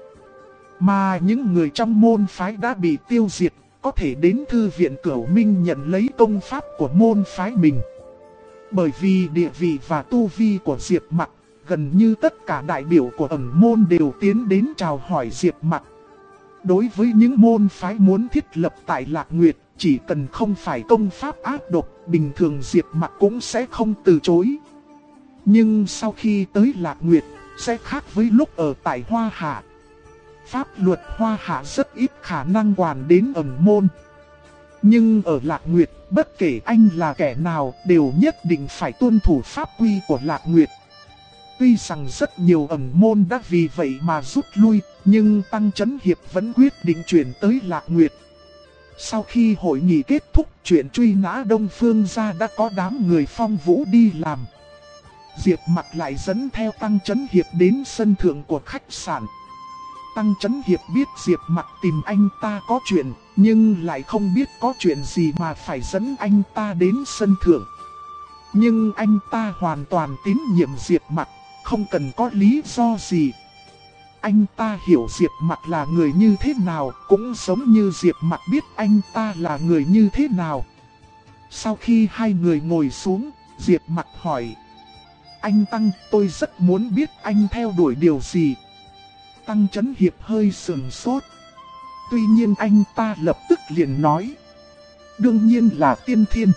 Mà những người trong môn phái đã bị tiêu diệt, có thể đến Thư viện Cửu Minh nhận lấy công pháp của môn phái mình. Bởi vì địa vị và tu vi của Diệp Mặc, gần như tất cả đại biểu của ẩn môn đều tiến đến chào hỏi Diệp Mặc. Đối với những môn phái muốn thiết lập tại Lạc Nguyệt, chỉ cần không phải công pháp ác độc, bình thường Diệp Mặc cũng sẽ không từ chối. Nhưng sau khi tới Lạc Nguyệt, sẽ khác với lúc ở tại Hoa Hạ. Pháp luật Hoa Hạ rất ít khả năng quản đến ẩn môn. Nhưng ở Lạc Nguyệt, bất kể anh là kẻ nào đều nhất định phải tuân thủ pháp quy của Lạc Nguyệt. Tuy rằng rất nhiều ẩn môn đã vì vậy mà rút lui, nhưng Tăng Chấn Hiệp vẫn quyết định chuyển tới Lạc Nguyệt. Sau khi hội nghị kết thúc, chuyện truy nã Đông Phương gia đã có đám người Phong Vũ đi làm. Diệp Mặc lại dẫn theo Tăng Chấn Hiệp đến sân thượng của khách sạn. Tăng Chấn Hiệp biết Diệp Mặc tìm anh ta có chuyện, nhưng lại không biết có chuyện gì mà phải dẫn anh ta đến sân thượng. Nhưng anh ta hoàn toàn tín nhiệm Diệp Mặc, không cần có lý do gì. Anh ta hiểu Diệp Mặc là người như thế nào, cũng giống như Diệp Mặc biết anh ta là người như thế nào. Sau khi hai người ngồi xuống, Diệp Mặc hỏi: "Anh Tăng, tôi rất muốn biết anh theo đuổi điều gì?" Tăng Chấn Hiệp hơi sừng sốt. Tuy nhiên anh ta lập tức liền nói: "Đương nhiên là tiên thiên.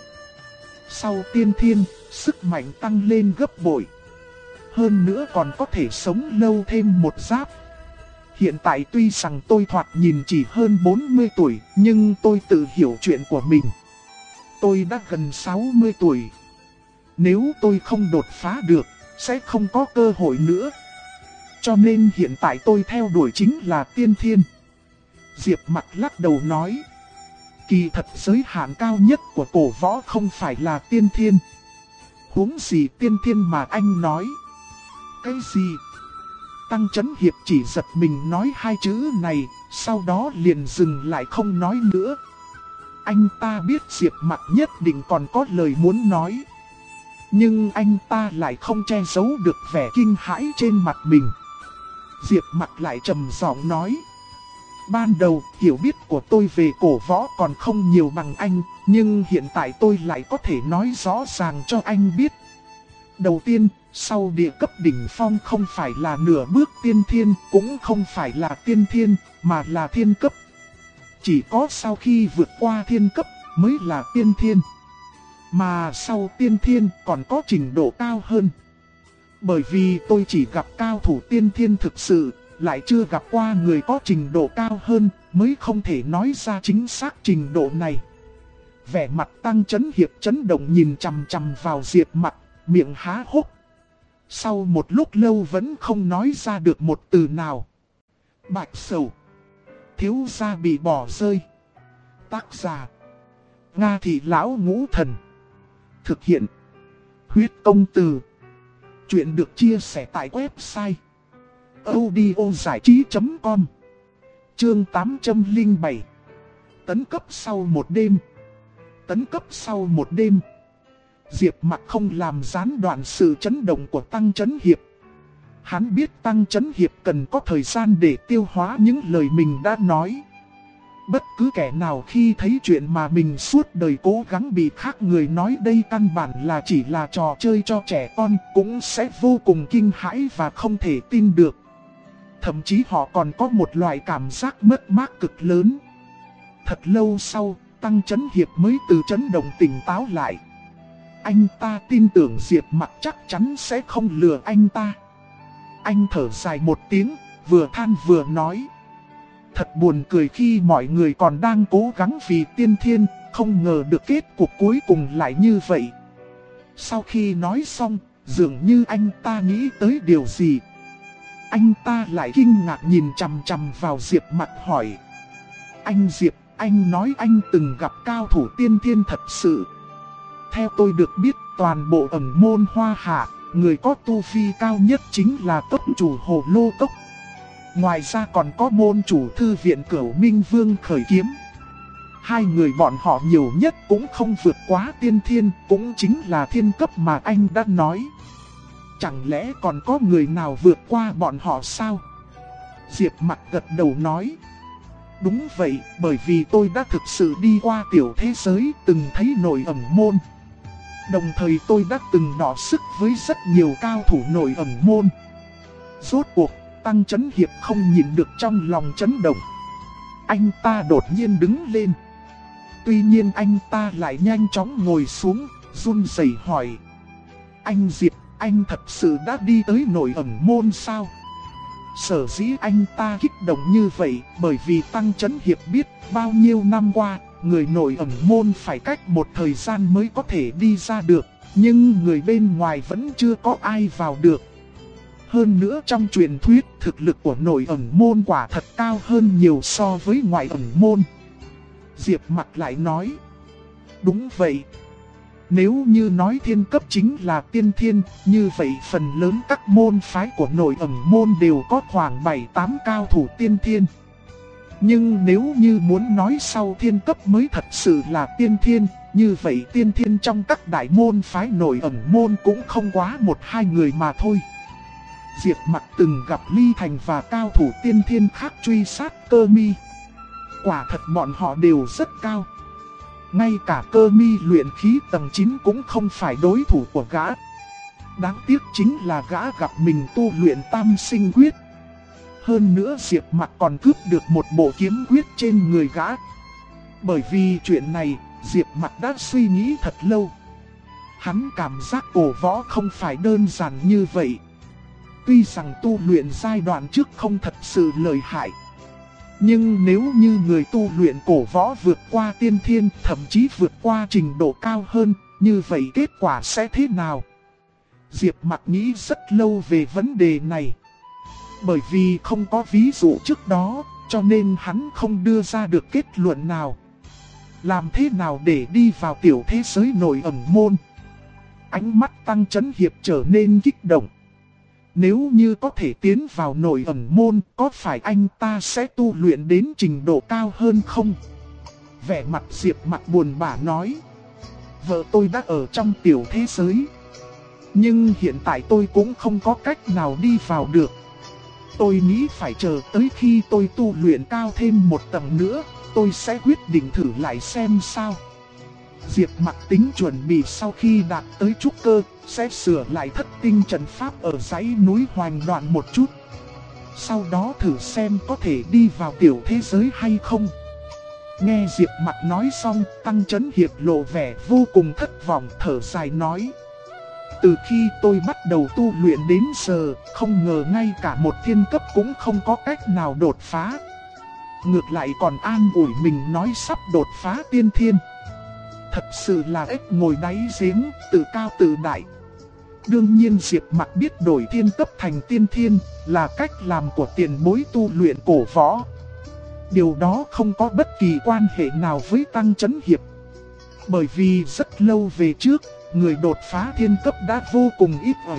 Sau tiên thiên, sức mạnh tăng lên gấp bội. Hơn nữa còn có thể sống lâu thêm một giáp. Hiện tại tuy rằng tôi thoạt nhìn chỉ hơn 40 tuổi, nhưng tôi tự hiểu chuyện của mình. Tôi đã gần 60 tuổi. Nếu tôi không đột phá được, sẽ không có cơ hội nữa. Cho nên hiện tại tôi theo đuổi chính là tiên thiên." Diệp Mặc lắc đầu nói: "Kỳ thật giới hạn cao nhất của cổ võ không phải là tiên thiên. Huống gì tiên thiên mà anh nói?" "Cái gì?" Tăng Chấn Hiệp chỉ giật mình nói hai chữ này, sau đó liền dừng lại không nói nữa. Anh ta biết Diệp Mặc nhất định còn có lời muốn nói, nhưng anh ta lại không che giấu được vẻ kinh hãi trên mặt mình. Diệp Mặc lại trầm giọng nói: "Ban đầu hiểu biết của tôi về cổ võ còn không nhiều bằng anh, nhưng hiện tại tôi lại có thể nói rõ ràng cho anh biết. Đầu tiên, sau địa cấp đỉnh phong không phải là nửa bước tiên thiên, cũng không phải là tiên thiên, mà là thiên cấp. Chỉ có sau khi vượt qua thiên cấp mới là tiên thiên. Mà sau tiên thiên còn có trình độ cao hơn. Bởi vì tôi chỉ gặp cao thủ tiên thiên thực sự, lại chưa gặp qua người có trình độ cao hơn, mới không thể nói ra chính xác trình độ này." Vẻ mặt Tăng Chấn Hiệp chấn động nhìn chằm chằm vào Diệp Mặc, miệng há hốc. Sau một lúc lâu vẫn không nói ra được một từ nào. Bạch Sầu, thiếu gia bị bỏ rơi. Tác giả: Nga Thị Lão Ngũ Thần. Thực hiện: Huyết Công Từ. Chuyện được chia sẻ tại website audiozảichí.com. Chương 807. Tấn cấp sau một đêm. Tấn cấp sau một đêm. Diệp Mặc không làm gián đoạn sự chấn động của Tăng Chấn Hiệp. Hắn biết Tăng Chấn Hiệp cần có thời gian để tiêu hóa những lời mình đã nói. Bất cứ kẻ nào khi thấy chuyện mà mình suốt đời cố gắng bị khác người nói đây căn bản là chỉ là trò chơi cho trẻ con cũng sẽ vô cùng kinh hãi và không thể tin được. Thậm chí họ còn có một loại cảm giác mất mát cực lớn. Thật lâu sau, Tăng Chấn Hiệp mới từ chấn động tỉnh táo lại. Anh ta tin tưởng Diệp Mặc chắc chắn sẽ không lừa anh ta. Anh thở dài một tiếng, vừa than vừa nói. Thật buồn cười khi mọi người còn đang cố gắng vì tiên thiên, không ngờ được kết cục cuối cùng lại như vậy. Sau khi nói xong, dường như anh ta nghĩ tới điều gì. Anh ta lại kinh ngạc nhìn chằm chằm vào Diệp Mặc hỏi. Anh Diệp, anh nói anh từng gặp cao thủ tiên thiên thật sự. Theo tôi được biết, toàn bộ ẩn môn Hoa Hạ, người có tu vi cao nhất chính là cốc chủ Hồ Lô Cốc. Ngoài ra còn có môn chủ thư viện Cửu Minh Vương Khởi Kiếm. Hai người bọn họ nhiều nhất cũng không vượt quá tiên thiên, cũng chính là thiên cấp mà anh đã nói. Chẳng lẽ còn có người nào vượt qua bọn họ sao? Diệp Mặc gật đầu nói. Đúng vậy, bởi vì tôi đã thực sự đi qua tiểu thế giới, từng thấy nội ẩn môn. Đồng thời tôi đã từng đọ sức với rất nhiều cao thủ nội ẩn môn. Rốt cuộc, Tăng Chấn Hiệp không nhìn được trong lòng chấn động. Anh ta đột nhiên đứng lên. Tuy nhiên anh ta lại nhanh chóng ngồi xuống, run rẩy hỏi. Anh Diệp, anh thật sự đã đi tới nội ẩn môn sao? Sở dĩ anh ta kích động như vậy bởi vì Tăng Chấn Hiệp biết bao nhiêu năm qua, người nội ẩn môn phải cách một thời gian mới có thể đi ra được, nhưng người bên ngoài vẫn chưa có ai vào được. Hơn nữa trong truyền thuyết, thực lực của nội ẩn môn quả thật cao hơn nhiều so với ngoại ẩn môn. Diệp Mặc lại nói. Đúng vậy. Nếu như nói thiên cấp chính là tiên thiên, như vậy phần lớn các môn phái của nội ẩn môn đều có khoảng 7-8 cao thủ tiên thiên. Nhưng nếu như muốn nói sau thiên cấp mới thật sự là tiên thiên, như vậy tiên thiên trong các đại môn phái nội ẩn môn cũng không quá 1-2 người mà thôi. Diệp Mặc từng gặp Ly Thành và cao thủ tiên thiên khác truy sát Cơ Mi. Quả thật bọn họ đều rất cao. Ngay cả Cơ Mi luyện khí tầng 9 cũng không phải đối thủ của gã. Đáng tiếc chính là gã gặp mình tu luyện Tam Sinh Quyết. Hơn nữa Diệp Mặc còn cướp được một bộ kiếm quyết trên người gã. Bởi vì chuyện này, Diệp Mặc đã suy nghĩ thật lâu. Hắn cảm giác cổ võ không phải đơn giản như vậy. Tuy rằng tu luyện giai đoạn trước không thật sự lợi hại, nhưng nếu như người tu luyện cổ võ vượt qua tiên thiên, thậm chí vượt qua trình độ cao hơn, như vậy kết quả sẽ thế nào? Diệp Mặc nghĩ rất lâu về vấn đề này. Bởi vì không có ví dụ trước đó, cho nên hắn không đưa ra được kết luận nào. Làm thế nào để đi vào tiểu thế giới nội ẩn môn? Ánh mắt Tăng Chấn Hiệp trở nên kích động. Nếu như có thể tiến vào nội ẩn môn, có phải anh ta sẽ tu luyện đến trình độ cao hơn không? Vẻ mặt Diệp Mặc buồn bã nói. Vợ tôi đã ở trong tiểu thế giới, nhưng hiện tại tôi cũng không có cách nào đi vào được. Tôi nghĩ phải chờ tới khi tôi tu luyện cao thêm một tầng nữa, tôi sẽ quyết định thử lại xem sao. Diệp Mặc tính chuẩn bị sau khi đạt tới trúc cơ, sẽ sửa lại thất tinh trận pháp ở dãy núi Hoành Đoạn một chút. Sau đó thử xem có thể đi vào tiểu thế giới hay không. Nghe Diệp Mặc nói xong, Tăng Chấn Hiệp lộ vẻ vô cùng thất vọng, thở dài nói. Từ khi tôi bắt đầu tu luyện đến giờ, không ngờ ngay cả một thiên cấp cũng không có cách nào đột phá. Ngược lại còn an ủi mình nói sắp đột phá tiên thiên. Thật sự là ếch ngồi đáy giếng, tự cao tự đại. Đương nhiên Diệp Mặc biết đổi thiên cấp thành tiên thiên là cách làm của tiền bối tu luyện cổ võ. Điều đó không có bất kỳ quan hệ nào với Tăng Chấn Hiệp. Bởi vì rất lâu về trước, người đột phá thiên cấp đã vô cùng ít ỏi.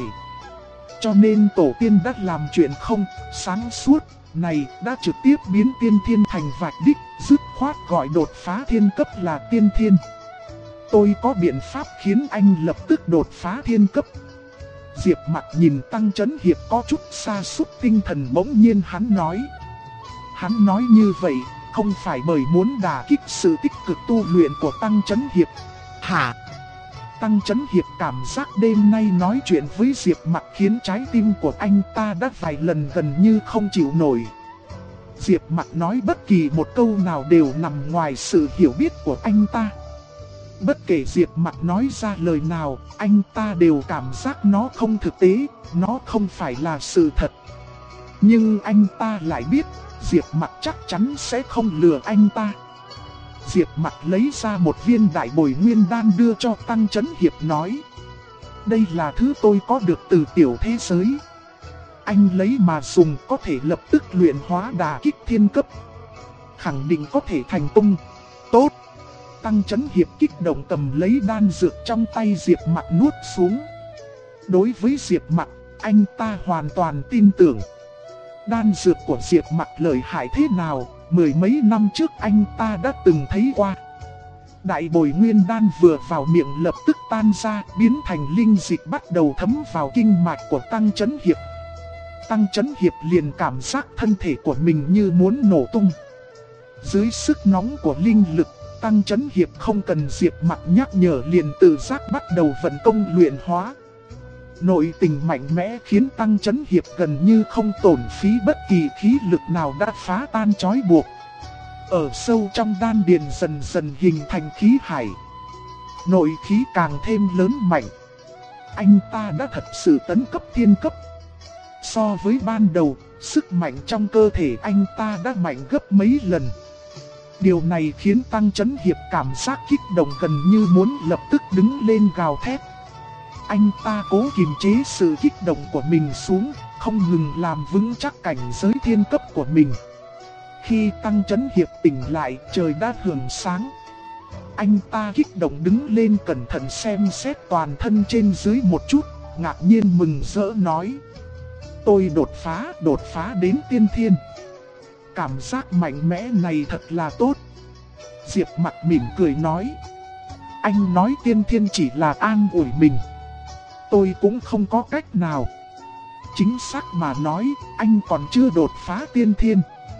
Cho nên tổ tiên đã làm chuyện không sáng suốt này, đã trực tiếp biến tiên thiên thành vạch đích, dứt khoát gọi đột phá thiên cấp là tiên thiên. Tôi có biện pháp khiến anh lập tức đột phá thiên cấp. Diệp Mặc nhìn Tăng Chấn Hiệp có chút sa sút tinh thần, bỗng nhiên hắn nói. Hắn nói như vậy không phải bởi muốn đả kích sự tích cực tu luyện của Tăng Chấn Hiệp. Hả? Tăng Chấn Hiệp cảm giác đêm nay nói chuyện với Diệp Mặc khiến trái tim của anh ta đã vài lần gần như không chịu nổi. Diệp Mặc nói bất kỳ một câu nào đều nằm ngoài sự hiểu biết của anh ta. Bất kể Diệp Mặc nói ra lời nào, anh ta đều cảm giác nó không thực tế, nó không phải là sự thật. Nhưng anh ta lại biết, Diệp Mặc chắc chắn sẽ không lừa anh ta. Diệp Mặc lấy ra một viên đại bồi nguyên đan đưa cho Tăng Chấn Hiệp nói. Đây là thứ tôi có được từ tiểu thế giới. Anh lấy mà dùng có thể lập tức luyện hóa đả kích thiên cấp. Khẳng định có thể thành công. Tốt. Tăng Chấn Hiệp kích động cầm lấy đan dược trong tay Diệp Mặc nuốt xuống. Đối với Diệp Mặc, anh ta hoàn toàn tin tưởng. Đan dược của Diệp Mặc lợi hại thế nào, mười mấy năm trước anh ta đã từng thấy qua. Đại bồi nguyên đan vừa vào miệng lập tức tan ra, biến thành linh dịch bắt đầu thấm vào kinh mạch của Tăng Chấn Hiệp. Tăng Chấn Hiệp liền cảm giác thân thể của mình như muốn nổ tung. Dưới sức nóng của linh lực, Tăng Chấn Hiệp không cần Diệp Mặc nhắc nhở liền tự giác bắt đầu vận công luyện hóa. Nội tình mạnh mẽ khiến Tăng Chấn Hiệp gần như không tổn phí bất kỳ khí lực nào đã phá tan trói buộc. Ở sâu trong đan điền dần dần hình thành khí hải. Nội khí càng thêm lớn mạnh. Anh ta đã thật sự tấn cấp thiên cấp. So với ban đầu, sức mạnh trong cơ thể anh ta đã mạnh gấp mấy lần. Điều này khiến Tăng Chấn Hiệp cảm giác kích động gần như muốn lập tức đứng lên gào thét. Anh ta cố kiềm chế sự kích động của mình xuống, không ngừng làm vững chắc cảnh giới thiên cấp của mình. Khi Tăng Chấn Hiệp tỉnh lại, trời đã hưởng sáng. Anh ta kích động đứng lên cẩn thận xem xét toàn thân trên dưới một chút, ngạc nhiên mừng rỡ nói. Tôi đột phá đến tiên thiên. Cảm giác mạnh mẽ này thật là tốt. Diệp Mặc mỉm cười nói. Anh nói tiên thiên chỉ là an ủi mình. Tôi cũng không có cách nào. Chính xác mà nói, anh còn chưa đột phá tiên thiên.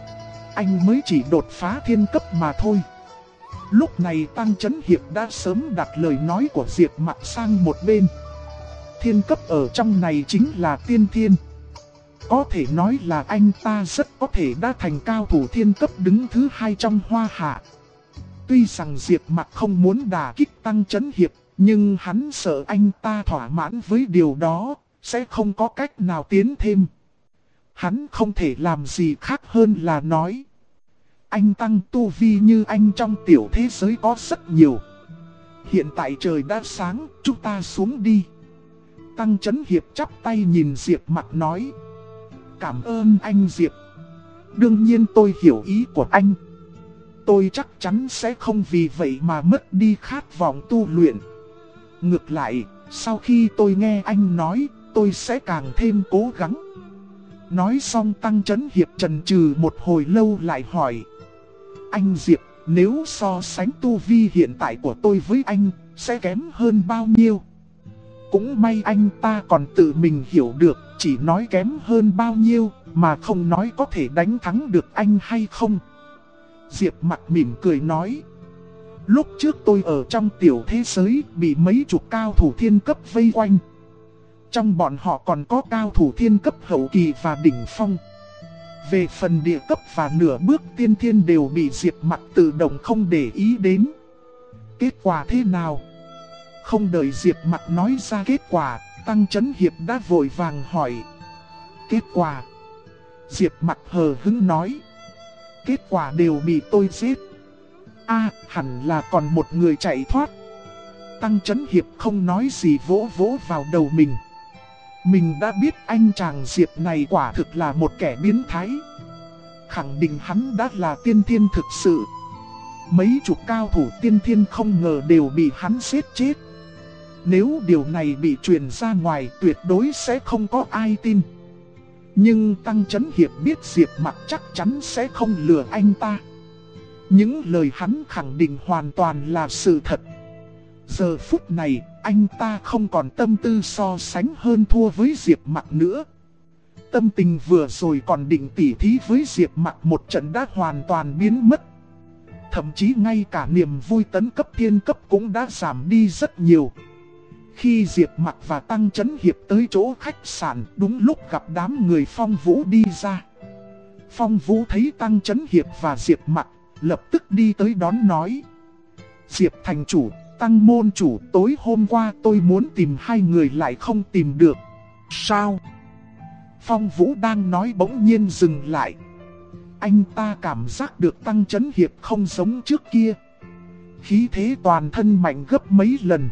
Anh mới chỉ đột phá thiên cấp mà thôi. Lúc này Tăng Chấn Hiệp đã sớm đặt lời nói của Diệp Mặc sang một bên. Thiên cấp ở trong này chính là tiên thiên. Có thể nói là anh ta rất có thể đã thành cao thủ thiên cấp đứng thứ hai trong Hoa Hạ. Tuy rằng Diệp Mặc không muốn đả kích Tăng Chấn Hiệp, nhưng hắn sợ anh ta thỏa mãn với điều đó, sẽ không có cách nào tiến thêm. Hắn không thể làm gì khác hơn là nói. Anh Tăng tu vi như anh trong tiểu thế giới có rất nhiều. Hiện tại trời đã sáng, chúng ta xuống đi. Tăng Chấn Hiệp chắp tay nhìn Diệp Mặc nói. Cảm ơn anh Diệp. Đương nhiên tôi hiểu ý của anh. Tôi chắc chắn sẽ không vì vậy mà mất đi khát vọng tu luyện. Ngược lại, sau khi tôi nghe anh nói, tôi sẽ càng thêm cố gắng. Nói xong Tăng Chấn Hiệp chần chừ một hồi lâu lại hỏi. Anh Diệp, nếu so sánh tu vi hiện tại của tôi với anh, sẽ kém hơn bao nhiêu? Cũng may anh ta còn tự mình hiểu được, chỉ nói kém hơn bao nhiêu, mà không nói có thể đánh thắng được anh hay không. Diệp Mặc mỉm cười nói. Lúc trước tôi ở trong tiểu thế giới bị mấy chục cao thủ thiên cấp vây quanh. Trong bọn họ còn có cao thủ thiên cấp hậu kỳ và đỉnh phong. Về phần địa cấp và nửa bước tiên thiên đều bị Diệp Mặc tự động không để ý đến. Kết quả thế nào? Không đợi Diệp Mặc nói ra kết quả, Tăng Chấn Hiệp đã vội vàng hỏi. Kết quả? Diệp Mặc hờ hững nói. Kết quả đều bị tôi giết. Hẳn là còn một người chạy thoát. Tăng Chấn Hiệp không nói gì vỗ vỗ vào đầu mình. Mình đã biết anh chàng Diệp này quả thực là một kẻ biến thái. Khẳng định hắn đã là tiên thiên thực sự. Mấy chục cao thủ tiên thiên không ngờ đều bị hắn giết chết. Nếu điều này bị truyền ra ngoài tuyệt đối sẽ không có ai tin. Nhưng Tăng Chấn Hiệp biết Diệp Mặc chắc chắn sẽ không lừa anh ta. Những lời hắn khẳng định hoàn toàn là sự thật. Giờ phút này, anh ta không còn tâm tư so sánh hơn thua với Diệp Mặc nữa. Tâm tình vừa rồi còn định tỉ thí với Diệp Mặc một trận đã hoàn toàn biến mất. Thậm chí ngay cả niềm vui tấn cấp thiên cấp cũng đã giảm đi rất nhiều. Khi Diệp Mặc và Tăng Chấn Hiệp tới chỗ khách sạn, đúng lúc gặp đám người Phong Vũ đi ra. Phong Vũ thấy Tăng Chấn Hiệp và Diệp Mặc, lập tức đi tới đón nói: Diệp thành chủ, Tăng môn chủ, tối hôm qua tôi muốn tìm hai người lại không tìm được. Sao? Phong Vũ đang nói bỗng nhiên dừng lại. Anh ta cảm giác được Tăng Chấn Hiệp không giống trước kia. Khí thế toàn thân mạnh gấp mấy lần.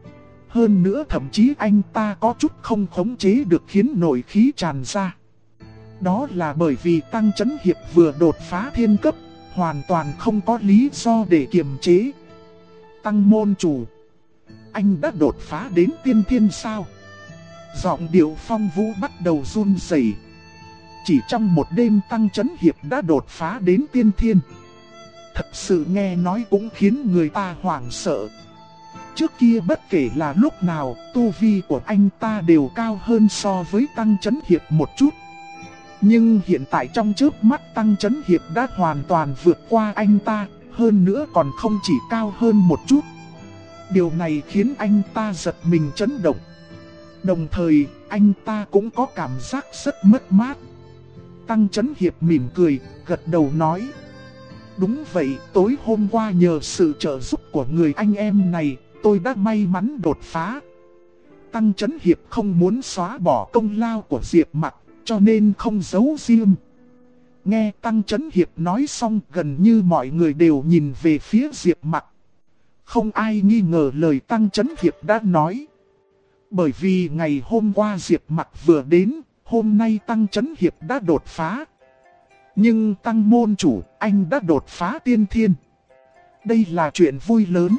Hơn nữa thậm chí anh ta có chút không khống chế được khiến nội khí tràn ra. Đó là bởi vì Tăng Chấn Hiệp vừa đột phá thiên cấp, hoàn toàn không có lý do để kiềm chế. Tăng môn chủ, anh đã đột phá đến tiên thiên sao? Giọng điệu Phong Vũ bắt đầu run rẩy. Chỉ trong một đêm Tăng Chấn Hiệp đã đột phá đến tiên thiên. Thật sự nghe nói cũng khiến người ta hoảng sợ. Trước kia bất kể là lúc nào, tu vi của anh ta đều cao hơn so với Tăng Chấn Hiệp một chút. Nhưng hiện tại trong chớp mắt Tăng Chấn Hiệp đã hoàn toàn vượt qua anh ta, hơn nữa còn không chỉ cao hơn một chút. Điều này khiến anh ta giật mình chấn động. Đồng thời, anh ta cũng có cảm giác rất mất mát. Tăng Chấn Hiệp mỉm cười, gật đầu nói: Đúng vậy, tối hôm qua nhờ sự trợ giúp của người anh em này, tôi đã may mắn đột phá. Tăng Chấn Hiệp không muốn xóa bỏ công lao của Diệp Mặc, cho nên không giấu riêng. Nghe Tăng Chấn Hiệp nói xong, gần như mọi người đều nhìn về phía Diệp Mặc. Không ai nghi ngờ lời Tăng Chấn Hiệp đã nói. Bởi vì ngày hôm qua Diệp Mặc vừa đến, hôm nay Tăng Chấn Hiệp đã đột phá. Nhưng Tăng môn chủ, anh đã đột phá tiên thiên. Đây là chuyện vui lớn.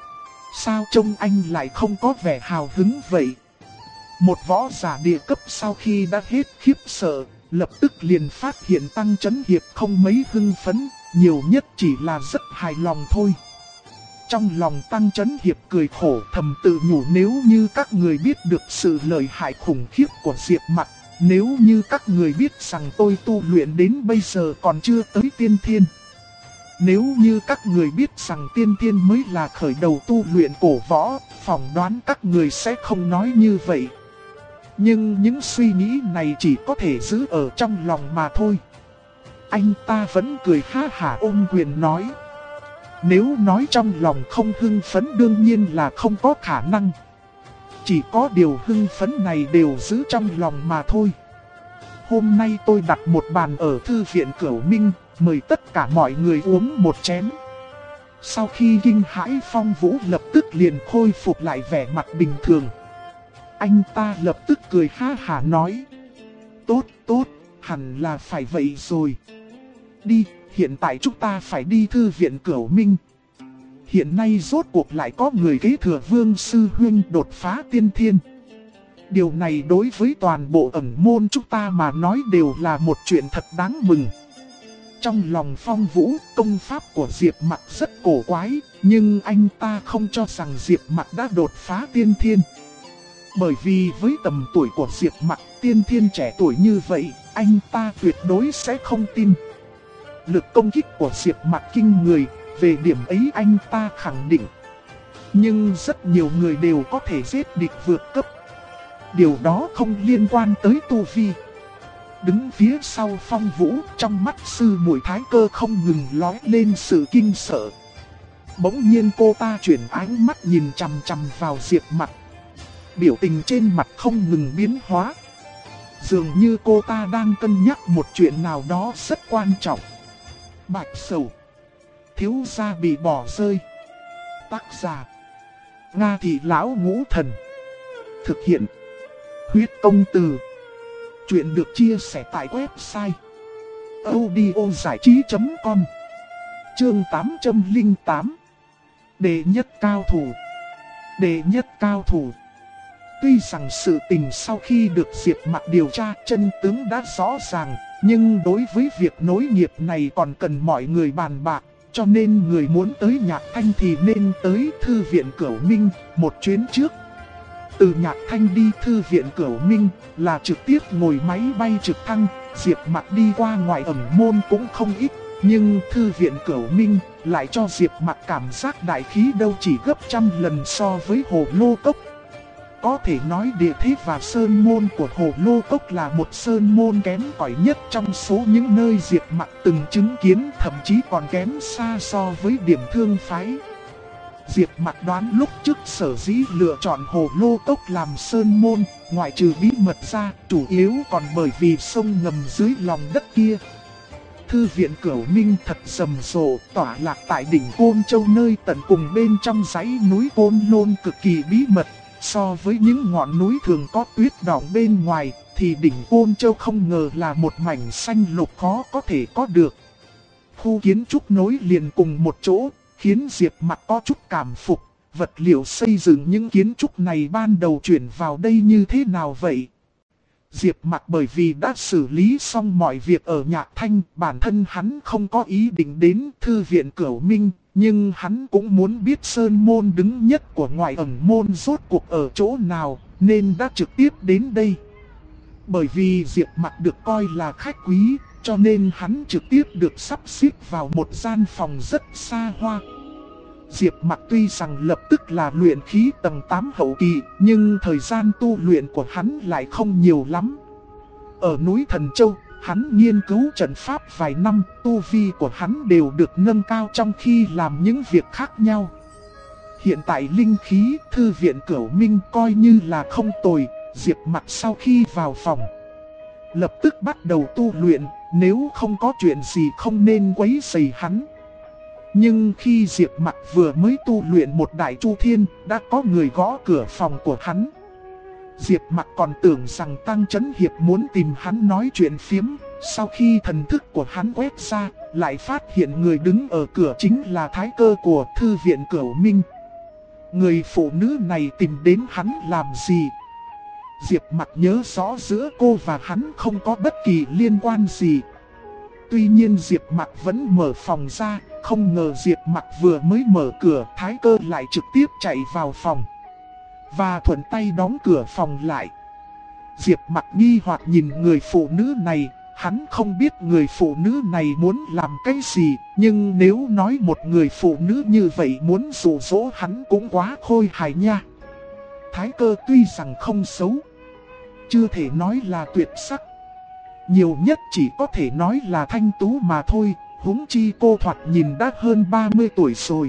Sao trông anh lại không có vẻ hào hứng vậy? Một võ giả địa cấp sau khi đã hết khiếp sợ, lập tức liền phát hiện Tăng Chấn Hiệp không mấy hưng phấn, nhiều nhất chỉ là rất hài lòng thôi. Trong lòng Tăng Chấn Hiệp cười khổ, thầm tự nhủ, nếu như các người biết được sự lợi hại khủng khiếp của Diệp Mặc, nếu như các người biết rằng tôi tu luyện đến bây giờ còn chưa tới tiên thiên, nếu như các người biết rằng tiên thiên mới là khởi đầu tu luyện cổ võ, phỏng đoán các người sẽ không nói như vậy. Nhưng những suy nghĩ này chỉ có thể giữ ở trong lòng mà thôi. Anh ta vẫn cười ha hả ôm quyền nói: Nếu nói trong lòng không hưng phấn đương nhiên là không có khả năng. Chỉ có điều hưng phấn này đều giữ trong lòng mà thôi. Hôm nay tôi đặt một bàn ở thư viện Cửu Minh, mời tất cả mọi người uống một chén. Sau khi kinh hãi, Phong Vũ lập tức liền khôi phục lại vẻ mặt bình thường. Anh ta lập tức cười ha hả nói: Tốt, tốt, hẳn là phải vậy rồi. Đi, hiện tại chúng ta phải đi thư viện Cửu Minh. Hiện nay rốt cuộc lại có người kế thừa Vương Sư Huynh đột phá tiên thiên. Điều này đối với toàn bộ ẩn môn chúng ta mà nói đều là một chuyện thật đáng mừng. Trong lòng Phong Vũ, công pháp của Diệp Mặc rất cổ quái, nhưng anh ta không cho rằng Diệp Mặc đã đột phá tiên thiên. Bởi vì với tầm tuổi của Diệp Mặc, tiên thiên trẻ tuổi như vậy, anh ta tuyệt đối sẽ không tin. Lực công kích của Diệp Mặc kinh người, về điểm ấy anh ta khẳng định. Nhưng rất nhiều người đều có thể giết địch vượt cấp. Điều đó không liên quan tới tu vi. Đứng phía sau Phong Vũ, trong mắt sư muội Thái Cơ không ngừng lóe lên sự kinh sợ. Bỗng nhiên cô ta chuyển ánh mắt nhìn chằm chằm vào Diệp Mặc. Biểu tình trên mặt không ngừng biến hóa. Dường như cô ta đang cân nhắc một chuyện nào đó rất quan trọng. Bạch Sầu, thiếu gia bị bỏ rơi. Tác giả: Nga Thị Lão Ngũ Thần. Thực hiện: Huyết Công Từ. Chuyện được chia sẻ tại website audiozảichí.com. Chương 808. Đệ nhất cao thủ. Đệ nhất cao thủ. Tuy rằng sự tình sau khi được Diệp Mặc điều tra chân tướng đã rõ ràng, nhưng đối với việc nối nghiệp này còn cần mọi người bàn bạc, cho nên người muốn tới Nhạc Thanh thì nên tới Thư viện Cửu Minh một chuyến trước. Từ Nhạc Thanh đi Thư viện Cửu Minh là trực tiếp ngồi máy bay trực thăng, Diệp Mặc đi qua ngoài ẩn môn cũng không ít, nhưng Thư viện Cửu Minh lại cho Diệp Mặc cảm giác đại khí đâu chỉ gấp trăm lần so với Hồ Lô Cốc. Có thể nói địa thế và sơn môn của Hồ Lô Cốc là một sơn môn kém cỏi nhất trong số những nơi Diệp Mặc từng chứng kiến, thậm chí còn kém xa so với Điểm Thương Phái. Diệp Mặc đoán lúc trước sở dĩ lựa chọn Hồ Lô Cốc làm sơn môn, ngoại trừ bí mật ra, chủ yếu còn bởi vì sông ngầm dưới lòng đất kia. Thư viện Cửu Minh thật rầm rộ, tỏa lạc tại đỉnh Côn Châu nơi tận cùng bên trong dãy núi Côn Lôn cực kỳ bí mật. So với những ngọn núi thường có tuyết đọng bên ngoài, thì đỉnh Côn Châu không ngờ là một mảnh xanh lục khó có thể có được. Khu kiến trúc nối liền cùng một chỗ, khiến Diệp Mặc có chút cảm phục. Vật liệu xây dựng những kiến trúc này ban đầu chuyển vào đây như thế nào vậy? Diệp Mặc bởi vì đã xử lý xong mọi việc ở Nhạc Thanh, bản thân hắn không có ý định đến Thư viện Cửu Minh, nhưng hắn cũng muốn biết sơn môn đứng nhất của ngoại ẩn môn rốt cuộc ở chỗ nào, nên đã trực tiếp đến đây. Bởi vì Diệp Mặc được coi là khách quý, cho nên hắn trực tiếp được sắp xếp vào một gian phòng rất xa hoa. Diệp Mặc tuy rằng lập tức là luyện khí tầng 8 hậu kỳ, nhưng thời gian tu luyện của hắn lại không nhiều lắm. Ở núi Thần Châu, hắn nghiên cứu trận pháp vài năm, tu vi của hắn đều được nâng cao trong khi làm những việc khác nhau. Hiện tại linh khí Thư viện Cửu Minh coi như là không tồi. Diệp Mặc sau khi vào phòng, lập tức bắt đầu tu luyện, nếu không có chuyện gì không nên quấy rầy hắn. Nhưng khi Diệp Mặc vừa mới tu luyện một đại chu thiên, đã có người gõ cửa phòng của hắn. Diệp Mặc còn tưởng rằng Tăng Chấn Hiệp muốn tìm hắn nói chuyện phiếm, sau khi thần thức của hắn quét ra, lại phát hiện người đứng ở cửa chính là Thái Cơ của Thư viện Cửu Minh. Người phụ nữ này tìm đến hắn làm gì? Diệp Mặc nhớ rõ giữa cô và hắn không có bất kỳ liên quan gì. Tuy nhiên Diệp Mặc vẫn mở phòng ra, không ngờ Diệp Mặc vừa mới mở cửa, Thái Cơ lại trực tiếp chạy vào phòng và thuận tay đóng cửa phòng lại. Diệp Mặc nghi hoặc nhìn người phụ nữ này, hắn không biết người phụ nữ này muốn làm cái gì, nhưng nếu nói một người phụ nữ như vậy muốn dụ dỗ hắn cũng quá khôi hài nha. Thái Cơ tuy rằng không xấu, chưa thể nói là tuyệt sắc, nhiều nhất chỉ có thể nói là thanh tú mà thôi, huống chi cô thoạt nhìn đã hơn 30 tuổi rồi.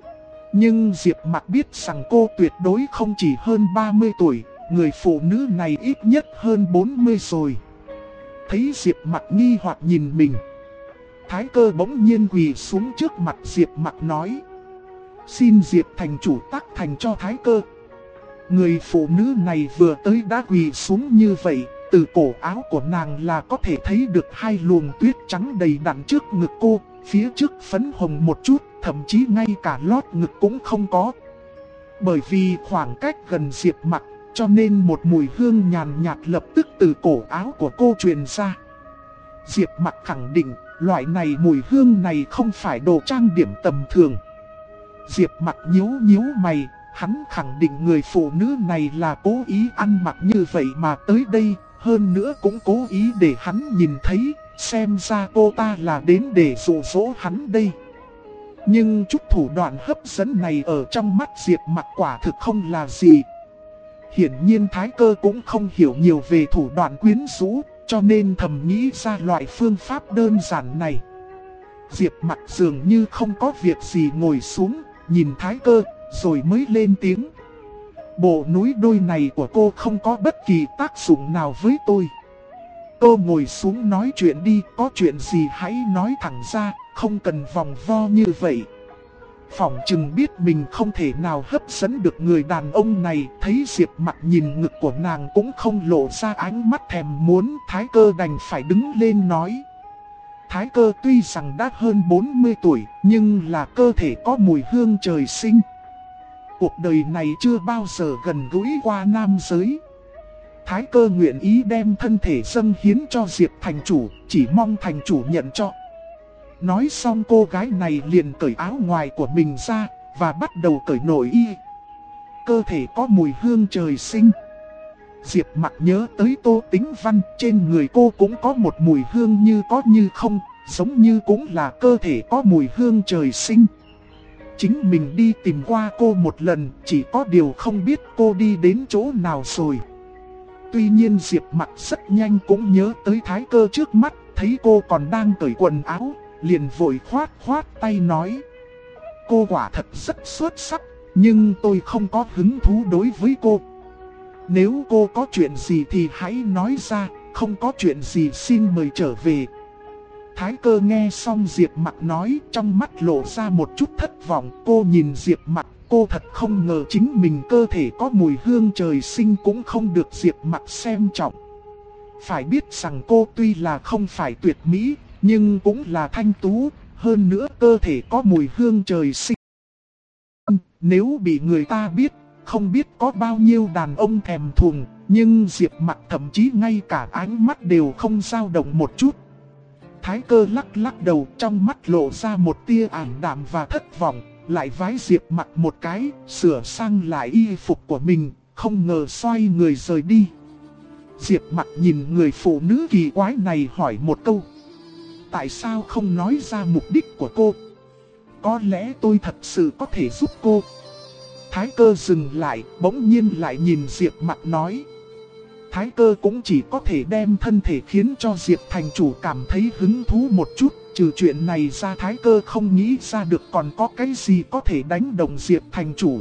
Nhưng Diệp Mặc biết rằng cô tuyệt đối không chỉ hơn 30 tuổi, người phụ nữ này ít nhất hơn 40 rồi. Thấy Diệp Mặc nghi hoặc nhìn mình, Thái Cơ bỗng nhiên quỳ xuống trước mặt Diệp Mặc nói: "Xin Diệp thành chủ tác thành cho Thái Cơ." Người phụ nữ này vừa tới đã quỳ xuống như vậy, từ cổ áo của nàng là có thể thấy được hai luồng tuyết trắng đầy đặn trước ngực cô, phía trước phấn hồng một chút, thậm chí ngay cả lót ngực cũng không có. Bởi vì khoảng cách gần Diệp Mặc, cho nên một mùi hương nhàn nhạt lập tức từ cổ áo của cô truyền ra. Diệp Mặc khẳng định, loại này mùi hương này không phải đồ trang điểm tầm thường. Diệp Mặc nhíu nhíu mày, hắn khẳng định người phụ nữ này là cố ý ăn mặc như vậy mà tới đây, hơn nữa cũng cố ý để hắn nhìn thấy, xem ra cô ta là đến để dụ dỗ hắn đây. Nhưng chút thủ đoạn hấp dẫn này ở trong mắt Diệp Mặc quả thực không là gì. Hiển nhiên Thái Cơ cũng không hiểu nhiều về thủ đoạn quyến rũ, cho nên thầm nghĩ ra loại phương pháp đơn giản này. Diệp Mặc dường như không có việc gì ngồi xuống, nhìn Thái Cơ, rồi mới lên tiếng: "Bộ núi đôi này của cô không có bất kỳ tác dụng nào với tôi. Cô ngồi xuống nói chuyện đi, có chuyện gì hãy nói thẳng ra, không cần vòng vo như vậy." Phỏng chừng biết mình không thể nào hấp dẫn được người đàn ông này, thấy Diệp Mặc nhìn ngực của nàng cũng không lộ ra ánh mắt thèm muốn, Thái Cơ đành phải đứng lên nói. Thái Cơ tuy rằng đã hơn 40 tuổi, nhưng là cơ thể có mùi hương trời sinh. Cuộc đời này chưa bao giờ gần gũi qua nam giới. Thái Cơ nguyện ý đem thân thể dâng hiến cho Diệp thành chủ, chỉ mong thành chủ nhận cho. Nói xong cô gái này liền cởi áo ngoài của mình ra và bắt đầu cởi nội y. Cơ thể có mùi hương trời sinh. Diệp Mặc nhớ tới Tô Tĩnh Văn, trên người cô cũng có một mùi hương như có như không, giống như cũng là cơ thể có mùi hương trời sinh. Chính mình đi tìm qua cô một lần, chỉ có điều không biết cô đi đến chỗ nào rồi. Tuy nhiên Diệp Mặc rất nhanh cũng nhớ tới Thái Cơ trước mắt, thấy cô còn đang cởi quần áo, liền vội khoát khoát tay nói: cô quả thật rất xuất sắc, nhưng tôi không có hứng thú đối với cô. Nếu cô có chuyện gì thì hãy nói ra, không có chuyện gì xin mời trở về. Thái Cơ nghe xong Diệp Mặc nói, trong mắt lộ ra một chút thất vọng. Cô nhìn Diệp Mặc, cô thật không ngờ chính mình cơ thể có mùi hương trời sinh cũng không được Diệp Mặc xem trọng. Phải biết rằng cô tuy là không phải tuyệt mỹ, nhưng cũng là thanh tú, hơn nữa cơ thể có mùi hương trời sinh. Nếu bị người ta biết, không biết có bao nhiêu đàn ông thèm thuồng, nhưng Diệp Mặc thậm chí ngay cả ánh mắt đều không dao động một chút. Thái Cơ lắc lắc đầu, trong mắt lộ ra một tia ảm đạm và thất vọng, lại vái Diệp Mặc một cái, sửa sang lại y phục của mình, không ngờ xoay người rời đi. Diệp Mặc nhìn người phụ nữ kỳ quái này hỏi một câu: tại sao không nói ra mục đích của cô? Có lẽ tôi thật sự có thể giúp cô. Thái Cơ dừng lại, bỗng nhiên lại nhìn Diệp Mặc nói: Thái Cơ cũng chỉ có thể đem thân thể khiến cho Diệp thành chủ cảm thấy hứng thú một chút. Trừ chuyện này ra Thái Cơ không nghĩ ra được còn có cái gì có thể đánh động Diệp thành chủ.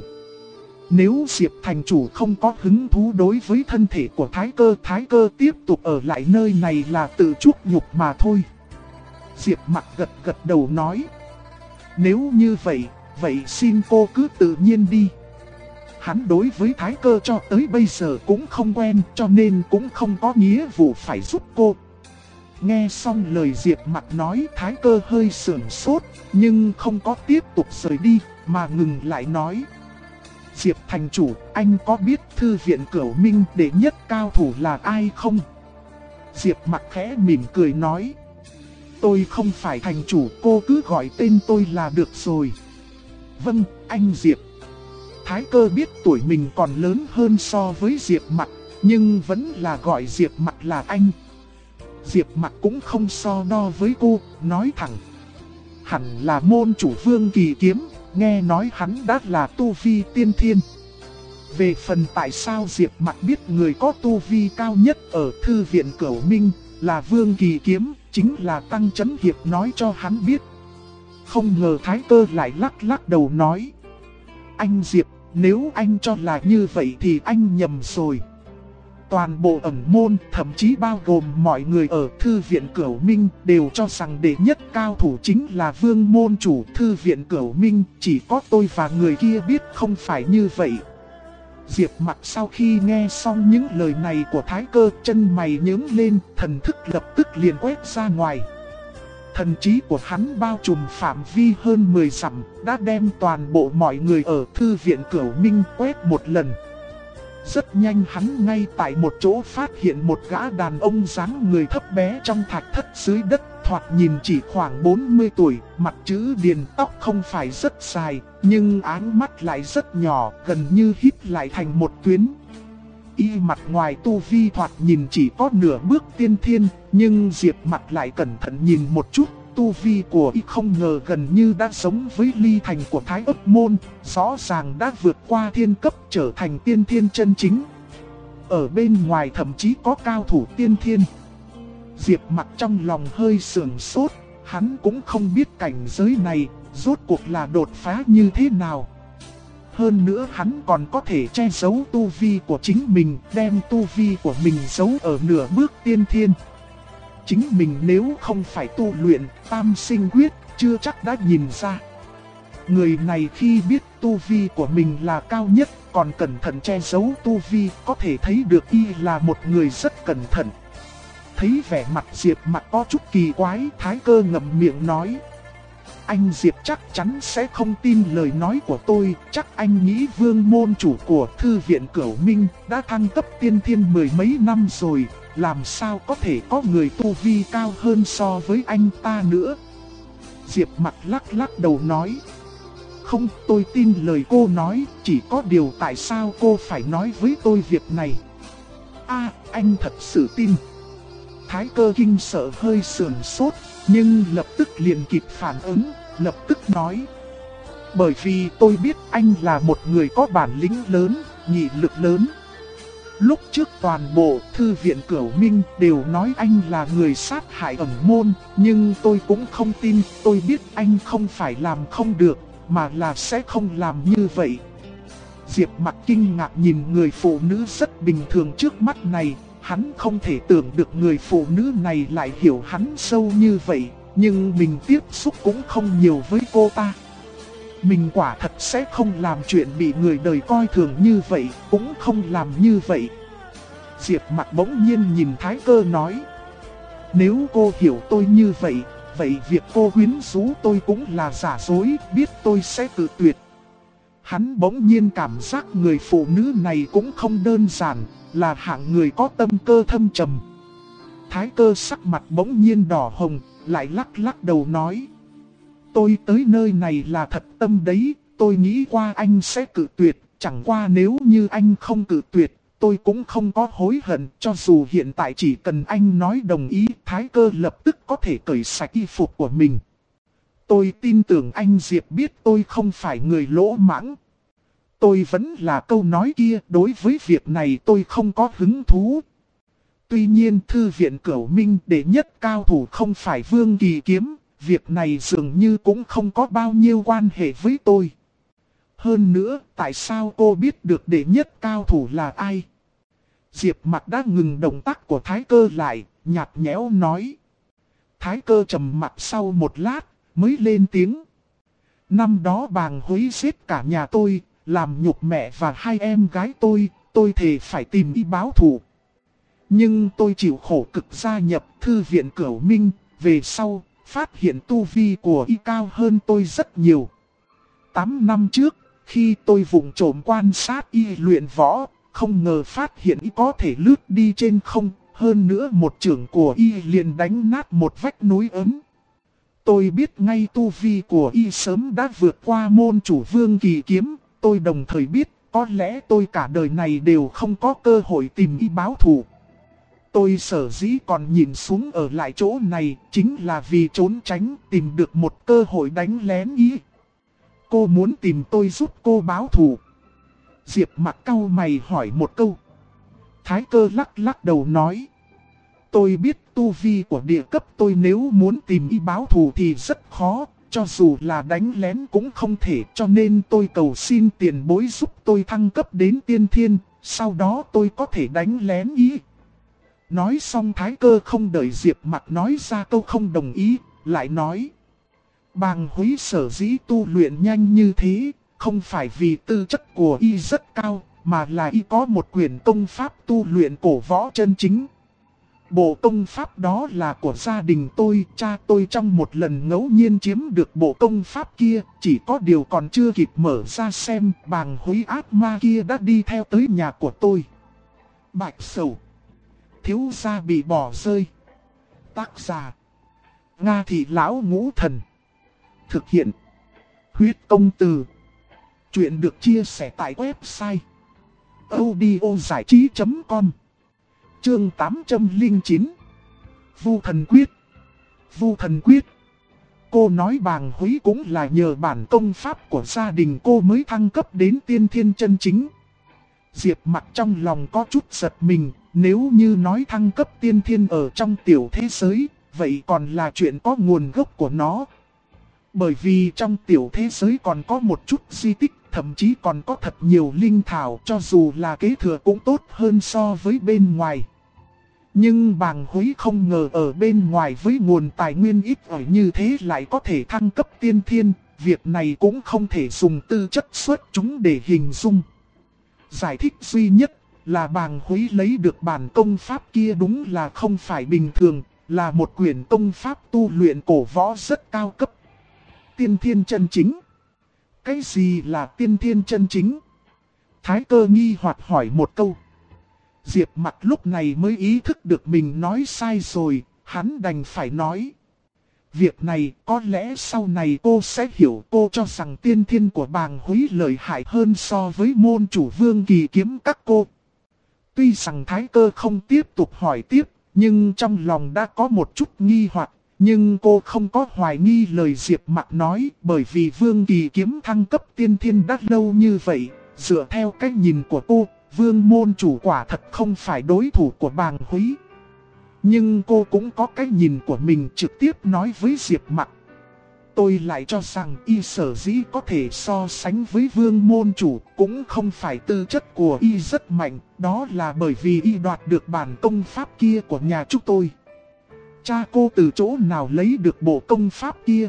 Nếu Diệp thành chủ không có hứng thú đối với thân thể của Thái Cơ tiếp tục ở lại nơi này là tự chuốc nhục mà thôi. Diệp Mặc gật gật đầu nói: nếu như vậy, vậy xin cô cứ tự nhiên đi. Hắn đối với Thái Cơ cho tới bây giờ cũng không quen, cho nên cũng không có nghĩa vụ phải giúp cô. Nghe xong lời Diệp Mặc nói, Thái Cơ hơi sửng sốt, nhưng không có tiếp tục rời đi, mà ngừng lại nói: Diệp thành chủ, anh có biết thư viện Cửu Minh đệ nhất cao thủ là ai không? Diệp Mặc khẽ mỉm cười nói: tôi không phải thành chủ, cô cứ gọi tên tôi là được rồi. Vâng, anh Diệp. Thái Cơ biết tuổi mình còn lớn hơn so với Diệp Mặc, nhưng vẫn là gọi Diệp Mặc là anh. Diệp Mặc cũng không so đo với cô, nói thẳng: hẳn là môn chủ Vương Kỳ Kiếm, nghe nói hắn đã là tu vi tiên thiên. Về phần tại sao Diệp Mặc biết người có tu vi cao nhất ở thư viện Cửu Minh là Vương Kỳ Kiếm, chính là Tăng Chấn Hiệp nói cho hắn biết. Không ngờ Thái Cơ lại lắc lắc đầu nói: anh Diệp, nếu anh cho là như vậy thì anh nhầm rồi. Toàn bộ ẩn môn, thậm chí bao gồm mọi người ở thư viện Cửu Minh đều cho rằng đệ nhất cao thủ chính là Vương môn chủ thư viện Cửu Minh. Chỉ có tôi và người kia biết không phải như vậy. Diệp Mặc sau khi nghe xong những lời này của Thái Cơ, chân mày nhướng lên, thần thức lập tức liền quét ra ngoài. Thần trí của hắn bao trùm phạm vi hơn 10 dặm, đã đem toàn bộ mọi người ở thư viện Cửu Minh quét một lần. Rất nhanh hắn ngay tại một chỗ phát hiện một gã đàn ông dáng người thấp bé trong thạch thất dưới đất, thoạt nhìn chỉ khoảng 40 tuổi, mặt chữ điền, tóc không phải rất dài, nhưng áng mắt lại rất nhỏ, gần như hít lại thành một tuyến. Y mặt ngoài tu vi thoạt nhìn chỉ có nửa bước tiên thiên, nhưng Diệp Mặc lại cẩn thận nhìn một chút, tu vi của Y không ngờ gần như đã giống với ly thành của Thái Ức Môn, rõ ràng đã vượt qua thiên cấp trở thành tiên thiên chân chính. Ở bên ngoài thậm chí có cao thủ tiên thiên. Diệp Mặc trong lòng hơi sườn sốt, hắn cũng không biết cảnh giới này rốt cuộc là đột phá như thế nào. Hơn nữa hắn còn có thể che giấu tu vi của chính mình, đem tu vi của mình giấu ở nửa bước tiên thiên. Chính mình nếu không phải tu luyện tam sinh quyết, chưa chắc đã nhìn ra. Người này khi biết tu vi của mình là cao nhất, còn cẩn thận che giấu tu vi, có thể thấy được y là một người rất cẩn thận. Thấy vẻ mặt Diệp Mặc có chút kỳ quái, Thái Cơ ngậm miệng nói: anh Diệp chắc chắn sẽ không tin lời nói của tôi, chắc anh nghĩ Vương môn chủ của thư viện Cửu Minh đã thăng cấp tiên thiên 10 mấy năm rồi, làm sao có thể có người tu vi cao hơn so với anh ta nữa. Diệp Mặc lắc lắc đầu nói. Không, tôi tin lời cô nói, chỉ có điều tại sao cô phải nói với tôi việc này. Anh thật sự tin. Thái Cơ kinh sợ hơi sườn sốt, nhưng lập tức liền kịp phản ứng, lập tức nói. Bởi vì tôi biết anh là một người có bản lĩnh lớn, nghị lực lớn. Lúc trước toàn bộ thư viện Cửu Minh đều nói anh là người sát hại ẩn môn, nhưng tôi cũng không tin, tôi biết anh không phải làm không được, mà là sẽ không làm như vậy. Diệp Mặc kinh ngạc nhìn người phụ nữ rất bình thường trước mắt này, hắn không thể tưởng được người phụ nữ này lại hiểu hắn sâu như vậy, nhưng mình tiếp xúc cũng không nhiều với cô ta. Mình quả thật sẽ không làm chuyện bị người đời coi thường như vậy, cũng không làm như vậy. Diệp Mặc bỗng nhiên nhìn Thái Cơ nói. Nếu cô hiểu tôi như vậy, vậy việc cô quyến rũ tôi cũng là giả dối, biết tôi sẽ cự tuyệt. Hắn bỗng nhiên cảm giác người phụ nữ này cũng không đơn giản, là hạng người có tâm cơ thâm trầm. Thái Cơ sắc mặt bỗng nhiên đỏ hồng, lại lắc lắc đầu nói. Tôi tới nơi này là thật tâm đấy, tôi nghĩ qua anh sẽ cự tuyệt, chẳng qua nếu như anh không cự tuyệt, tôi cũng không có hối hận, cho dù hiện tại chỉ cần anh nói đồng ý, Thái Cơ lập tức có thể cởi sạch y phục của mình. Tôi tin tưởng anh Diệp biết tôi không phải người lỗ mãng. Tôi vẫn là câu nói kia, đối với việc này tôi không có hứng thú. Tuy nhiên thư viện Cửu Minh đệ nhất cao thủ không phải Vương Kỳ Kiếm, việc này dường như cũng không có bao nhiêu quan hệ với tôi. Hơn nữa, tại sao cô biết được đệ nhất cao thủ là ai? Diệp Mặc đã ngừng động tác của Thái Cơ lại, nhạt nhẽo nói. Thái Cơ trầm mặt sau một lát, mới lên tiếng. Năm đó bàng hối giết cả nhà tôi, làm nhục mẹ và hai em gái tôi thề phải tìm y báo thù. Nhưng tôi chịu khổ cực gia nhập thư viện Cửu Minh, về sau, phát hiện tu vi của y cao hơn tôi rất nhiều. 8 năm trước, khi tôi vụng trộm quan sát y luyện võ, không ngờ phát hiện y có thể lướt đi trên không, hơn nữa một chưởng của y liền đánh nát một vách núi ấm. Tôi biết ngay tu vi của y sớm đã vượt qua môn chủ Vương Kỳ Kiếm, tôi đồng thời biết có lẽ tôi cả đời này đều không có cơ hội tìm y báo thù. Tôi sở dĩ còn nhìn xuống ở lại chỗ này chính là vì trốn tránh tìm được một cơ hội đánh lén y. Cô muốn tìm tôi giúp cô báo thù. Diệp Mặc cau mày hỏi một câu. Thái Cơ lắc lắc đầu nói. Tôi biết tu vi của địa cấp tôi nếu muốn tìm y báo thù thì rất khó, cho dù là đánh lén cũng không thể, cho nên tôi cầu xin tiền bối giúp tôi thăng cấp đến tiên thiên, sau đó tôi có thể đánh lén y. Nói xong Thái Cơ không đợi Diệp Mặc nói ra câu không đồng ý, lại nói. Bàng húy sở dĩ tu luyện nhanh như thế, không phải vì tư chất của y rất cao, mà là y có một quyền công pháp tu luyện cổ võ chân chính. Bộ công pháp đó là của gia đình tôi, cha tôi trong một lần ngẫu nhiên chiếm được bộ công pháp kia, chỉ có điều còn chưa kịp mở ra xem, bàng húy ác ma kia đã đi theo tới nhà của tôi. Bạch Sầu, thiếu gia bị bỏ rơi. Tác giả Nga Thị Lão Ngũ Thần. Thực hiện Huyết Công Từ. Chuyện được chia sẻ tại website audiozảichí.com. Chương 809. Vu Thần Quyết. Vu Thần Quyết. Cô nói bàng húy cũng là nhờ bản công pháp của gia đình cô mới thăng cấp đến tiên thiên chân chính. Diệp Mặc trong lòng có chút giật mình, nếu như nói thăng cấp tiên thiên ở trong tiểu thế giới, vậy còn là chuyện có nguồn gốc của nó. Bởi vì trong tiểu thế giới còn có một chút di tích, thậm chí còn có thật nhiều linh thảo, cho dù là kế thừa cũng tốt hơn so với bên ngoài. Nhưng bàng húy không ngờ ở bên ngoài với nguồn tài nguyên ít ỏi như thế lại có thể thăng cấp tiên thiên, việc này cũng không thể dùng tư chất xuất chúng để hình dung. Giải thích duy nhất là bàng húy lấy được bản công pháp kia đúng là không phải bình thường, là một quyển công pháp tu luyện cổ võ rất cao cấp. Tiên thiên chân chính. Cái gì là tiên thiên chân chính? Thái Cơ nghi hoặc hỏi một câu. Diệp Mặc lúc này mới ý thức được mình nói sai rồi, hắn đành phải nói. Việc này có lẽ sau này cô sẽ hiểu. Cô cho rằng tiên thiên của bàng húy lợi hại hơn so với môn chủ Vương Kỳ Kiếm các cô. Tuy rằng Thái Cơ không tiếp tục hỏi tiếp, nhưng trong lòng đã có một chút nghi hoặc. Nhưng cô không có hoài nghi lời Diệp Mặc nói, bởi vì Vương Kỳ Kiếm thăng cấp tiên thiên đã lâu như vậy. Dựa theo cách nhìn của cô, Vương môn chủ quả thật không phải đối thủ của bàng húy. Nhưng cô cũng có cái nhìn của mình, trực tiếp nói với Diệp Mặc. Tôi lại cho rằng y sở dĩ có thể so sánh với Vương môn chủ cũng không phải tư chất của y rất mạnh, đó là bởi vì y đoạt được bản công pháp kia của nhà chúng tôi. Cha cô từ chỗ nào lấy được bộ công pháp kia?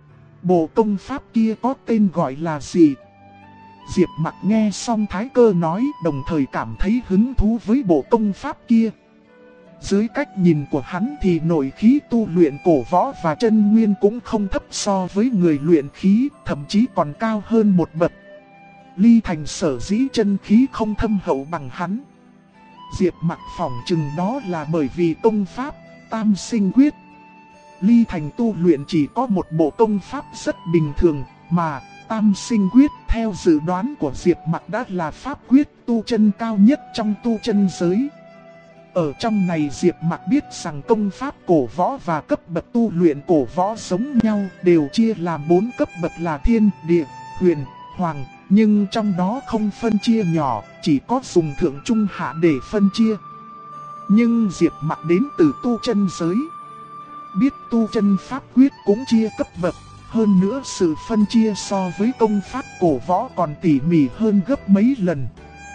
Bộ công pháp kia có tên gọi là gì? Diệp Mặc nghe xong Thái Cơ nói, đồng thời cảm thấy hứng thú với bộ công pháp kia. Dưới cách nhìn của hắn thì nội khí tu luyện cổ võ và chân nguyên cũng không thấp so với người luyện khí, thậm chí còn cao hơn một bậc. Ly Thành sở dĩ chân khí không thâm hậu bằng hắn. Diệp Mặc phỏng chừng đó là bởi vì công pháp Tam Sinh Quyết. Ly Thành tu luyện chỉ có một bộ công pháp rất bình thường, mà Tam Sinh Quyết theo dự đoán của Diệp Mặc đã là pháp quyết tu chân cao nhất trong tu chân giới. Ở trong này Diệp Mặc biết rằng công pháp cổ võ và cấp bậc tu luyện cổ võ giống nhau, đều chia làm 4 cấp bậc là thiên, địa, huyền, hoàng, nhưng trong đó không phân chia nhỏ, chỉ có dùng thượng trung hạ để phân chia. Nhưng Diệp Mặc đến từ tu chân giới, biết tu chân pháp quyết cũng chia cấp bậc, hơn nữa sự phân chia so với công pháp cổ võ còn tỉ mỉ hơn gấp mấy lần.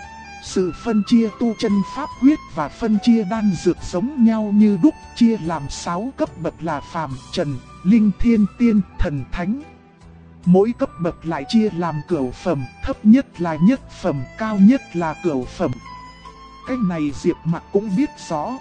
Sự phân chia tu chân pháp quyết và phân chia đan dược giống nhau như đúc, chia làm 6 cấp bậc là phàm, trần, linh, thiên, tiên, thần, thánh. Mỗi cấp bậc lại chia làm cửu phẩm, thấp nhất là nhất phẩm, cao nhất là cửu phẩm. Cái này Diệp Mặc cũng biết rõ.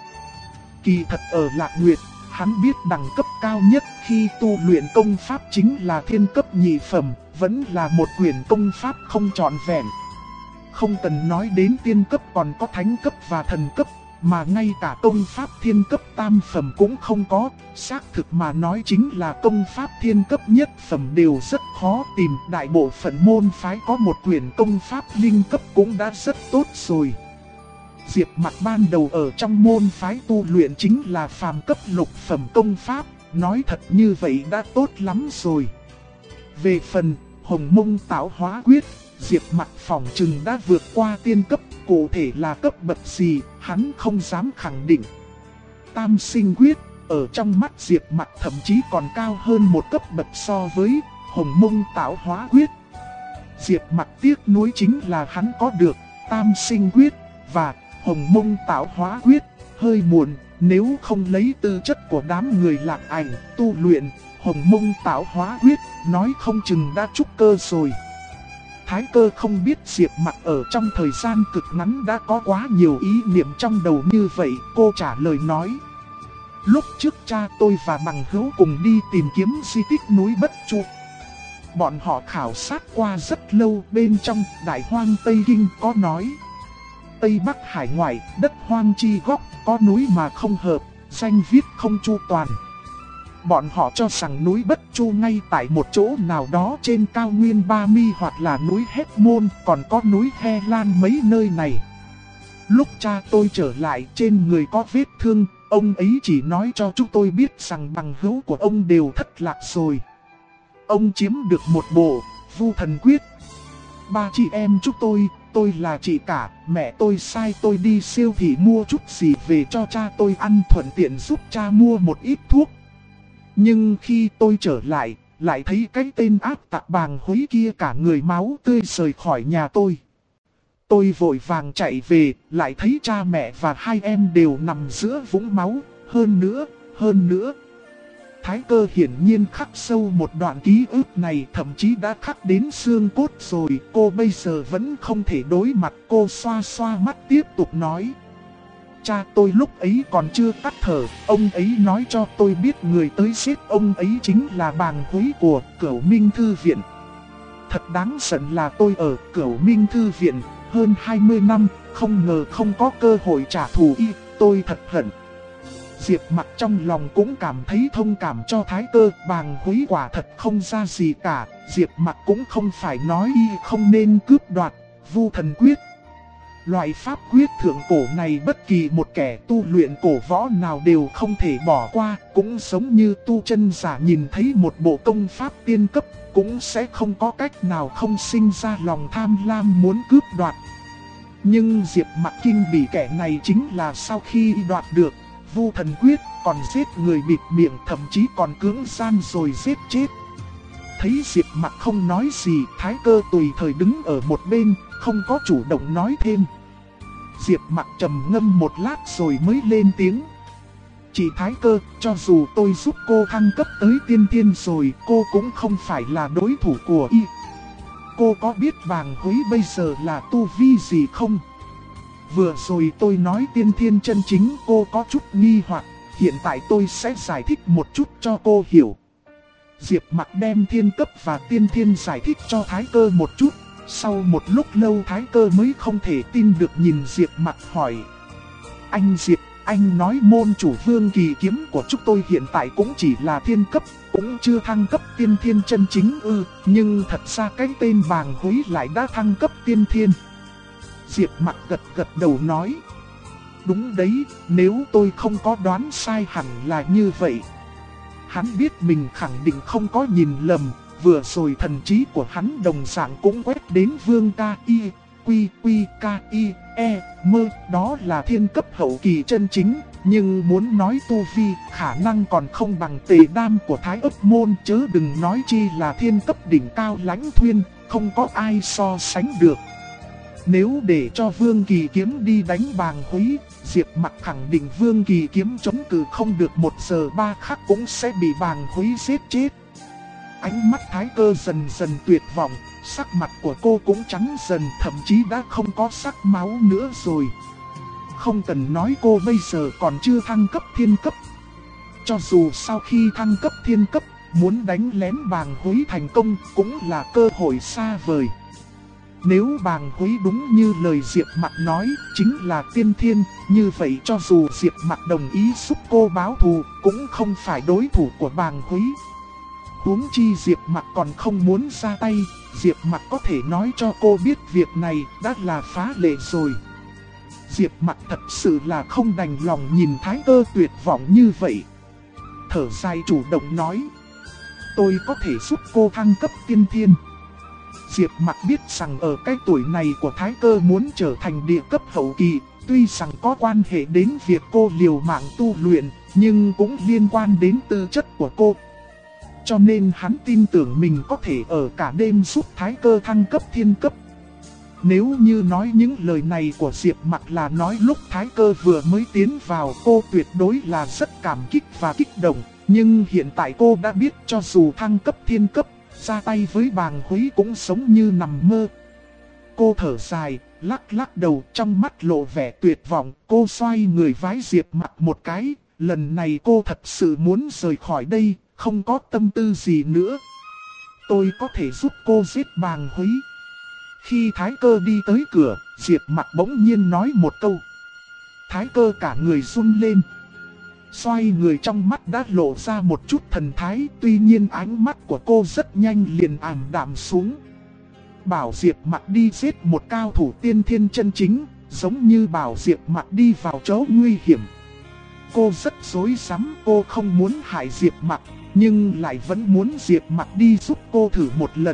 Kỳ thật ở Lạc Nguyệt, hắn biết đẳng cấp cao nhất khi tu luyện công pháp chính là thiên cấp nhị phẩm, vẫn là một quyển công pháp không trọn vẹn. Không cần nói đến tiên cấp, còn có thánh cấp và thần cấp, mà ngay cả công pháp thiên cấp tam phẩm cũng không có. Xác thực mà nói chính là công pháp thiên cấp nhất phẩm đều rất khó tìm. Đại bộ phận môn phái có một quyển công pháp linh cấp cũng đã rất tốt rồi. Diệp Mặc ban đầu ở trong môn phái tu luyện chính là phàm cấp lục phẩm công pháp, nói thật như vậy đã tốt lắm rồi. Về phần Hồng Mông Tạo Hóa Quyết, Diệp Mặc phỏng chừng đã vượt qua tiên cấp, cụ thể là cấp bậc gì, hắn không dám khẳng định. Tam Sinh Quyết, ở trong mắt Diệp Mặc thậm chí còn cao hơn một cấp bậc so với Hồng Mông Tạo Hóa Quyết. Diệp Mặc tiếc nuối chính là hắn có được Tam Sinh Quyết và Hồng Mông Tạo Hóa Quyết hơi muộn, nếu không lấy tư chất của đám người Lạc Ảnh tu luyện Hồng Mông Tạo Hóa Quyết, nói không chừng đã trúc cơ rồi. Thái Cơ không biết Diệp Mặc ở trong thời gian cực ngắn đã có quá nhiều ý niệm trong đầu như vậy, cô trả lời nói. Lúc trước cha tôi và bằng hữu cùng đi tìm kiếm di tích núi Bất Chu. Bọn họ khảo sát qua rất lâu, bên trong Đại Hoang Tây Kinh có nói. Tây Bắc hải ngoại, đất hoang chi góc, có núi mà không hợp, danh viết không chu toàn. Bọn họ cho rằng núi Bất Chu ngay tại một chỗ nào đó trên cao nguyên Ba Mi hoặc là núi Hết Môn, còn có núi He Lan mấy nơi này. Lúc cha tôi trở lại trên người có vết thương, ông ấy chỉ nói cho chúng tôi biết rằng bằng hữu của ông đều thất lạc rồi. Ông chiếm được một bộ Vu Thần Quyết. Ba chị em chúng tôi là chị cả, mẹ tôi sai tôi đi siêu thị mua chút gì về cho cha tôi ăn, thuận tiện giúp cha mua một ít thuốc. Nhưng khi tôi trở lại, lại thấy cái tên ác tặc bàng húy kia cả người máu tươi rời khỏi nhà tôi. Tôi vội vàng chạy về, lại thấy cha mẹ và hai em đều nằm giữa vũng máu, hơn nữa. Thái Cơ hiển nhiên khắc sâu một đoạn ký ức này, thậm chí đã khắc đến xương cốt rồi. Cô bây giờ vẫn không thể đối mặt, cô xoa xoa mắt tiếp tục nói. Cha tôi lúc ấy còn chưa tắt thở, ông ấy nói cho tôi biết người tới giết ông ấy chính là bàng húy của Cửu Minh Thư Viện. Thật đáng giận là tôi ở Cửu Minh Thư Viện hơn 20 năm, không ngờ không có cơ hội trả thù y, tôi thật hận. Diệp Mặc trong lòng cũng cảm thấy thông cảm cho Thái Cơ, Bàng Húy quả thật không ra gì cả, Diệp Mặc cũng không phải nói y không nên cướp đoạt. Vu Thần Quyết, loại pháp quyết thượng cổ này bất kỳ một kẻ tu luyện cổ võ nào đều không thể bỏ qua, cũng giống như tu chân giả nhìn thấy một bộ công pháp tiên cấp, cũng sẽ không có cách nào không sinh ra lòng tham lam muốn cướp đoạt. Nhưng Diệp Mặc kinh bỉ kẻ này chính là sau khi đoạt được Vu Thần Quyết, còn giết người bịt miệng, thậm chí còn cưỡng gian rồi giết chết. Thấy Diệp Mặc không nói gì, Thái Cơ tùy thời đứng ở một bên, không có chủ động nói thêm. Diệp Mặc trầm ngâm một lát rồi mới lên tiếng. Chị Thái Cơ, cho dù tôi giúp cô thăng cấp tới tiên thiên rồi, cô cũng không phải là đối thủ của y. Cô có biết Bàng Húy bây giờ là tu vi gì không? Vừa rồi tôi nói tiên thiên chân chính, cô có chút nghi hoặc, hiện tại tôi sẽ giải thích một chút cho cô hiểu. Diệp Mặc đem thiên cấp và tiên thiên giải thích cho Thái Cơ một chút. Sau một lúc lâu Thái Cơ mới không thể tin được nhìn Diệp Mặc hỏi. Anh Diệp, anh nói môn chủ Vương Kỳ kiếm của chúng tôi hiện tại cũng chỉ là thiên cấp, cũng chưa thăng cấp tiên thiên chân chính ư? Nhưng thật ra cái tên Bàng Húy lại đã thăng cấp tiên thiên. Diệp Mặc gật gật đầu nói. Đúng đấy, nếu tôi không có đoán sai hẳn là như vậy. Hắn biết mình khẳng định không có nhìn lầm, vừa rồi thần trí của hắn đồng dạng cũng quét đến Vương K.I.Q.Q.K.I.E. mơ, đó là thiên cấp hậu kỳ chân chính, nhưng muốn nói tu vi, khả năng còn không bằng Tề Đam của Thái Ấp Môn, chớ đừng nói chi là thiên cấp đỉnh cao Lãnh Thuyên, không có ai so sánh được. Nếu để cho Vương Kỳ kiếm đi đánh Bàng Húy, Diệp Mặc khẳng định Vương Kỳ kiếm chống cự không được 1 giờ 3 khắc cũng sẽ bị Bàng Húy giết chết. Ánh mắt Thái Cơ dần dần tuyệt vọng, sắc mặt của cô cũng trắng dần, thậm chí đã không có sắc máu nữa rồi. Không cần nói, cô bây giờ còn chưa thăng cấp thiên cấp. Cho dù sau khi thăng cấp thiên cấp, muốn đánh lén Bàng Húy thành công cũng là cơ hội xa vời. Nếu Bàng Húy đúng như lời Diệp Mặc nói, chính là tiên thiên, như vậy cho dù Diệp Mặc đồng ý giúp cô báo thù, cũng không phải đối thủ của Bàng Húy. Huống chi Diệp Mặc còn không muốn ra tay, Diệp Mặc có thể nói cho cô biết việc này đã là phá lệ rồi. Diệp Mặc thật sự là không đành lòng nhìn Thái Cơ tuyệt vọng như vậy. Thở dài chủ động nói. Tôi có thể giúp cô thăng cấp tiên thiên. Diệp Mặc biết rằng ở cái tuổi này của Thái Cơ muốn trở thành địa cấp hậu kỳ, tuy rằng có quan hệ đến việc cô liều mạng tu luyện, nhưng cũng liên quan đến tư chất của cô. Cho nên hắn tin tưởng mình có thể ở cả đêm giúp Thái Cơ thăng cấp thiên cấp. Nếu như nói những lời này của Diệp Mặc là nói lúc Thái Cơ vừa mới tiến vào, cô tuyệt đối là rất cảm kích và kích động. Nhưng hiện tại cô đã biết cho dù thăng cấp thiên cấp, ra tay với Bàng Húy cũng giống như nằm mơ. Cô thở dài, lắc lắc đầu, trong mắt lộ vẻ tuyệt vọng. Cô xoay người vái Diệp Mặc một cái. Lần này cô thật sự muốn rời khỏi đây, không có tâm tư gì nữa. Tôi có thể giúp cô giết Bàng Húy. Khi Thái Cơ đi tới cửa, Diệp Mặc bỗng nhiên nói một câu. Thái Cơ cả người run lên. Xoay người, trong mắt đã lộ ra một chút thần thái, tuy nhiên ánh mắt của cô rất nhanh liền ảm đạm xuống. Bảo Diệp Mặc đi giết một cao thủ tiên thiên chân chính, giống như bảo Diệp Mặc đi vào chỗ nguy hiểm. Cô rất rối rắm, cô không muốn hại Diệp Mặc, nhưng lại vẫn muốn Diệp Mặc đi giúp cô thử một lần.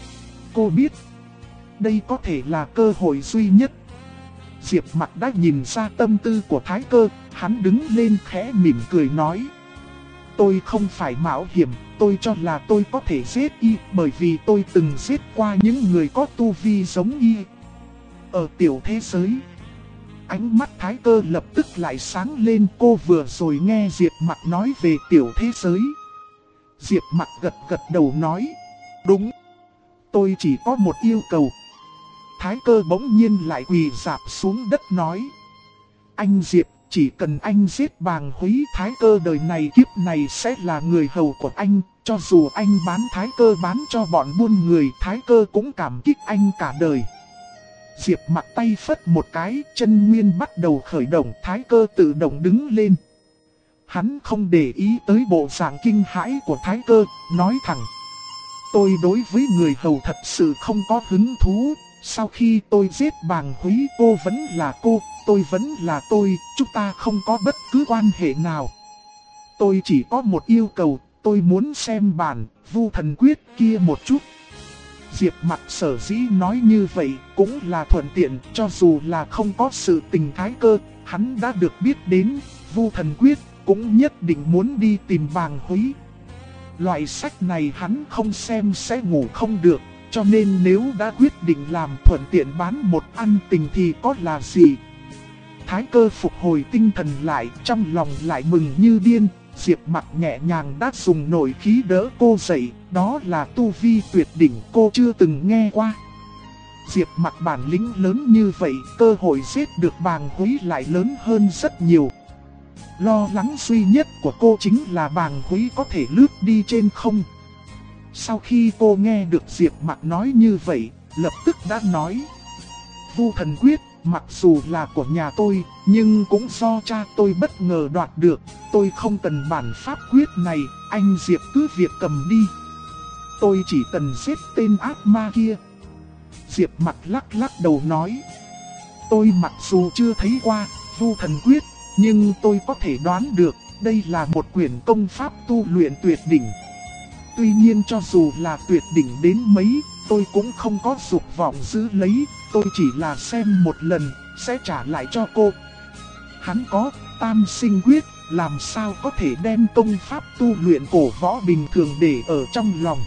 Cô biết, đây có thể là cơ hội duy nhất. Diệp Mặc đã nhìn ra tâm tư của Thái Cơ, hắn đứng lên khẽ mỉm cười nói. Tôi không phải mạo hiểm, tôi cho là tôi có thể giết y, bởi vì tôi từng giết qua những người có tu vi giống y. Ở tiểu thế giới, ánh mắt Thái Cơ lập tức lại sáng lên, cô vừa rồi nghe Diệp Mặc nói về tiểu thế giới. Diệp Mặc gật gật đầu nói, đúng, tôi chỉ có một yêu cầu. Thái Cơ bỗng nhiên lại quỳ rạp xuống đất nói, anh Diệp, chỉ cần anh giết Bàng Húy, Thái Cơ đời này kiếp này sẽ là người hầu của anh. Cho dù anh bán Thái Cơ bán cho bọn buôn người, Thái Cơ cũng cảm kích anh cả đời. Diệp Mặc tay phất một cái, chân nguyên bắt đầu khởi động, Thái Cơ tự động đứng lên. Hắn không để ý tới bộ dạng kinh hãi của Thái Cơ, nói thẳng. Tôi đối với người hầu thật sự không có hứng thú. Sau khi tôi giết Bàng Húy, cô vẫn là cô, tôi vẫn là tôi, chúng ta không có bất cứ quan hệ nào. Tôi chỉ có một yêu cầu, tôi muốn xem bản Vu Thần Quyết kia một chút. Diệp Mặc sở dĩ nói như vậy cũng là thuận tiện, cho dù là không có sự tình Thái Cơ, hắn đã được biết đến Vu Thần Quyết, cũng nhất định muốn đi tìm Bàng Húy. Loại sách này hắn không xem sẽ ngủ không được, cho nên nếu đã quyết định làm thuận tiện bán một ăn tình thì có là gì. Thái Cơ phục hồi tinh thần lại, trong lòng lại mừng như điên. Diệp Mặc nhẹ nhàng đã dùng nội khí đỡ cô dậy, đó là tu vi tuyệt đỉnh cô chưa từng nghe qua. Diệp Mặc bản lĩnh lớn như vậy, cơ hội giết được Bàng Húy lại lớn hơn rất nhiều. Lo lắng duy nhất của cô chính là Bàng Húy có thể lướt đi trên không. Sau khi cô nghe được Diệp Mặc nói như vậy, lập tức đã nói. Vu Thần Quyết, mặc dù là của nhà tôi, nhưng cũng do cha tôi bất ngờ đoạt được. Tôi không cần bản pháp quyết này, anh Diệp cứ việc cầm đi. Tôi chỉ cần giết tên ác ma kia. Diệp Mặc lắc lắc đầu nói. Tôi mặc dù chưa thấy qua Vu Thần Quyết, nhưng tôi có thể đoán được, đây là một quyển công pháp tu luyện tuyệt đỉnh. Tuy nhiên cho dù là tuyệt đỉnh đến mấy, tôi cũng không có dục vọng giữ lấy, tôi chỉ là xem một lần, sẽ trả lại cho cô. Hắn có Tam Sinh Quyết, làm sao có thể đem công pháp tu luyện cổ võ bình thường để ở trong lòng.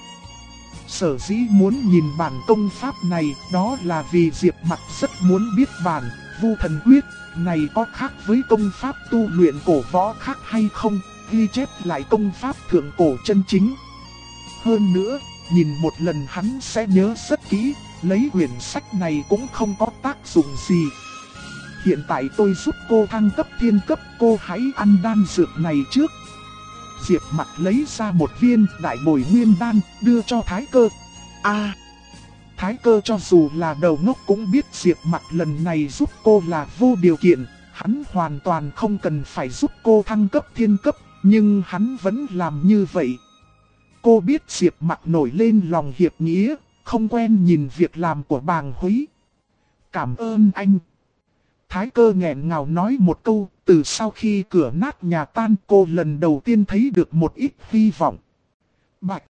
Sở dĩ muốn nhìn bản công pháp này, đó là vì Diệp Mặc rất muốn biết bản Vu Thần Quyết này có khác với công pháp tu luyện cổ võ khác hay không, ghi chép lại công pháp thượng cổ chân chính. Hơn nữa, nhìn một lần hắn sẽ nhớ rất kỹ, lấy quyển sách này cũng không có tác dụng gì. Hiện tại tôi giúp cô thăng cấp thiên cấp, cô hãy ăn đan dược này trước. Diệp Mặc lấy ra một viên đại bồi nguyên đan, đưa cho Thái Cơ. Thái Cơ cho dù là đầu ngốc cũng biết Diệp Mặc lần này giúp cô là vô điều kiện, hắn hoàn toàn không cần phải giúp cô thăng cấp thiên cấp, nhưng hắn vẫn làm như vậy. Cô biết Diệp Mặc nổi lên lòng hiệp nghĩa, không quen nhìn việc làm của Bàng Húy. Cảm ơn anh. Thái Cơ nghẹn ngào nói một câu, từ sau khi cửa nát nhà tan cô lần đầu tiên thấy được một ít hy vọng. Bạch.